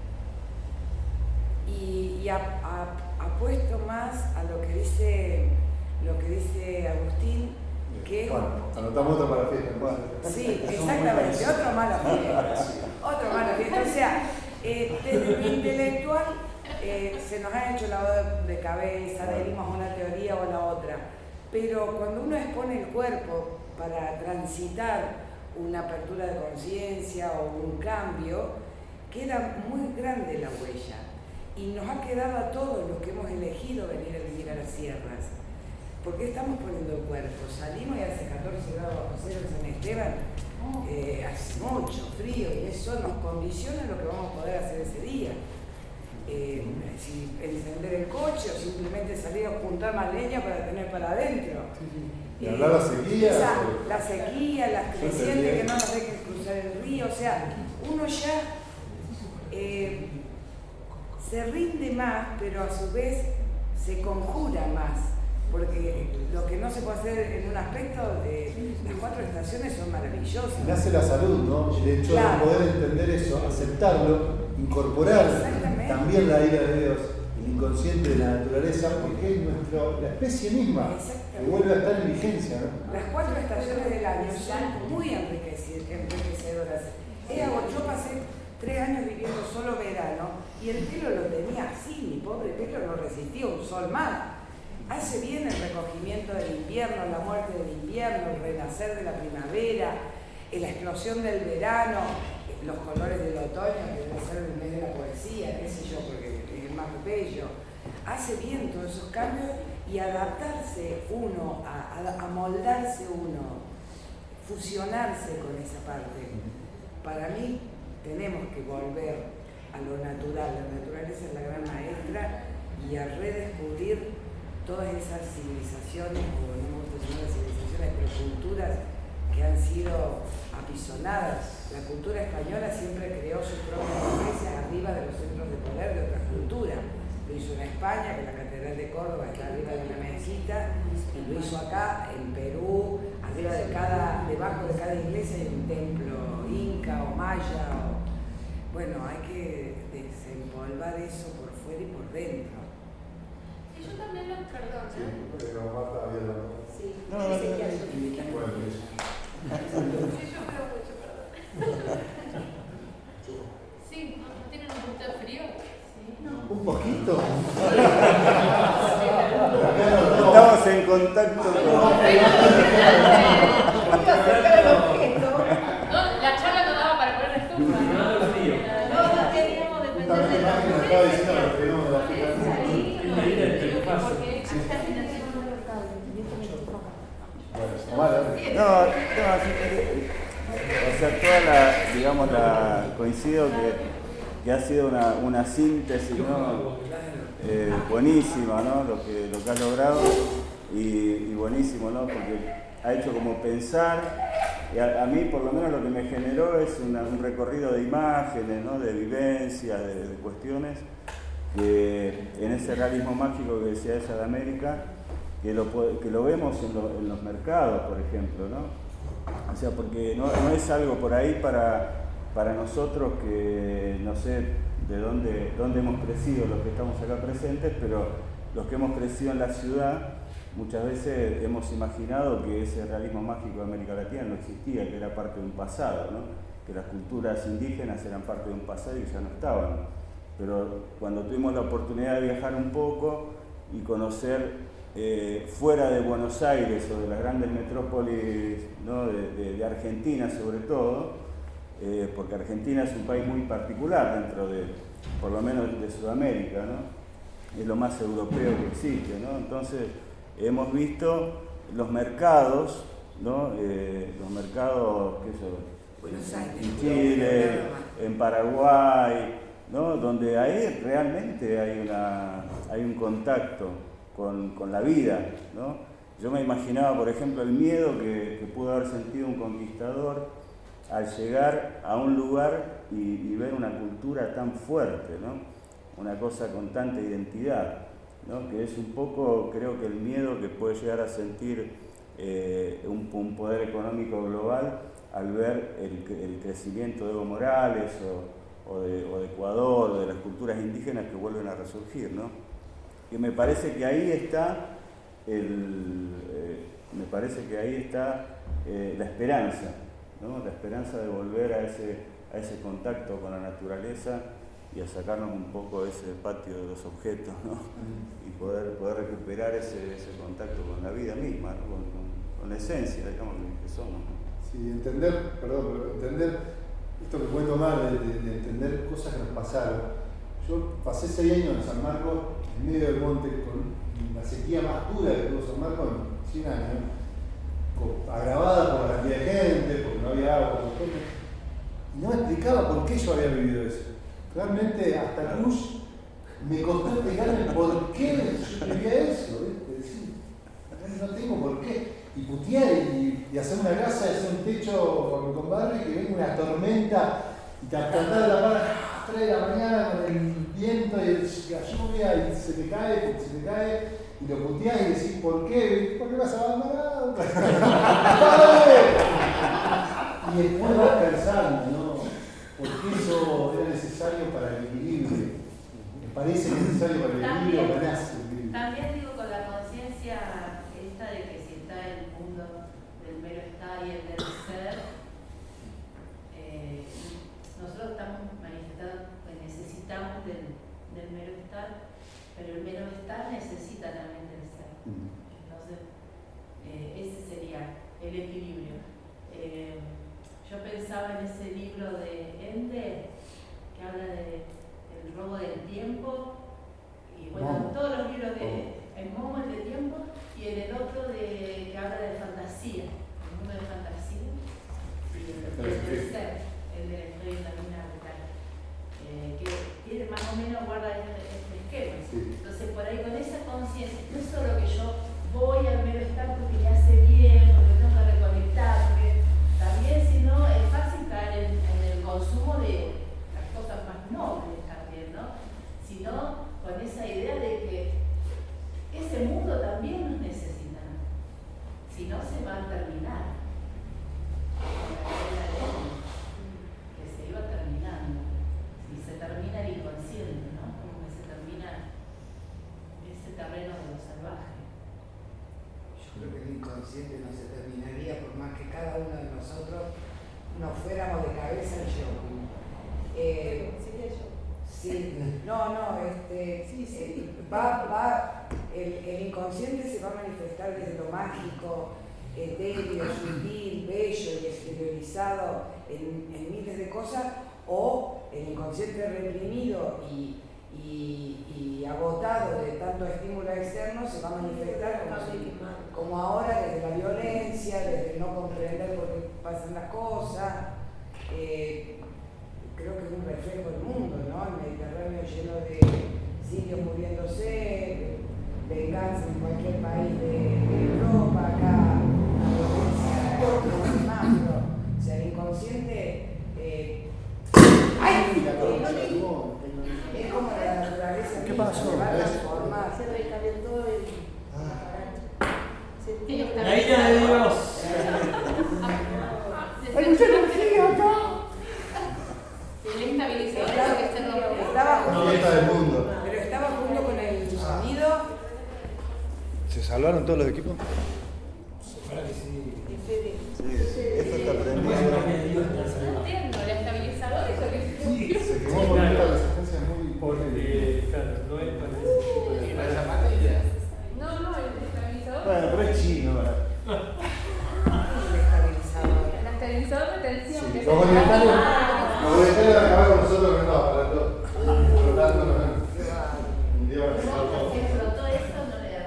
Y, y ap, ap, apuesto más a lo que dice, lo que dice Agustín, que Bueno, anotamos otro para la fiesta. Bueno. sí, exactamente, otro mala fiesta, otro mala fiesta. O sea, eh, desde lo intelectual eh, se nos ha hecho lavado de cabeza, adherimos a una teoría o a la otra, pero cuando uno expone el cuerpo para transitar una apertura de conciencia o un cambio, queda muy grande la huella. Y nos ha quedado a todos los que hemos elegido venir a vivir a las sierras. ¿Por qué estamos poniendo el cuerpo? Salimos y hace catorce grados bajo cero en San Esteban, eh, hace mucho frío y eso nos condiciona lo que vamos a poder hacer ese día. Eh, si encender el coche o simplemente salir a juntar más leña para tener para adentro. Y hablar la sequía. Esa, la sequía, las Yo crecientes entendí. que no nos dejen cruzar el río, o sea, uno ya eh, se rinde más, pero a su vez se conjura más, porque lo que no se puede hacer en un aspecto, de las cuatro estaciones son maravillosas. Nace la salud, ¿no? El hecho Claro. de poder entender eso, aceptarlo, incorporar Exactamente. también la ira de Dios, el inconsciente de la naturaleza, porque es nuestro, la especie misma que vuelve a estar en vigencia, ¿no? Las cuatro estaciones del año son muy enriqueci- enriquecedoras. Era, yo pasé tres años viviendo solo verano y el pelo lo tenía así, mi pobre pelo no resistía un sol más. Hace bien el recogimiento del invierno, la muerte del invierno, el renacer de la primavera, la explosión del verano, los colores del otoño, que debe ser el mes de la poesía, qué sé yo, porque es el más bello. Hace bien todos esos cambios y adaptarse uno, a, a, a moldarse uno, fusionarse con esa parte. Para mí tenemos que volver a lo natural. La naturaleza es la gran maestra y a redescubrir todas esas civilizaciones, o no me gusta llamar civilizaciones, pero culturas que han sido apisonadas. La cultura española siempre creó sus propias iglesias arriba de los centros de poder de otras culturas. Lo hizo en España, que la Catedral de Córdoba está arriba de una mezquita, y lo hizo acá, en Perú, arriba de cada, debajo de cada iglesia hay un templo inca o maya. O, bueno, hay que desempolvar eso por fuera y por dentro. Y yo también lo, perdón, Sí, ¿eh? porque no Marta había hablado. Sí. No, no, no, no. Bueno, eso. Sí, yo creo mucho, perdón. Sí, ¿no, ¿no tienen un poquito de frío? Sí. No. Un poquito. Estamos en contacto con... No, la charla no daba para poner la estufa. No, no, frío. No, queríamos depender de la También me estaba diciendo que no, la porque No, no, así que, o sea, toda la, digamos, la, coincido que, que ha sido una, una síntesis, ¿no? Eh, buenísima, ¿no? Lo que, lo que has logrado y, y buenísimo, ¿no? Porque ha hecho como pensar, y a, a mí por lo menos lo que me generó es una, un recorrido de imágenes, ¿no? De vivencias, de, de cuestiones, que en ese realismo mágico que decía ella de América, que lo, que lo vemos en, lo, en los mercados, por ejemplo, ¿no? O sea, porque no, no es algo por ahí para, para nosotros que, no sé de dónde, dónde hemos crecido los que estamos acá presentes, pero los que hemos crecido en la ciudad, muchas veces hemos imaginado que ese realismo mágico de América Latina no existía, que era parte de un pasado, ¿no? Que las culturas indígenas eran parte de un pasado y ya no estaban. Pero cuando tuvimos la oportunidad de viajar un poco y conocer Eh, fuera de Buenos Aires o de las grandes metrópolis, ¿no? de, de, de Argentina sobre todo, eh, porque Argentina es un país muy particular dentro de, por lo menos de Sudamérica, ¿no? Es lo más europeo que existe, ¿no? Entonces hemos visto los mercados, ¿no? Eh, los mercados, ¿qué son? Buenos Aires, En Chile, en Paraguay, ¿no? Donde ahí realmente hay, una, hay un contacto Con, con la vida, ¿no? Yo me imaginaba, por ejemplo, el miedo que, que pudo haber sentido un conquistador al llegar a un lugar y, y ver una cultura tan fuerte, ¿no? Una cosa con tanta identidad, ¿no? Que es un poco, creo que el miedo que puede llegar a sentir eh, un, un poder económico global al ver el, el crecimiento de Evo Morales o, o, de, o de Ecuador, o de las culturas indígenas que vuelven a resurgir, ¿no? Que me parece que ahí está el, eh, me parece que ahí está eh, la esperanza, ¿no? La esperanza de volver a ese, a ese contacto con la naturaleza y a sacarnos un poco de ese patio de los objetos, ¿no? Y poder, poder recuperar ese, ese contacto con la vida misma, ¿no? con, con, con la esencia, digamos, que somos, ¿no? Sí, entender, perdón, pero entender esto que cuento mal, de, de, de entender cosas que nos pasaron. Yo pasé seis años en San Marcos, en medio del monte, con la sequía más dura que tuvo San Marcos en cien años, agravada por la cantidad de gente, porque no había agua, y no me explicaba por qué yo había vivido eso. Realmente hasta Cruz me costó explicarme por qué yo vivía eso, ¿viste? Decir, no tengo por qué. Y putear y, y hacer una casa, y hacer un techo con mi compadre, que venga una tormenta y tratar de la par a las tres de la mañana con el viento y el, la lluvia y se te cae, porque se te cae, y lo puteás y decís, ¿por qué? ¿Por qué vas abandonado? Y después vas pensando, ¿no? ¿Por qué eso era necesario para el equilibrio? Me parece necesario para el equilibrio, para nace el equilibrio. También digo con la conciencia esta de que si está el mundo del mero estar y el del ser, eh, nosotros estamos manifestando que necesitamos del, del mero estar, pero el mero estar necesita también del ser. Entonces, eh, ese sería el equilibrio. Eh, yo pensaba en ese libro de Ende que habla de el robo del tiempo, y bueno, Momo. todos los libros de el Momo, el de tiempo, y en el otro de, que habla de fantasía, el mundo de fantasía, y el, el del ser, el de la historia interminable. inconsciente no se terminaría por más que cada uno de nosotros nos fuéramos de cabeza al shopping. Eh, Sería yo. sí, no, no, este, sí, sí, va, va, el, el inconsciente se va a manifestar desde lo mágico, etéreo, sutil, bello y exteriorizado en, en miles de cosas, o el inconsciente reprimido y, y, y agotado de tanto estímulo externo se va a manifestar como, si, como ahora desde la violencia, desde el no comprender por qué pasan las cosas. Eh, creo que es un reflejo del mundo, ¿no? El Mediterráneo lleno de sirios muriéndose, venganza en cualquier país de, de Europa, acá la violencia, no más, pero, o sea, el inconsciente eh, ¡ay! Es como la naturaleza. ¿Qué pasó? Se va a transformar. Se recalentó el aparato. La ira de Dios. ¡Hay mucha energía acá! El estabilizador que se rompió. Estaba junto, Fiesta del mundo. pero estaba junto con el sonido. ¿Se salvaron todos los equipos? Ojalá que sí. Sí, esto está prendido. No entiendo, el estabilizador es lo que se rompió. Se quemó por una resistencia muy Porque, claro, no es para No, no, el estabilizador. Bueno, pero es chino, ¿verdad? El estabilizador. El estabilizador de tensión. Sí, que los se- orientales, Ah. los orientales van a acabar con nosotros que nos aparatos flotando, ¿no? Un día van a hacer todo. Si explotó eso, no le da.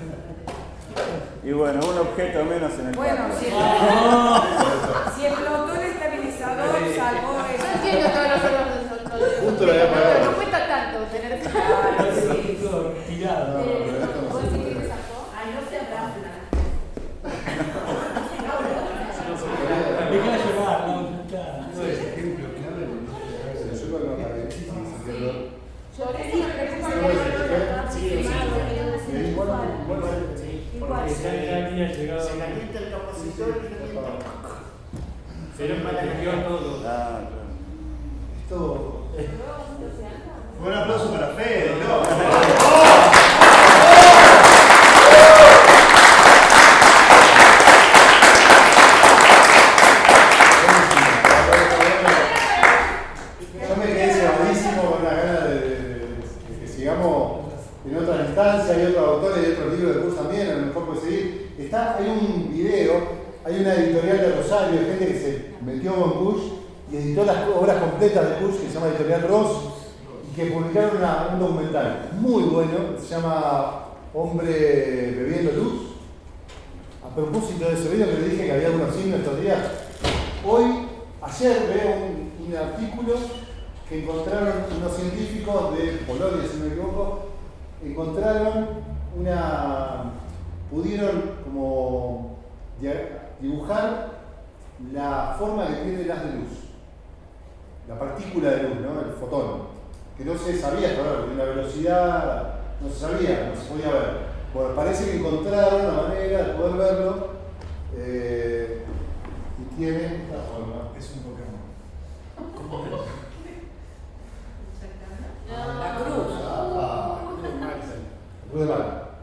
Y bueno, un objeto menos en el Bueno, patio. si explotó, si explotó el estabilizador, salvó Yo el. entiendo todos los otros resultados. Justo lo había apagado. No cuesta tanto tener que. Claro, sí. tirado. No, no, pero esto no ¿Vos se sí puede. que sacó? Ay, no se habla. Dejá de llorar, no, ya está. No es ejemplo clave de no Se supo que no apagué. Sí, se quedó. Yo decía que es como Sí, igual, igual, sí, Porque ya, ya había llegado. se calienta el capacitor y calienta. Pero protegió todo. Ah, claro. Esto. Un aplauso para Fede, ¿no? Yo me quedé cebadísimo con la gana de, de- de- de que sigamos en otra instancia, hay otros autores y otros libros de curso también, a lo mejor puede seguir. Está, hay un video, hay una editorial de Rosario, de gente que se metió con Kush y editó las obras completas de Kush, que se llama Editorial Ross, y que publicaron una- un documental muy bueno, que se llama Hombre Bebiendo Luz. A propósito de ese video que le dije que había algunos signos estos días, hoy, ayer veo un, un artículo que encontraron unos científicos de Polonia, si no me equivoco, encontraron una, pudieron como dia- dibujar la forma que tiene el haz de luz, la partícula de luz, ¿no? El fotón, que no se sabía hasta ahora, porque la velocidad no se sabía, no se podía ver. Bueno, parece que encontraron la manera de poder verlo eh, y tiene esta forma. Es un Pokémon. La cruz. Cruz de Mal.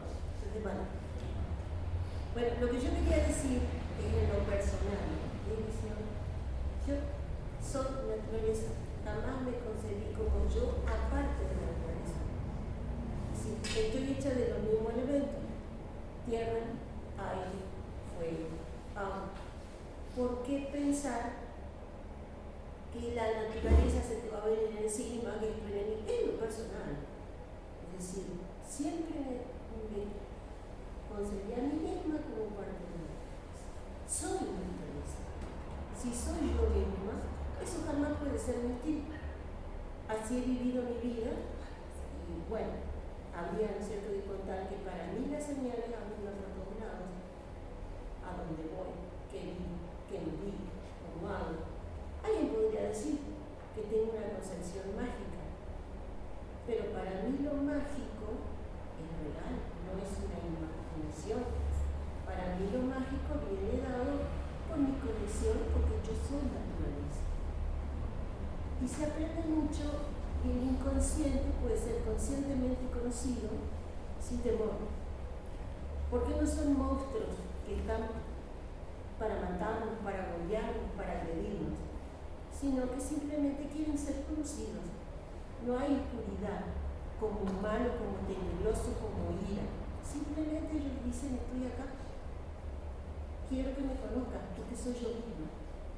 Bueno, lo que yo quería decir es en lo personal. Es decir, yo soy naturaleza, jamás me concebí como yo aparte de la naturaleza. Sí, estoy hecha de los mismos elementos: tierra, aire, fuego, agua. ¿Por qué pensar que la naturaleza se te va a venir encima, que estoy en en lo personal? Es decir, siempre me, me concebí a mí misma como parte de la naturaleza. Soy la naturaleza. Si soy yo misma, eso jamás puede ser mentir. Así he vivido mi vida y bueno, habría, ¿no es cierto?, de contar que para mí las señales andan por todos lados, a dónde voy, qué vi, qué no vi, cómo hago. Alguien podría decir que tengo una concepción mágica, pero para mí lo mágico es real, no es una imaginación. Para mí lo mágico viene dado por mi conexión, porque yo soy naturaleza. Y se aprende mucho y el inconsciente puede ser conscientemente conocido sin temor. Porque no son monstruos que están para matarnos, para golpearnos, para agredirnos, sino que simplemente quieren ser conocidos. No hay oscuridad como humano, como tenebroso, como ira. Simplemente ellos dicen, estoy acá, quiero que me conozcan, porque soy yo misma.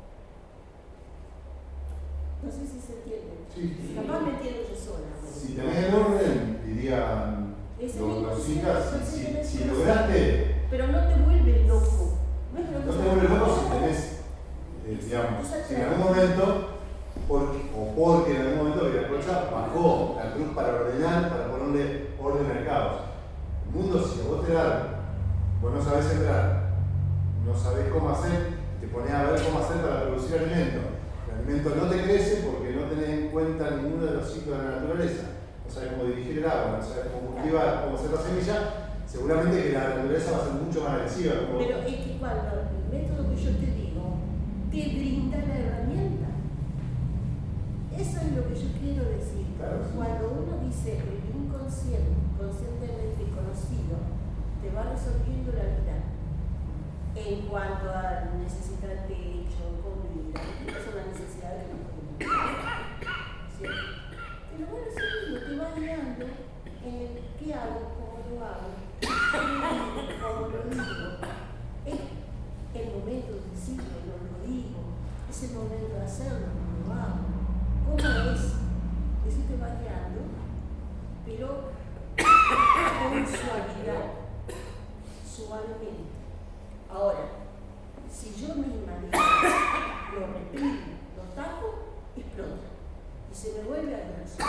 No sé si se entiende. Sí. Capaz me entiendo yo sola. Si tenés el orden, dirían los, los hijas, si, si, si lograste. Pero no te vuelve loco. No, es no te vuelve loco si tenés, eh, digamos, si en algún momento, porque, o porque en algún momento Viracocha bajó la cruz para ordenar, para ponerle orden al caos. El mundo, si a vos te dan, vos no sabés sembrar, no sabés cómo hacer, te ponés a ver cómo hacer para producir alimento. El alimento no te crece porque no tenés en cuenta ninguno de los ciclos de la naturaleza. No sabes cómo dirigir el agua, no sabes cómo cultivar, cómo hacer la semilla. Seguramente que la naturaleza va a ser mucho más agresiva. Como... Pero es que cuando el método que yo te digo te brinda la herramienta. Eso es lo que yo quiero decir. Claro, sí. Cuando uno dice el inconsciente, conscientemente conocido, te va resolviendo la vida. En cuanto a necesitar techo, comida, esas son las necesidades que nos ponemos. ¿Cierto? Pero bueno, sí, te va guiando en el qué hago, cómo lo hago, cómo lo digo. Es el momento de decirlo, no lo digo. Es el momento de hacerlo, no lo hago. ¿Cómo es? Eso te va guiando, pero con suavidad, suavemente. Ahora, si yo misma digo, lo reprimo, lo tapo, explota. Y se me vuelve a lanzar.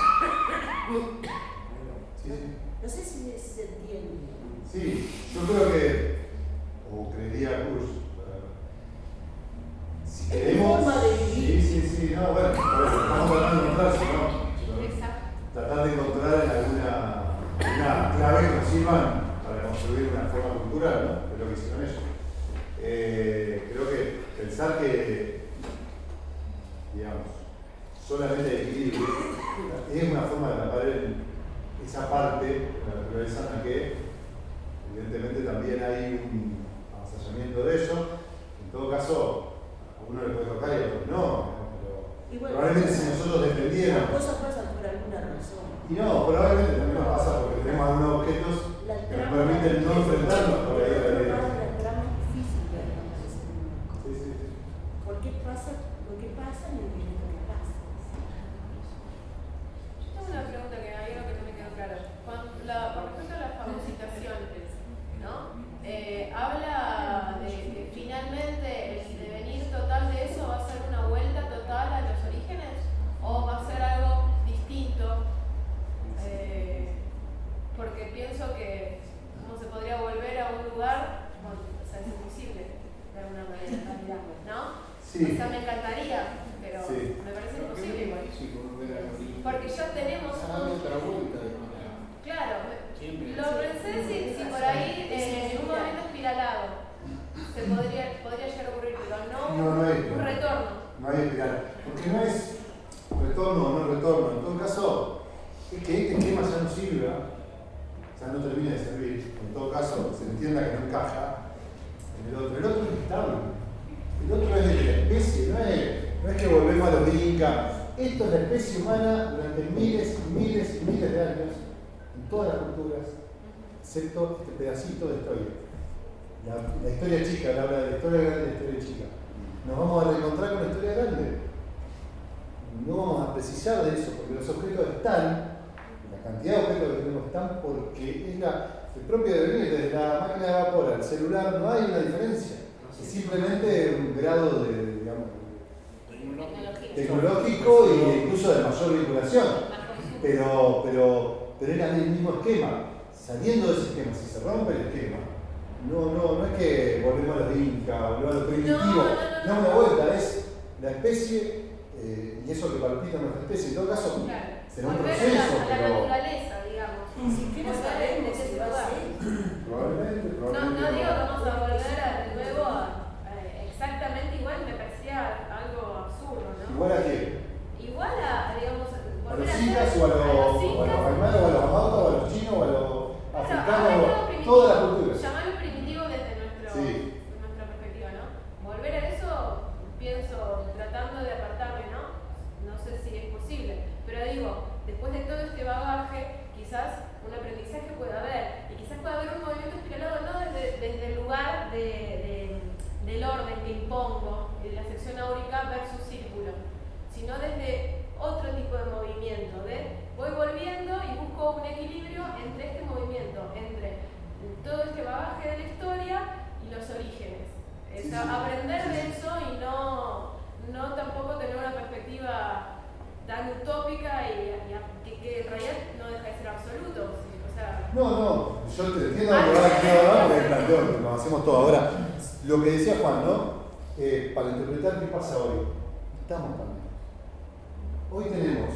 Sí, sí. No sé si se entiende. Sí, yo creo que, o creería Cruz, si queremos. Forma de vivir. Sí, sí, sí, no, bueno, estamos tratando de encontrar, si no, Exacto. tratar de encontrar en alguna una clave que nos sirvan para construir una forma cultural, ¿no? Es lo que hicieron ellos. Eh, creo que pensar que, digamos, solamente el equilibrio es una forma de tapar el, esa parte de la naturaleza en la que evidentemente también hay un avasallamiento de eso. En todo caso, a uno le puede tocar y a otros no, pero bueno, probablemente si nosotros dependiéramos. Las cosas pasan por alguna razón. Y no, probablemente también nos pasa porque tenemos algunos objetos que nos permiten no enfrentarnos por ahí a la vida. Sí, sí, sí. ¿Por qué pasa lo que pasa y lo que pasa? Yo tengo una pregunta que hay algo que no me quedó claro. Con la, por respecto a la fagocitación, ¿no? Eh, habla de que finalmente el devenir total de eso va a ser una vuelta total a los orígenes o va a ser algo distinto. Eh, porque pienso que no se podría volver a un lugar, bueno, o sea, es imposible de alguna manera, ¿no? Sí. O sea, me encantaría, pero Sí. me parece imposible igual. Sí, volver a origen. Porque ya tenemos Ah, un... otra vuelta de manera. Claro, Siempre. lo pensé si, si por ahí eh, en un momento espiralado se podría, podría llegar a ocurrir, pero no, No, no hay. un retorno. No hay espiral. Porque no es retorno o no retorno. En todo caso, es que este esquema ya no sirva, ya no termina de servir. En todo caso, se entienda que no encaja en el otro. El otro es estable. El otro es de la especie, no es, no es que volvemos a los incas. Esto es la especie humana durante miles y miles y miles de años, en todas las culturas, excepto este pedacito de historia. La, la historia chica, la habla de la historia grande y la historia chica. Nos vamos a reencontrar con la historia grande. No vamos a precisar de eso, porque los objetos están, la cantidad de objetos que tenemos están porque es la, el propio devenir, desde la máquina de vapor al celular, no hay una diferencia. Es simplemente un grado de, digamos, tecnológico e incluso de mayor vinculación. Pero, pero, pero era el mismo esquema. Saliendo de ese esquema, si se rompe el esquema, no, no, no es que volvemos a los incas, volvemos a lo primitivo. No, no, no, no, una vuelta, es la especie, eh, y eso que palpita nuestra especie. En todo caso, Claro. será un Volver proceso, a la, a la pero. naturaleza, digamos. Ni siquiera Volver sabemos desde si ese va a lugar. ser. Probablemente, No, probablemente. no digo que vamos a volver a, de nuevo a, eh, exactamente igual, me parecía algo absurdo, ¿no? ¿Igual a qué? Igual a, digamos, ¿A volver los a ser- incas o a los, a o a los incas. alemanes o a los maotas o a los chinos o a los Claro, africanos? ahora es todo primitivo. Todas las culturas. Llamarlo primitivo desde nuestro Sí. yo te entiendo lo que va a porque planteo, lo hacemos todo. Ahora, lo que decía Juan, ¿no? Eh, para interpretar qué pasa hoy, estamos también. Hoy tenemos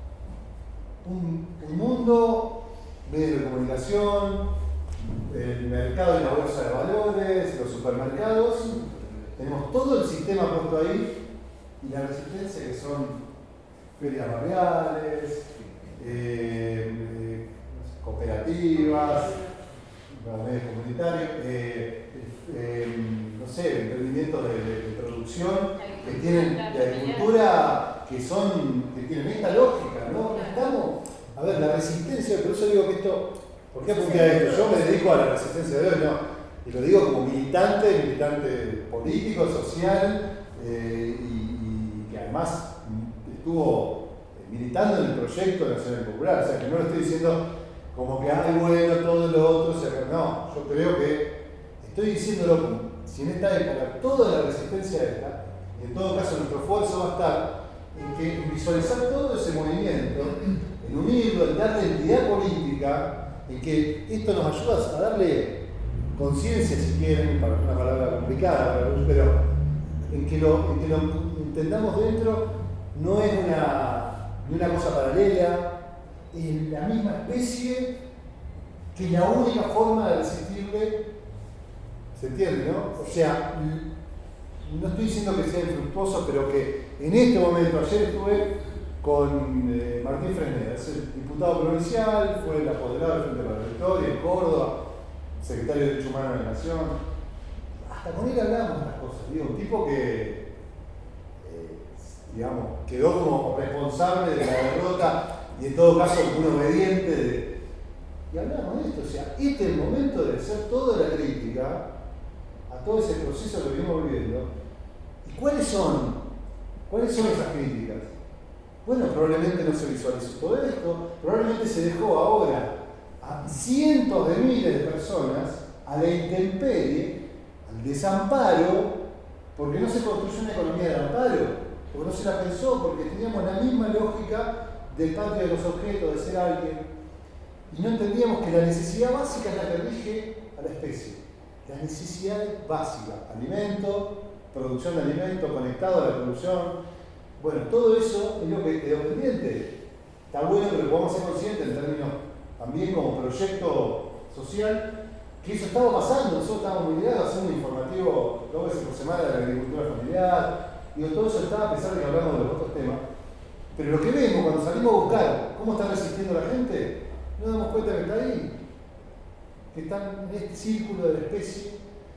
un, un mundo, medios de comunicación, el mercado y la bolsa de valores, los supermercados, tenemos todo el sistema puesto ahí y la resistencia que son ferias barriales, eh, eh, cooperativas, medios comunitarios, eh, eh, no sé, emprendimientos de, de, de producción que tienen de agricultura que son, que tienen esta lógica, ¿no? Estamos, a ver, la resistencia, por eso digo que esto, ¿por qué apunté a esto? Yo me dedico a la resistencia de hoy, no, y lo digo como militante, militante político, social, eh, y, y que además estuvo militando en el proyecto nacional popular, o sea que no lo estoy diciendo como que hay bueno todo lo otro, o sea, no, yo creo que estoy diciéndolo como si en esta época toda la resistencia esta, y en todo caso nuestro esfuerzo va a estar en que en visualizar todo ese movimiento, en unirlo, en darle entidad política, en que esto nos ayuda a darle conciencia, si quieren, para una palabra complicada, pero en que lo, en que lo entendamos dentro no es una, una cosa paralela, es la misma especie que la única forma de resistirle, ¿se entiende, no? O sea, no estoy diciendo que sea infructuoso, pero que en este momento, ayer estuve con eh, Martín Fresneda, es el diputado provincial, fue el apoderado del Frente para la Victoria en Córdoba, secretario de Derechos Humanos de la Nación. Hasta con él hablamos de estas cosas, digo, un tipo que, eh, digamos, quedó como responsable de la derrota y en todo caso un obediente de... Y hablamos de esto, o sea, este es el momento de hacer toda la crítica a todo ese proceso que venimos viviendo. ¿Y cuáles son? ¿Cuáles son esas críticas? Bueno, probablemente no se visualizó todo esto, probablemente se dejó ahora a cientos de miles de personas a la intemperie, al desamparo, porque no se construyó una economía de amparo, porque no se la pensó, porque teníamos la misma lógica del patio de los objetos, de ser alguien, y no entendíamos que la necesidad básica es la que rige a la especie. Las necesidades básicas, alimento, producción de alimento, conectado a la producción, bueno, todo eso es lo que quedó pendiente. Está bueno que lo podamos ser conscientes en términos también como proyecto social, que eso estaba pasando, nosotros estábamos muy ligados a hacer un informativo dos veces por semana de la agricultura familiar, digo, todo eso estaba a pesar de que hablamos de los otros temas. Pero lo que vemos cuando salimos a buscar cómo está resistiendo la gente, nos damos cuenta que está ahí, que están en este círculo de la especie.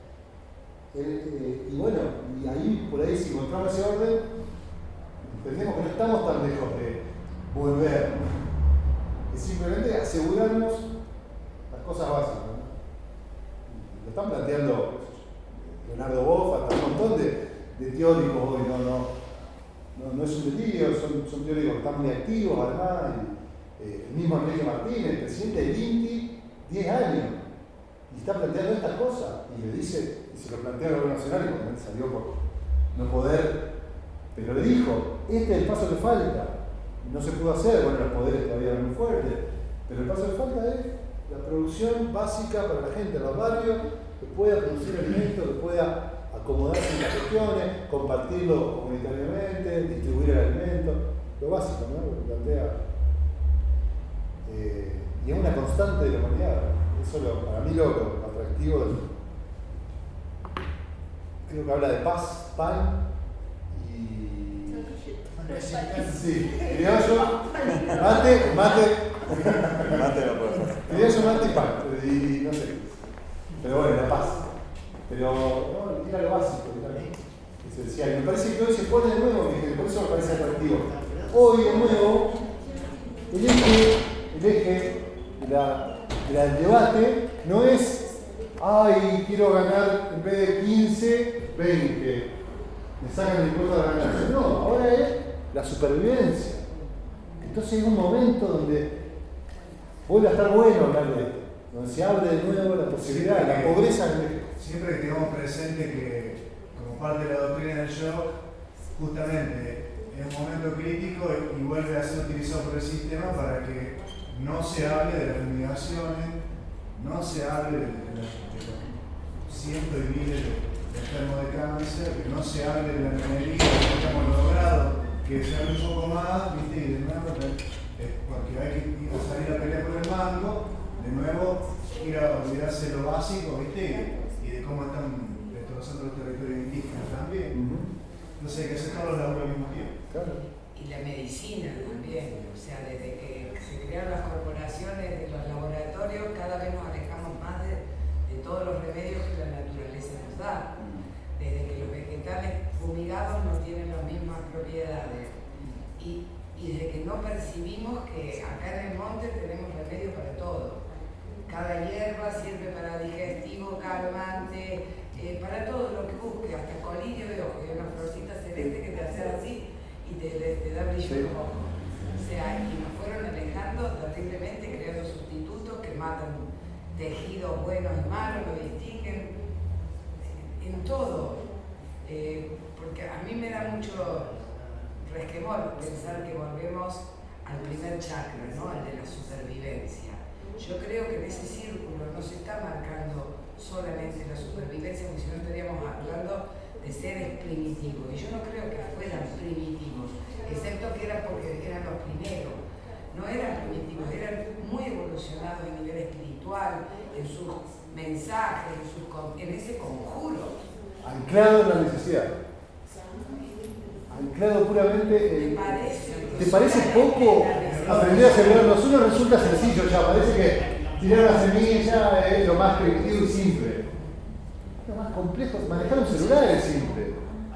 Eh, eh, y bueno, y ahí por ahí si encontramos ese orden, entendemos que no estamos tan lejos de volver. Es simplemente asegurarnos las cosas básicas, ¿no? Lo están planteando Leonardo Boff, hasta un montón de, de teóricos hoy, no, no. No, no es un delirio, son, son teóricos que están muy activos además. Y, eh, el mismo Enrique Martínez, el presidente del INTI, diez años, y está planteando estas cosas. Y le dice, y se lo plantea al gobierno nacional, y obviamente salió por no poder, pero le dijo, este es el paso que falta. No se pudo hacer, bueno, los poderes todavía eran muy fuertes, pero el paso que falta es la producción básica para la gente en los barrios, que pueda producir alimentos, que pueda acomodarse en las cuestiones, compartirlo comunitariamente, distribuir el alimento, lo básico, ¿no? Lo que plantea. Eh, y es una constante de la humanidad. Eso es lo, para mí lo, lo atractivo del, creo que habla de paz, pan y... Sí, criollo, mate, mate, mate no puedo hacer. Criollo, mate y pan, y no sé. Pero bueno, la paz. Pero no, era lo básico, era lo esencial. Me parece que hoy se pone de nuevo, por eso me parece atractivo. Hoy de nuevo, el eje, el eje de la, de la, del debate no es, ay, quiero ganar en vez de quince, veinte. Me sacan el impuesto de la ganancia. No, ahora es la supervivencia. Entonces es un momento donde vuelve a estar bueno hablar de esto, donde se abre de nuevo la posibilidad, la pobreza en México. Siempre que tengamos presente que, como parte de la doctrina del yo, justamente es un momento crítico y vuelve a ser utilizado por el sistema para que no se hable de las fumigaciones, no se hable de, de, de, de cientos y miles de, de enfermos de cáncer, que no se hable de la minería, que hayamos logrado que se hable un poco más, ¿viste? Y de nuevo, eh, porque hay que ir a salir a pelear por el mango, de nuevo ir a olvidarse de lo básico, ¿viste? Y, y de cómo están destrozando los territorios indígenas también. Uh-huh. Entonces hay que hacer todos los laburos al mismo tiempo. Claro. Y la medicina también, o sea, desde que se crearon las corporaciones, de los laboratorios, cada vez nos alejamos más de, de todos los remedios que la naturaleza nos da. Desde que los vegetales fumigados no tienen las mismas propiedades. Y, y desde que no percibimos que acá en el monte tenemos remedio para todo. Cada hierba sirve para digestivo, calmante, eh, para todo lo que busque, hasta colirio de ojo, hay una florcita celeste que te hace así y te, te, te da brillo en los ojos. O sea, y nos fueron alejando terriblemente, creando sustitutos que matan tejidos buenos y malos, lo distinguen en todo. Eh, porque a mí me da mucho resquemor pensar que volvemos al primer chakra, ¿no? Al de la supervivencia. Yo creo que en ese círculo no se está marcando solamente la supervivencia, porque si no estaríamos hablando de seres primitivos. Y yo no creo que fueran primitivos, excepto que eran porque eran los primeros. No eran primitivos, eran muy evolucionados a nivel espiritual, en sus mensajes, en, sus, en ese conjuro. Anclado en la necesidad. Anclado puramente en... ¿Te parece poco aprender a sembrarlos? Uno resulta sencillo ya, parece que tirar una semilla es lo más primitivo y simple. Lo más complejo, manejar un celular es simple.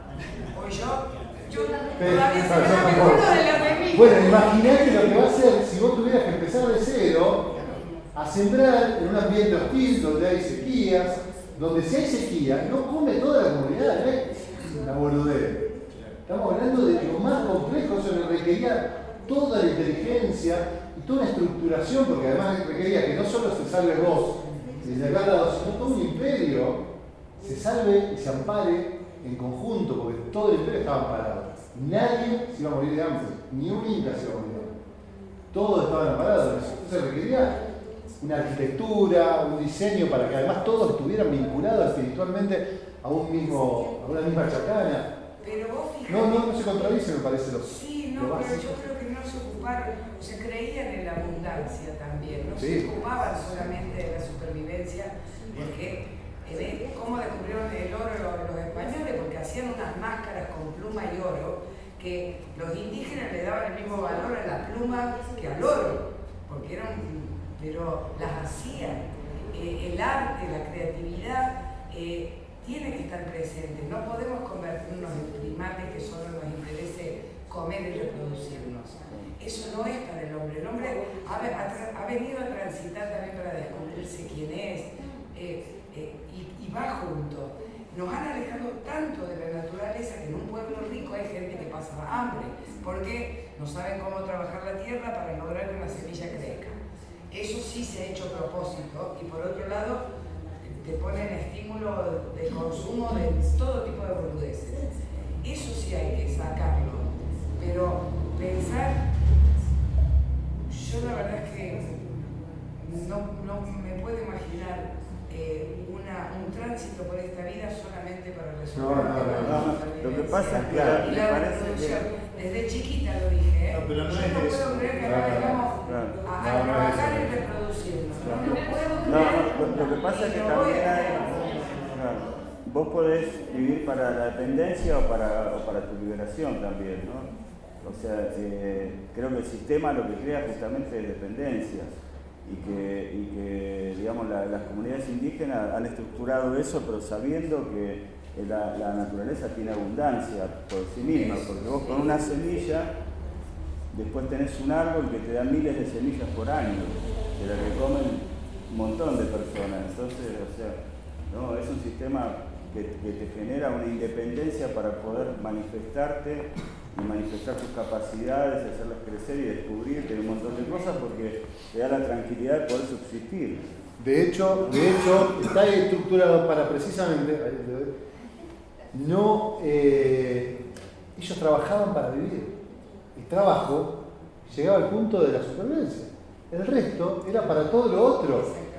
O yo, yo Pero, todavía claro, se me yo acuerdo de la semilla. Bueno, imagínate lo que va a ser si vos tuvieras que empezar de cero a sembrar en un ambiente hostil donde hay sequías, donde si hay sequía no come toda la comunidad, ¿no? Es una boludez. Estamos hablando de lo más complejo, eso le requería toda la inteligencia y toda una estructuración, porque además requería que no solo se salve vos desde acá al lado, sino todo un imperio se salve y se ampare en conjunto, porque todo el imperio estaba amparado. Nadie se iba a morir de hambre, ni un inca se iba a morir de hambre. Todos estaban amparados. Entonces requería una arquitectura, un diseño para que además todos estuvieran vinculados espiritualmente a un mismo, a una misma chacana. Pero vos fijate, no, no, no se contradice, me parece lo Sí, no, pero yo creo que no se ocuparon, se creían en la abundancia también, no sí. se ocupaban solamente de la supervivencia, porque eh, ¿cómo descubrieron el oro los, los españoles? Porque hacían unas máscaras con pluma y oro, que los indígenas le daban el mismo valor a la pluma que al oro, porque eran, pero las hacían. Eh, el arte, la creatividad, eh, tiene que estar presente. No podemos convertirnos en primates que solo nos interese comer y reproducirnos. Eso no es para el hombre. El hombre ha, ha, ha venido a transitar también para descubrirse quién es eh, eh, y, y va junto. Nos han alejado tanto de la naturaleza que en un pueblo rico hay gente que pasa hambre porque no saben cómo trabajar la tierra para lograr que una semilla crezca. Eso sí se ha hecho a propósito y por otro lado te ponen estímulo de consumo de todo tipo de boludeces. Eso sí hay que sacarlo. Pero pensar, yo la verdad es que no, no me puedo imaginar eh, una, un tránsito por esta vida solamente para resolver no, no, no, no. Lo que pasa es que la, y la reproducción. Desde chiquita lo dije, ¿eh? No, pero no yo es no eso. puedo creer que Claro, vayamos claro. a, a No, no es trabajar eso. en reproducirnos. No, no puedo No, creer. no, lo, lo que pasa es que y lo voy también a hay, creer. claro, vos podés vivir para la dependencia o para, o para tu liberación también, ¿no? O sea, eh, creo que el sistema lo que crea justamente es dependencia y que, y que digamos, la, las comunidades indígenas han estructurado eso, pero sabiendo que la, la naturaleza tiene abundancia por sí misma, porque vos con una semilla después tenés un árbol que te da miles de semillas por año, de la que comen un montón de personas. Entonces, o sea, no, es un sistema que, que te genera una independencia para poder manifestarte y manifestar tus capacidades, hacerlas crecer y descubrirte un montón de cosas porque te da la tranquilidad de poder subsistir. De hecho, de hecho está estructurado para precisamente, no, eh, ellos trabajaban para vivir. El trabajo llegaba al punto de la supervivencia. El resto era para todo lo otro.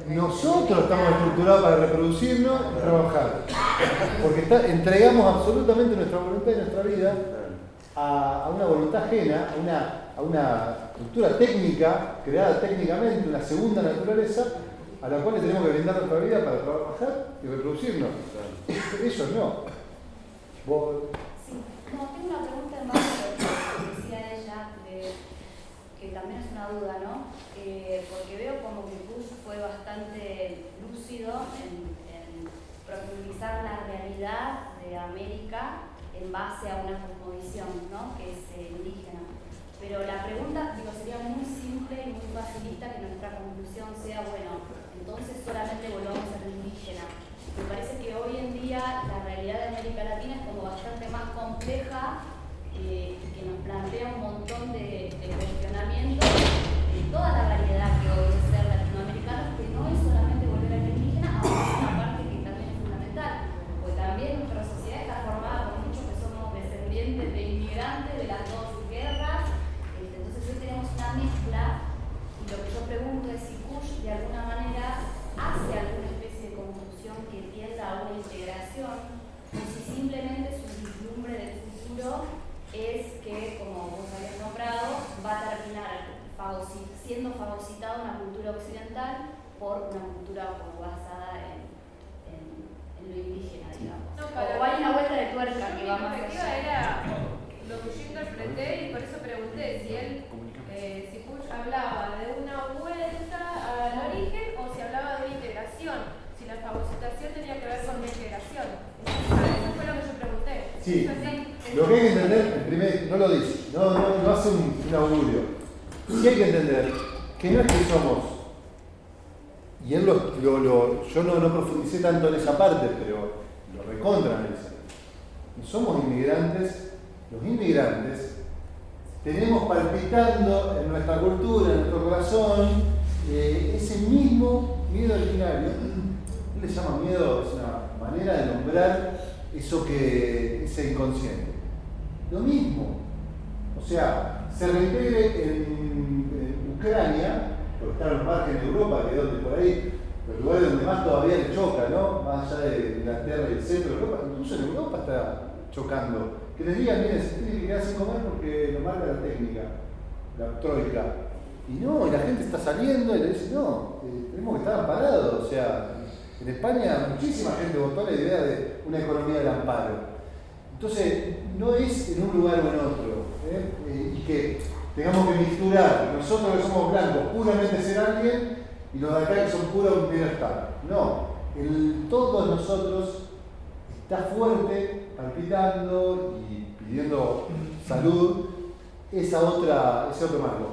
nosotros estamos estructurados para reproducirnos y trabajar. Porque está, entregamos absolutamente nuestra voluntad y nuestra vida a, a una voluntad ajena, a una, a una estructura técnica, creada técnicamente, una segunda naturaleza, a la cual le tenemos que brindar nuestra vida para trabajar y reproducirnos. Ellos no. Vos... Sí, no, tengo una pregunta más de lo que decía ella, de, que también es una duda, ¿no? Eh, porque veo como que Bush fue bastante lúcido en, en profundizar la realidad de América en base a una cosmovisión, ¿no? Que es eh, indígena. Pero la pregunta, digo, sería muy simple y muy facilista que nuestra conclusión sea, bueno, entonces solamente volvamos a ser indígena. Me parece que hoy en día la realidad de América Latina es como bastante más compleja eh, y que nos plantea un montón de, de cuestionamientos de toda la variedad que hoy es ser latinoamericano, que no es solamente volver a ser indígena, aunque es una parte que también es fundamental, porque también nuestra sociedad está formada por muchos que somos descendientes de inmigrantes de las dos guerras, este, entonces hoy tenemos una mezcla y lo que yo pregunto es si Kush de alguna manera hace alguna especie de conclusión que tienda a una integración, o si simplemente su vislumbre del futuro es que, como vos habías nombrado, va a terminar fagoci- siendo fagocitada una cultura occidental por una cultura como basada en, en, en lo indígena, digamos. No, o hay una vuelta de tuerca que va mi más perspectiva allá. era lo que yo interpreté y por eso pregunté si él, eh, si Bush hablaba de una vuelta al origen o si hablaba de una integración, si la fagocitación tenía que ver con la integración. Eso fue lo que yo pregunté. Sí, Entonces, lo que hay que entender, en primer, no lo dice, no, no, no hace un, un augurio. Sí hay que entender que no es que somos, y él lo, lo, lo, yo no, no profundicé tanto en esa parte, pero lo recontra analiza. Somos inmigrantes, los inmigrantes tenemos palpitando en nuestra cultura, en nuestro corazón, eh, ese mismo miedo originario. Él le llama miedo, es una manera de nombrar eso que ese inconsciente. Lo mismo, o sea, se reintegre en, en Ucrania, porque está en los márgenes de Europa, que es donde por ahí, los lugares donde más todavía le choca, ¿no? Más allá de Inglaterra y el centro de Europa, incluso en Europa está chocando. Que les digan, miren, se tiene que quedar sin comer porque lo marca la técnica, la troika. Y no, y la gente está saliendo y le dice, no, eh, tenemos que estar amparados. O sea, en España muchísima gente votó la idea de una economía del amparo. Entonces, no es en un lugar o en otro. ¿eh? Eh, y que tengamos que misturar nosotros que somos blancos, puramente ser alguien, y los de acá que son puros bienestar. No, el, todos nosotros está fuerte, palpitando y pidiendo salud, esa otra, ese otro marco.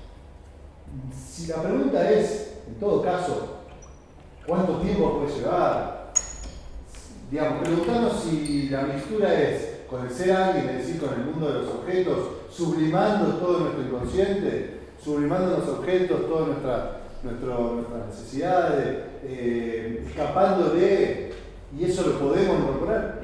Si la pregunta es, en todo caso, ¿cuánto tiempo puede llevar? Digamos, preguntarnos si la mixtura es con el ser alguien, es decir, con el mundo de los objetos, sublimando todo nuestro inconsciente, sublimando los objetos, todas nuestra, nuestro, nuestras necesidades, eh, escapando de, y eso lo podemos incorporar.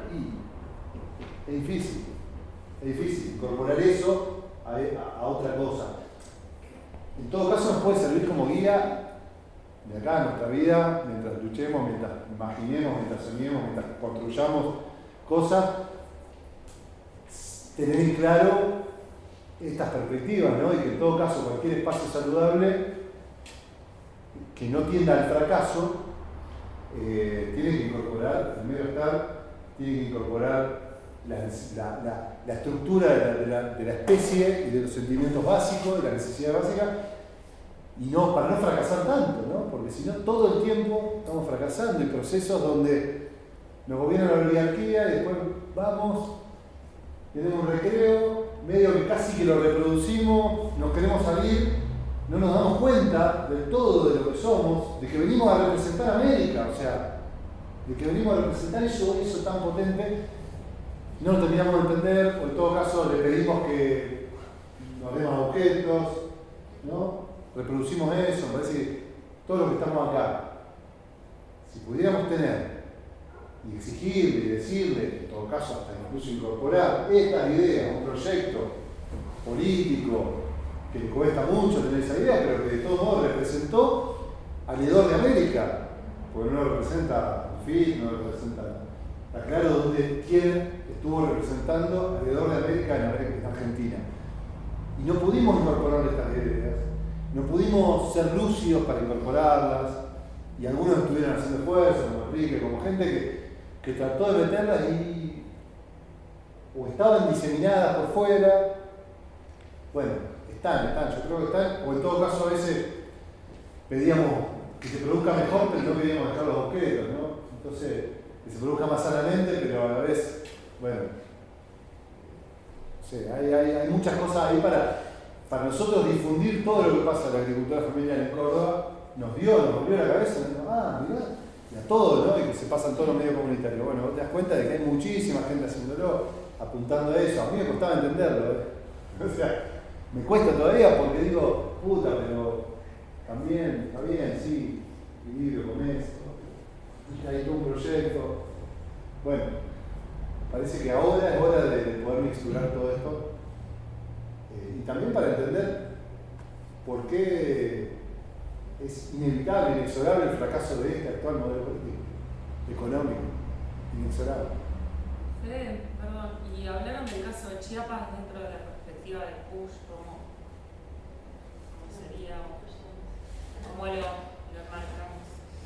Y es difícil, es difícil incorporar eso a, a, a otra cosa. En todo caso nos puede servir como guía de acá en nuestra vida, mientras luchemos, mientras imaginemos, mientras soñemos, mientras construyamos cosas, tener claro estas perspectivas, ¿no? Y que en todo caso cualquier espacio saludable que no tienda al fracaso eh, tiene que incorporar, primero estar, tiene que incorporar la, la, la, la estructura de la, de, la, de la especie y de los sentimientos básicos, de la necesidad básica, y no, para no fracasar tanto, ¿no? Porque si no, todo el tiempo estamos fracasando en procesos donde nos gobierna la oligarquía y después vamos, tenemos un recreo, medio que casi que lo reproducimos, nos queremos salir, no nos damos cuenta del todo de lo que somos, de que venimos a representar a América, o sea, de que venimos a representar eso, eso tan potente, no lo terminamos de entender, o en todo caso le pedimos que nos demos objetos, ¿no? Reproducimos eso, me parece que todo lo que estamos acá, si pudiéramos tener y exigirle y decirle, en todo caso hasta incluso incorporar esta idea, un proyecto político que le cuesta mucho tener esa idea, pero que de todos modos representó alrededor de América, porque no lo representa el F I C, no lo representa. Está claro dónde, quién estuvo representando alrededor de América en, América, en Argentina. Y no pudimos incorporar estas ideas, no pudimos ser lúcidos para incorporarlas, y algunos estuvieron haciendo esfuerzos, como Enrique, como gente que, que trató de meterlas y o estaban diseminadas por fuera. Bueno, están, están, yo creo que están, o en todo caso a veces pedíamos que se produzca mejor, pero no queríamos dejar los boqueros, ¿no? Entonces, que se produzca más sanamente, pero a la vez, bueno, sí, hay, hay, hay muchas cosas ahí para, para nosotros difundir todo lo que pasa en la agricultura familiar en Córdoba. Nos dio, nos volvió la cabeza, ¿no? Ah, mirá, y a todo, ¿no? Y que se pasa en todos los medios comunitarios. Bueno, vos te das cuenta de que hay muchísima gente haciéndolo, apuntando a eso. A mí me costaba entenderlo, ¿eh? O sea, me cuesta todavía porque digo, puta, pero también, está bien, sí, equilibrio con esto, hay todo un proyecto. Bueno, parece que ahora es hora de poder mixturar todo esto. Eh, y también para entender por qué es inevitable, inexorable el fracaso de este actual modelo político, económico, inexorable. Fede, perdón, y hablaron del caso de Chiapas dentro de la perspectiva del push, ¿cómo, cómo sería? ¿Cómo lo, lo marcamos?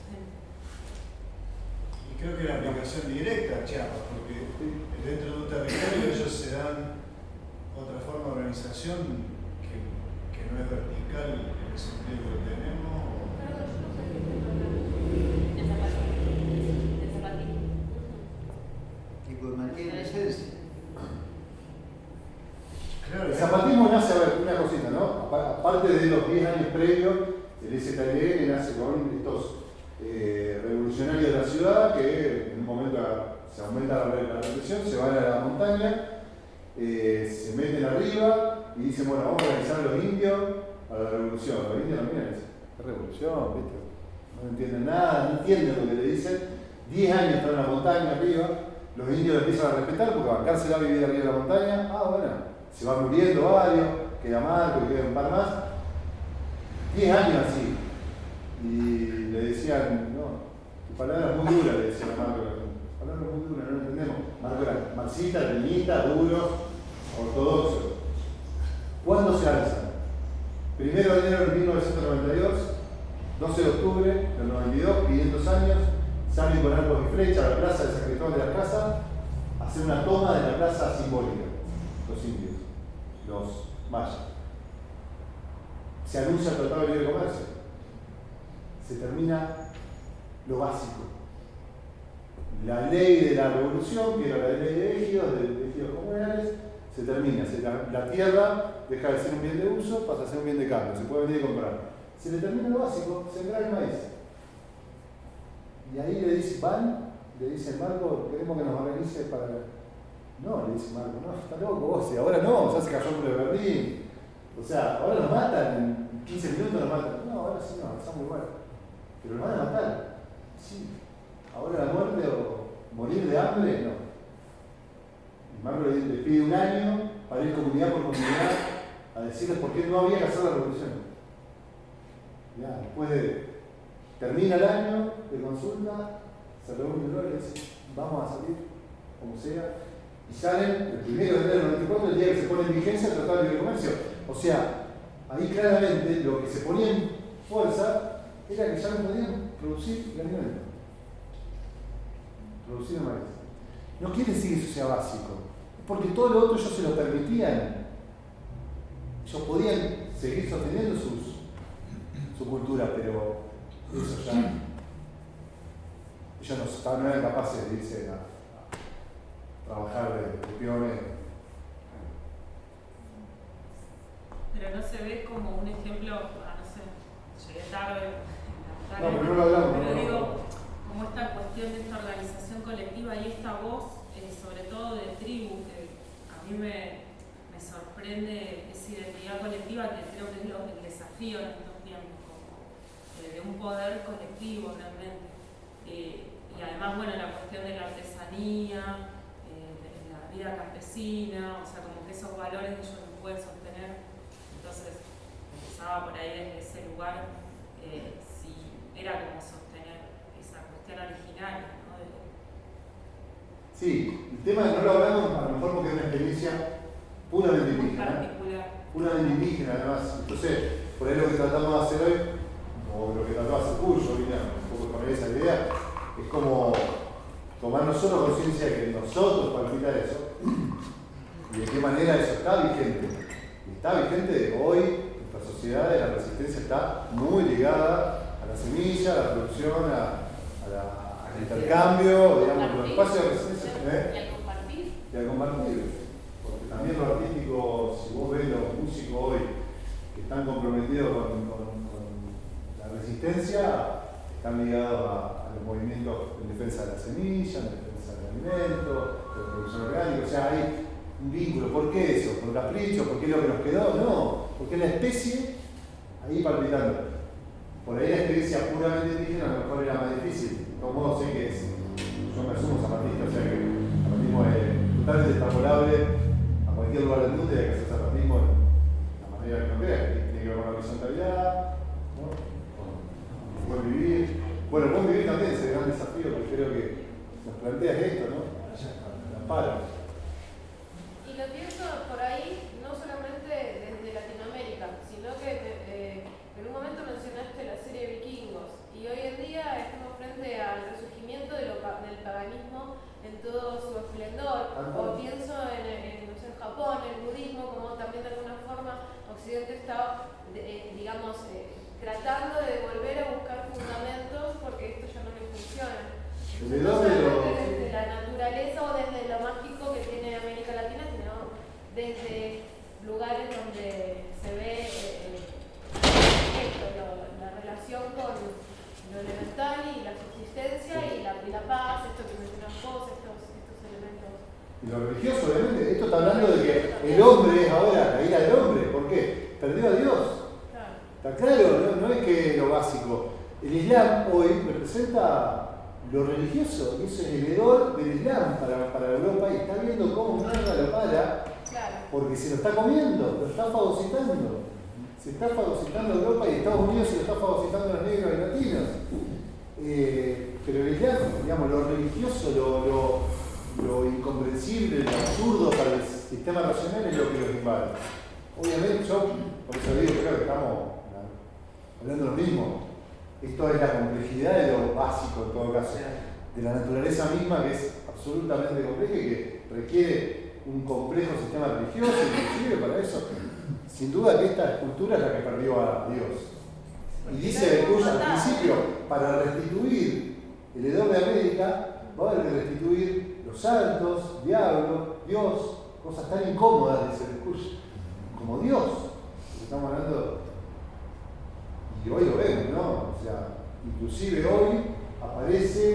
Y creo que la aplicación directa a Chiapas, porque dentro de un territorio ellos se dan otra forma de organización que, que no es vertical en el sentido que tenemos. Y pues mantiene la esencia. Claro, el zapatismo nace, a ver, una cosita, ¿no? Aparte de los diez años previos, el S T L que nace con estos eh, revolucionarios de la ciudad que en un momento se aumenta la, la represión, se van a la montaña, eh, se meten arriba y dicen, bueno, vamos a organizar a los indios a la revolución. Los indios no miran, dicen, ¿qué revolución? ¿Viste? No entienden nada, no entienden lo que le dicen. diez años están en la montaña arriba, los indios lo empiezan a respetar porque bancársela a vivir arriba de la montaña. Ah, bueno, se van muriendo varios, queda Marco, queda un par más. diez años así. Y le decían, no, tu palabra es muy dura, le decían a Marco. Tu palabra es muy dura, no lo entendemos. Marco era marxista, leninista, duro, ortodoxo. ¿Cuándo se alzan? Primero de enero de mil novecientos noventa y dos, doce de octubre del noventa y dos, quinientos años, salen con arcos y flechas a la plaza de San Cristóbal de las Casas, hacen una toma de la plaza simbólica, los indios, los mayas. Se anuncia el Tratado de Libre Comercio, se termina lo básico. La ley de la revolución, que era la ley de ejidos, de ejidos comunales, se termina. Se, la, la tierra deja de ser un bien de uso, pasa a ser un bien de cambio, se puede venir y comprar. Se le termina lo básico, sembrar el maíz. Y ahí le dice, van, le dice Marco, queremos que nos organice para... No, le dice Marco, no, está loco vos, y ahora no, ya se cayó el muro de Berlín. O sea, ahora nos matan, en quince minutos nos matan. No, ahora sí no, está muy bueno. Pero nos van a matar. Sí. Ahora la muerte o morir de hambre, no. Y Marco le, le pide un año para ir comunidad por comunidad a decirles por qué no había que hacer la revolución. Ya, después de... Termina el año de consulta, se reúne el y dice, vamos a salir, como sea, y salen el primero de enero del noventa y cuatro, el día que se pone en vigencia el Tratado de Libre Comercio. O sea, ahí claramente lo que se ponía en fuerza era que ya no podían producir el alimento. Producir el maíz. No quiere decir que eso sea básico, porque todo lo otro ellos se lo permitían. Ellos podían seguir sosteniendo sus, su cultura, pero eso ya, ellos no, estaban, no eran capaces de irse a, a trabajar de, de peones. Pero no se ve como un ejemplo, ah, no sé, llegué tarde, tarde no, pero no lo hablamos. pero no, digo, no. como esta cuestión de esta organización colectiva y esta voz, eh, sobre todo de tribu, que a mí me, me sorprende esa identidad colectiva que creo que es lo, el desafío en estos tiempos. De un poder colectivo realmente. Eh, y además, bueno, la cuestión de la artesanía, eh, de la vida campesina, o sea, como que esos valores ellos no pueden sostener. Entonces, empezaba por ahí desde ese lugar, eh, si, era como sostener esa cuestión originaria, ¿no? De, Sí, el tema no lo hablamos a lo mejor porque es una experiencia puramente indígena. particular. Puramente indígena, además. Entonces, por ahí lo que tratamos de hacer hoy, o lo que trataba de hacer Curso, vine un poco con esa idea, es como tomar no solo conciencia de que nosotros palpita eso, y de qué manera eso está vigente. Y está vigente hoy, nuestra sociedad de la resistencia está muy ligada a la semilla, a la producción, a, a la al intercambio, digamos, los espacios de resistencia. ¿eh? Y al compartir. Y al compartir. Porque también los artísticos, si vos ves los músicos hoy que están comprometidos con, con, con la resistencia, están ligados a, a los movimientos en defensa de la semilla, en defensa del alimento, de la producción orgánica. O sea, hay un vínculo. ¿Por qué eso? ¿Por capricho? ¿Por qué es lo que nos quedó? No, porque es la especie ahí palpitando. Por ahí la experiencia puramente indígena a lo mejor era más difícil. De todos modos sé que es, yo me asumo zapatista, o sea que el zapatismo es totalmente extrapolable a cualquier lugar del mundo y hay que hacer zapatismo de la manera que no crea. Tiene que ver con la horizontalidad, ¿no? Con el buen vivir. Bueno, el buen vivir también es el gran desafío que creo que nos plantea esto, ¿no? La para. Y lo pienso por ahí, no solamente desde Latinoamérica, sino que eh, en un momento mencionaste la serie Vikingos, y hoy en día estamos frente al resurgimiento de lo, del paganismo en todo su esplendor. O pienso en, en, no sé, en Japón, el budismo, como también de alguna forma Occidente está, eh, digamos, eh, tratando de volver a buscar fundamentos porque esto ya no le funciona. No solamente desde la naturaleza o desde lo mágico que tiene América Latina, sino desde lugares donde se ve eh, esto, lo, la relación con lo elemental y la subsistencia y la, y la paz, esto que mencionas vos, estos, estos elementos. Y lo religioso, obviamente, esto está hablando de que el hombre es ahora la ira del hombre. ¿Por qué? Perdió a Dios. Claro. Está claro, no, no es que lo básico. El Islam hoy representa lo religioso, y eso es el hedor del Islam para, para Europa y está viendo cómo mierda lo para, claro. Porque se lo está comiendo, lo está fagocitando. Se está fagocitando Europa y Estados Unidos se lo está fagocitando a los negros y latinos. Eh, pero el Islam, digamos, lo religioso, lo, lo, lo incomprensible, lo absurdo para el sistema racional es lo que los invade. Obviamente yo, por eso digo, creo que estamos hablando de lo mismo. Esto es la complejidad de lo básico en todo caso, de la naturaleza misma que es absolutamente compleja y que requiere un complejo sistema religioso, inclusive para eso. Sin duda que esta escultura es la que perdió a Dios. Y dice Becuya al principio, para restituir el hedor de América, va a haber que restituir los santos, diablos, Dios, cosas tan incómodas, dice Becuya, como Dios. Estamos hablando, y hoy lo vemos, ¿no? O sea, inclusive hoy aparece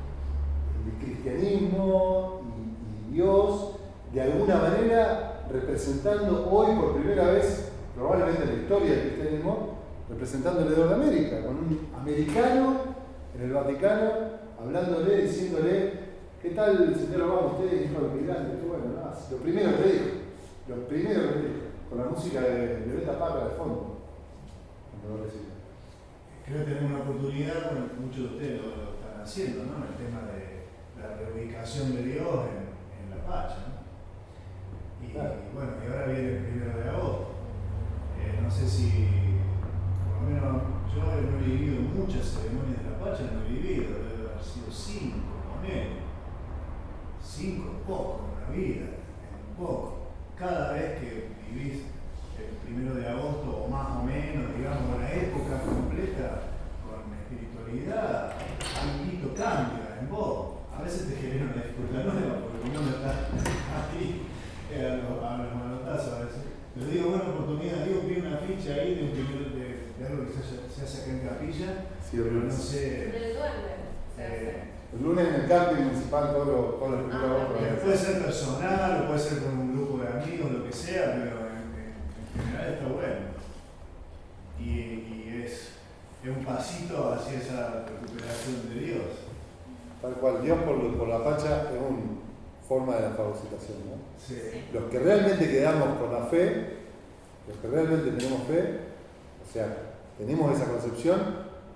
el cristianismo y, y Dios de alguna manera representando hoy por primera vez, probablemente en la historia del cristianismo, representando el hedor de América, con un americano en el Vaticano, hablándole, diciéndole, ¿qué tal, señor Obama, usted es hijo de migrante? Bueno, nada, lo primero que le dijo, lo primero que le dijo, con la música de Violeta Parra de fondo, cuando lo recibió. Creo que tenemos una oportunidad, bueno, muchos de ustedes lo, lo están haciendo, ¿no? El tema de la reubicación de Dios en, en La Pacha, ¿no? Y, claro. y bueno, y ahora viene el primero de agosto. Eh, no sé si, por lo menos, yo no he vivido muchas ceremonias de La Pacha, no he vivido, debe haber sido cinco, con él. Cinco, poco en la vida, en poco. Cada vez que vivís el primero de agosto, o más o menos, digamos, una época completa con espiritualidad, hay un hito cambio en vos. A veces te genera una dificultad nueva, porque como no estás ahí, eh, a los, a los manotazos a veces. Pero digo, buena oportunidad, digo, vi una ficha ahí de, un primer, de, de algo que se, se hace acá en Capilla, sí, pero no sé... Del duende, se hace. Eh, el lunes en el camping municipal, todos los todo lo primeros ah, agosto. puede ser personal, o puede ser con un grupo de amigos, lo que sea, pero en, en, en general está bueno. Y, y es, es un pasito hacia esa recuperación de Dios. Tal cual, Dios por, por la Pacha es una forma de la fagocitación, ¿no? Sí. Los que realmente quedamos con la fe, los que realmente tenemos fe, o sea, tenemos esa concepción,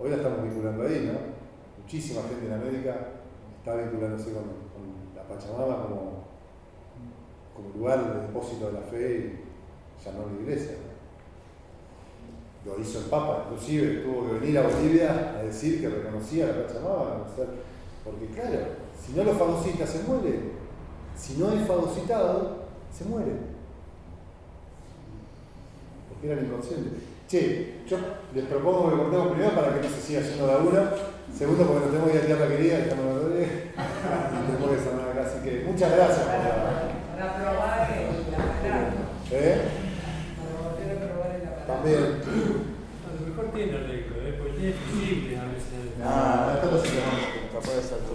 hoy la estamos vinculando ahí, ¿no? Muchísima gente en América está vinculándose con, con la Pachamama como, como lugar de depósito de la fe y llamó a la iglesia, ¿no? Lo hizo el Papa, inclusive tuvo que venir a Bolivia a decir que reconocía la Pachamama, porque claro, si no los fagocitas se mueren, si no hay fagocitado, se muere. Porque eran inconscientes. Che, yo les propongo que cortemos primero para que no se siga yendo la una. Segundo, porque nos tenemos que ir a tierra querida, que estamos en la tele. Y tenemos que sanar acá. Así que muchas gracias por la. Para probar el aparato. ¿Eh? Para volver a probar el aparato. También. A lo mejor tiene arreglo, ¿eh? Porque tiene flexible a veces. Ah, esto lo sigamos. Capaz de ser todo.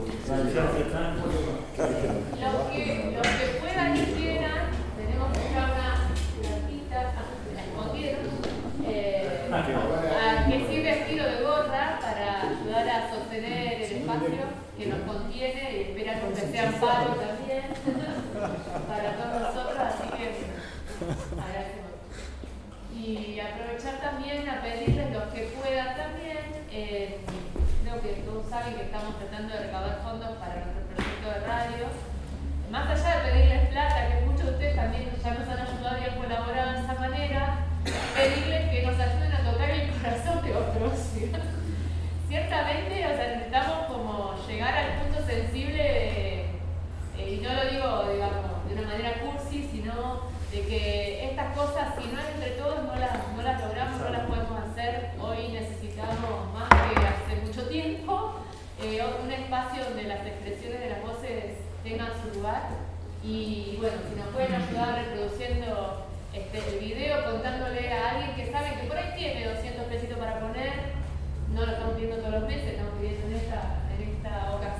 Los que, los que puedan y quieran, tenemos que buscar una plantita escondida, eh, a que sirve estilo de gorra para ayudar a sostener el espacio que nos contiene y esperan que sea amparo también para todos nosotros, así que agradecemos. Y aprovechar también a pedirles los que puedan también, eh, creo que todos saben que estamos tratando de recaudar fondos para nuestro proyecto de radio. Más allá de pedirles plata, que muchos de ustedes también ya nos han ayudado y han colaborado de esa manera, pedirles que nos ayuden a tocar el corazón de otros. Ciertamente, o sea, necesitamos como llegar al punto sensible, de, eh, y no lo digo, digamos, de una manera cursi, sino de que estas cosas, si no es entre todos, no las, no las logramos, no las podemos hacer. Hoy necesitamos más que hace mucho tiempo eh, un espacio donde las expresiones de las voces tengan su lugar. Y bueno, si nos pueden ayudar reproduciendo este, el video, contándole a alguien que sabe que por ahí tiene doscientos pesitos para poner, no lo estamos pidiendo todos los meses, estamos pidiendo en esta, en esta ocasión.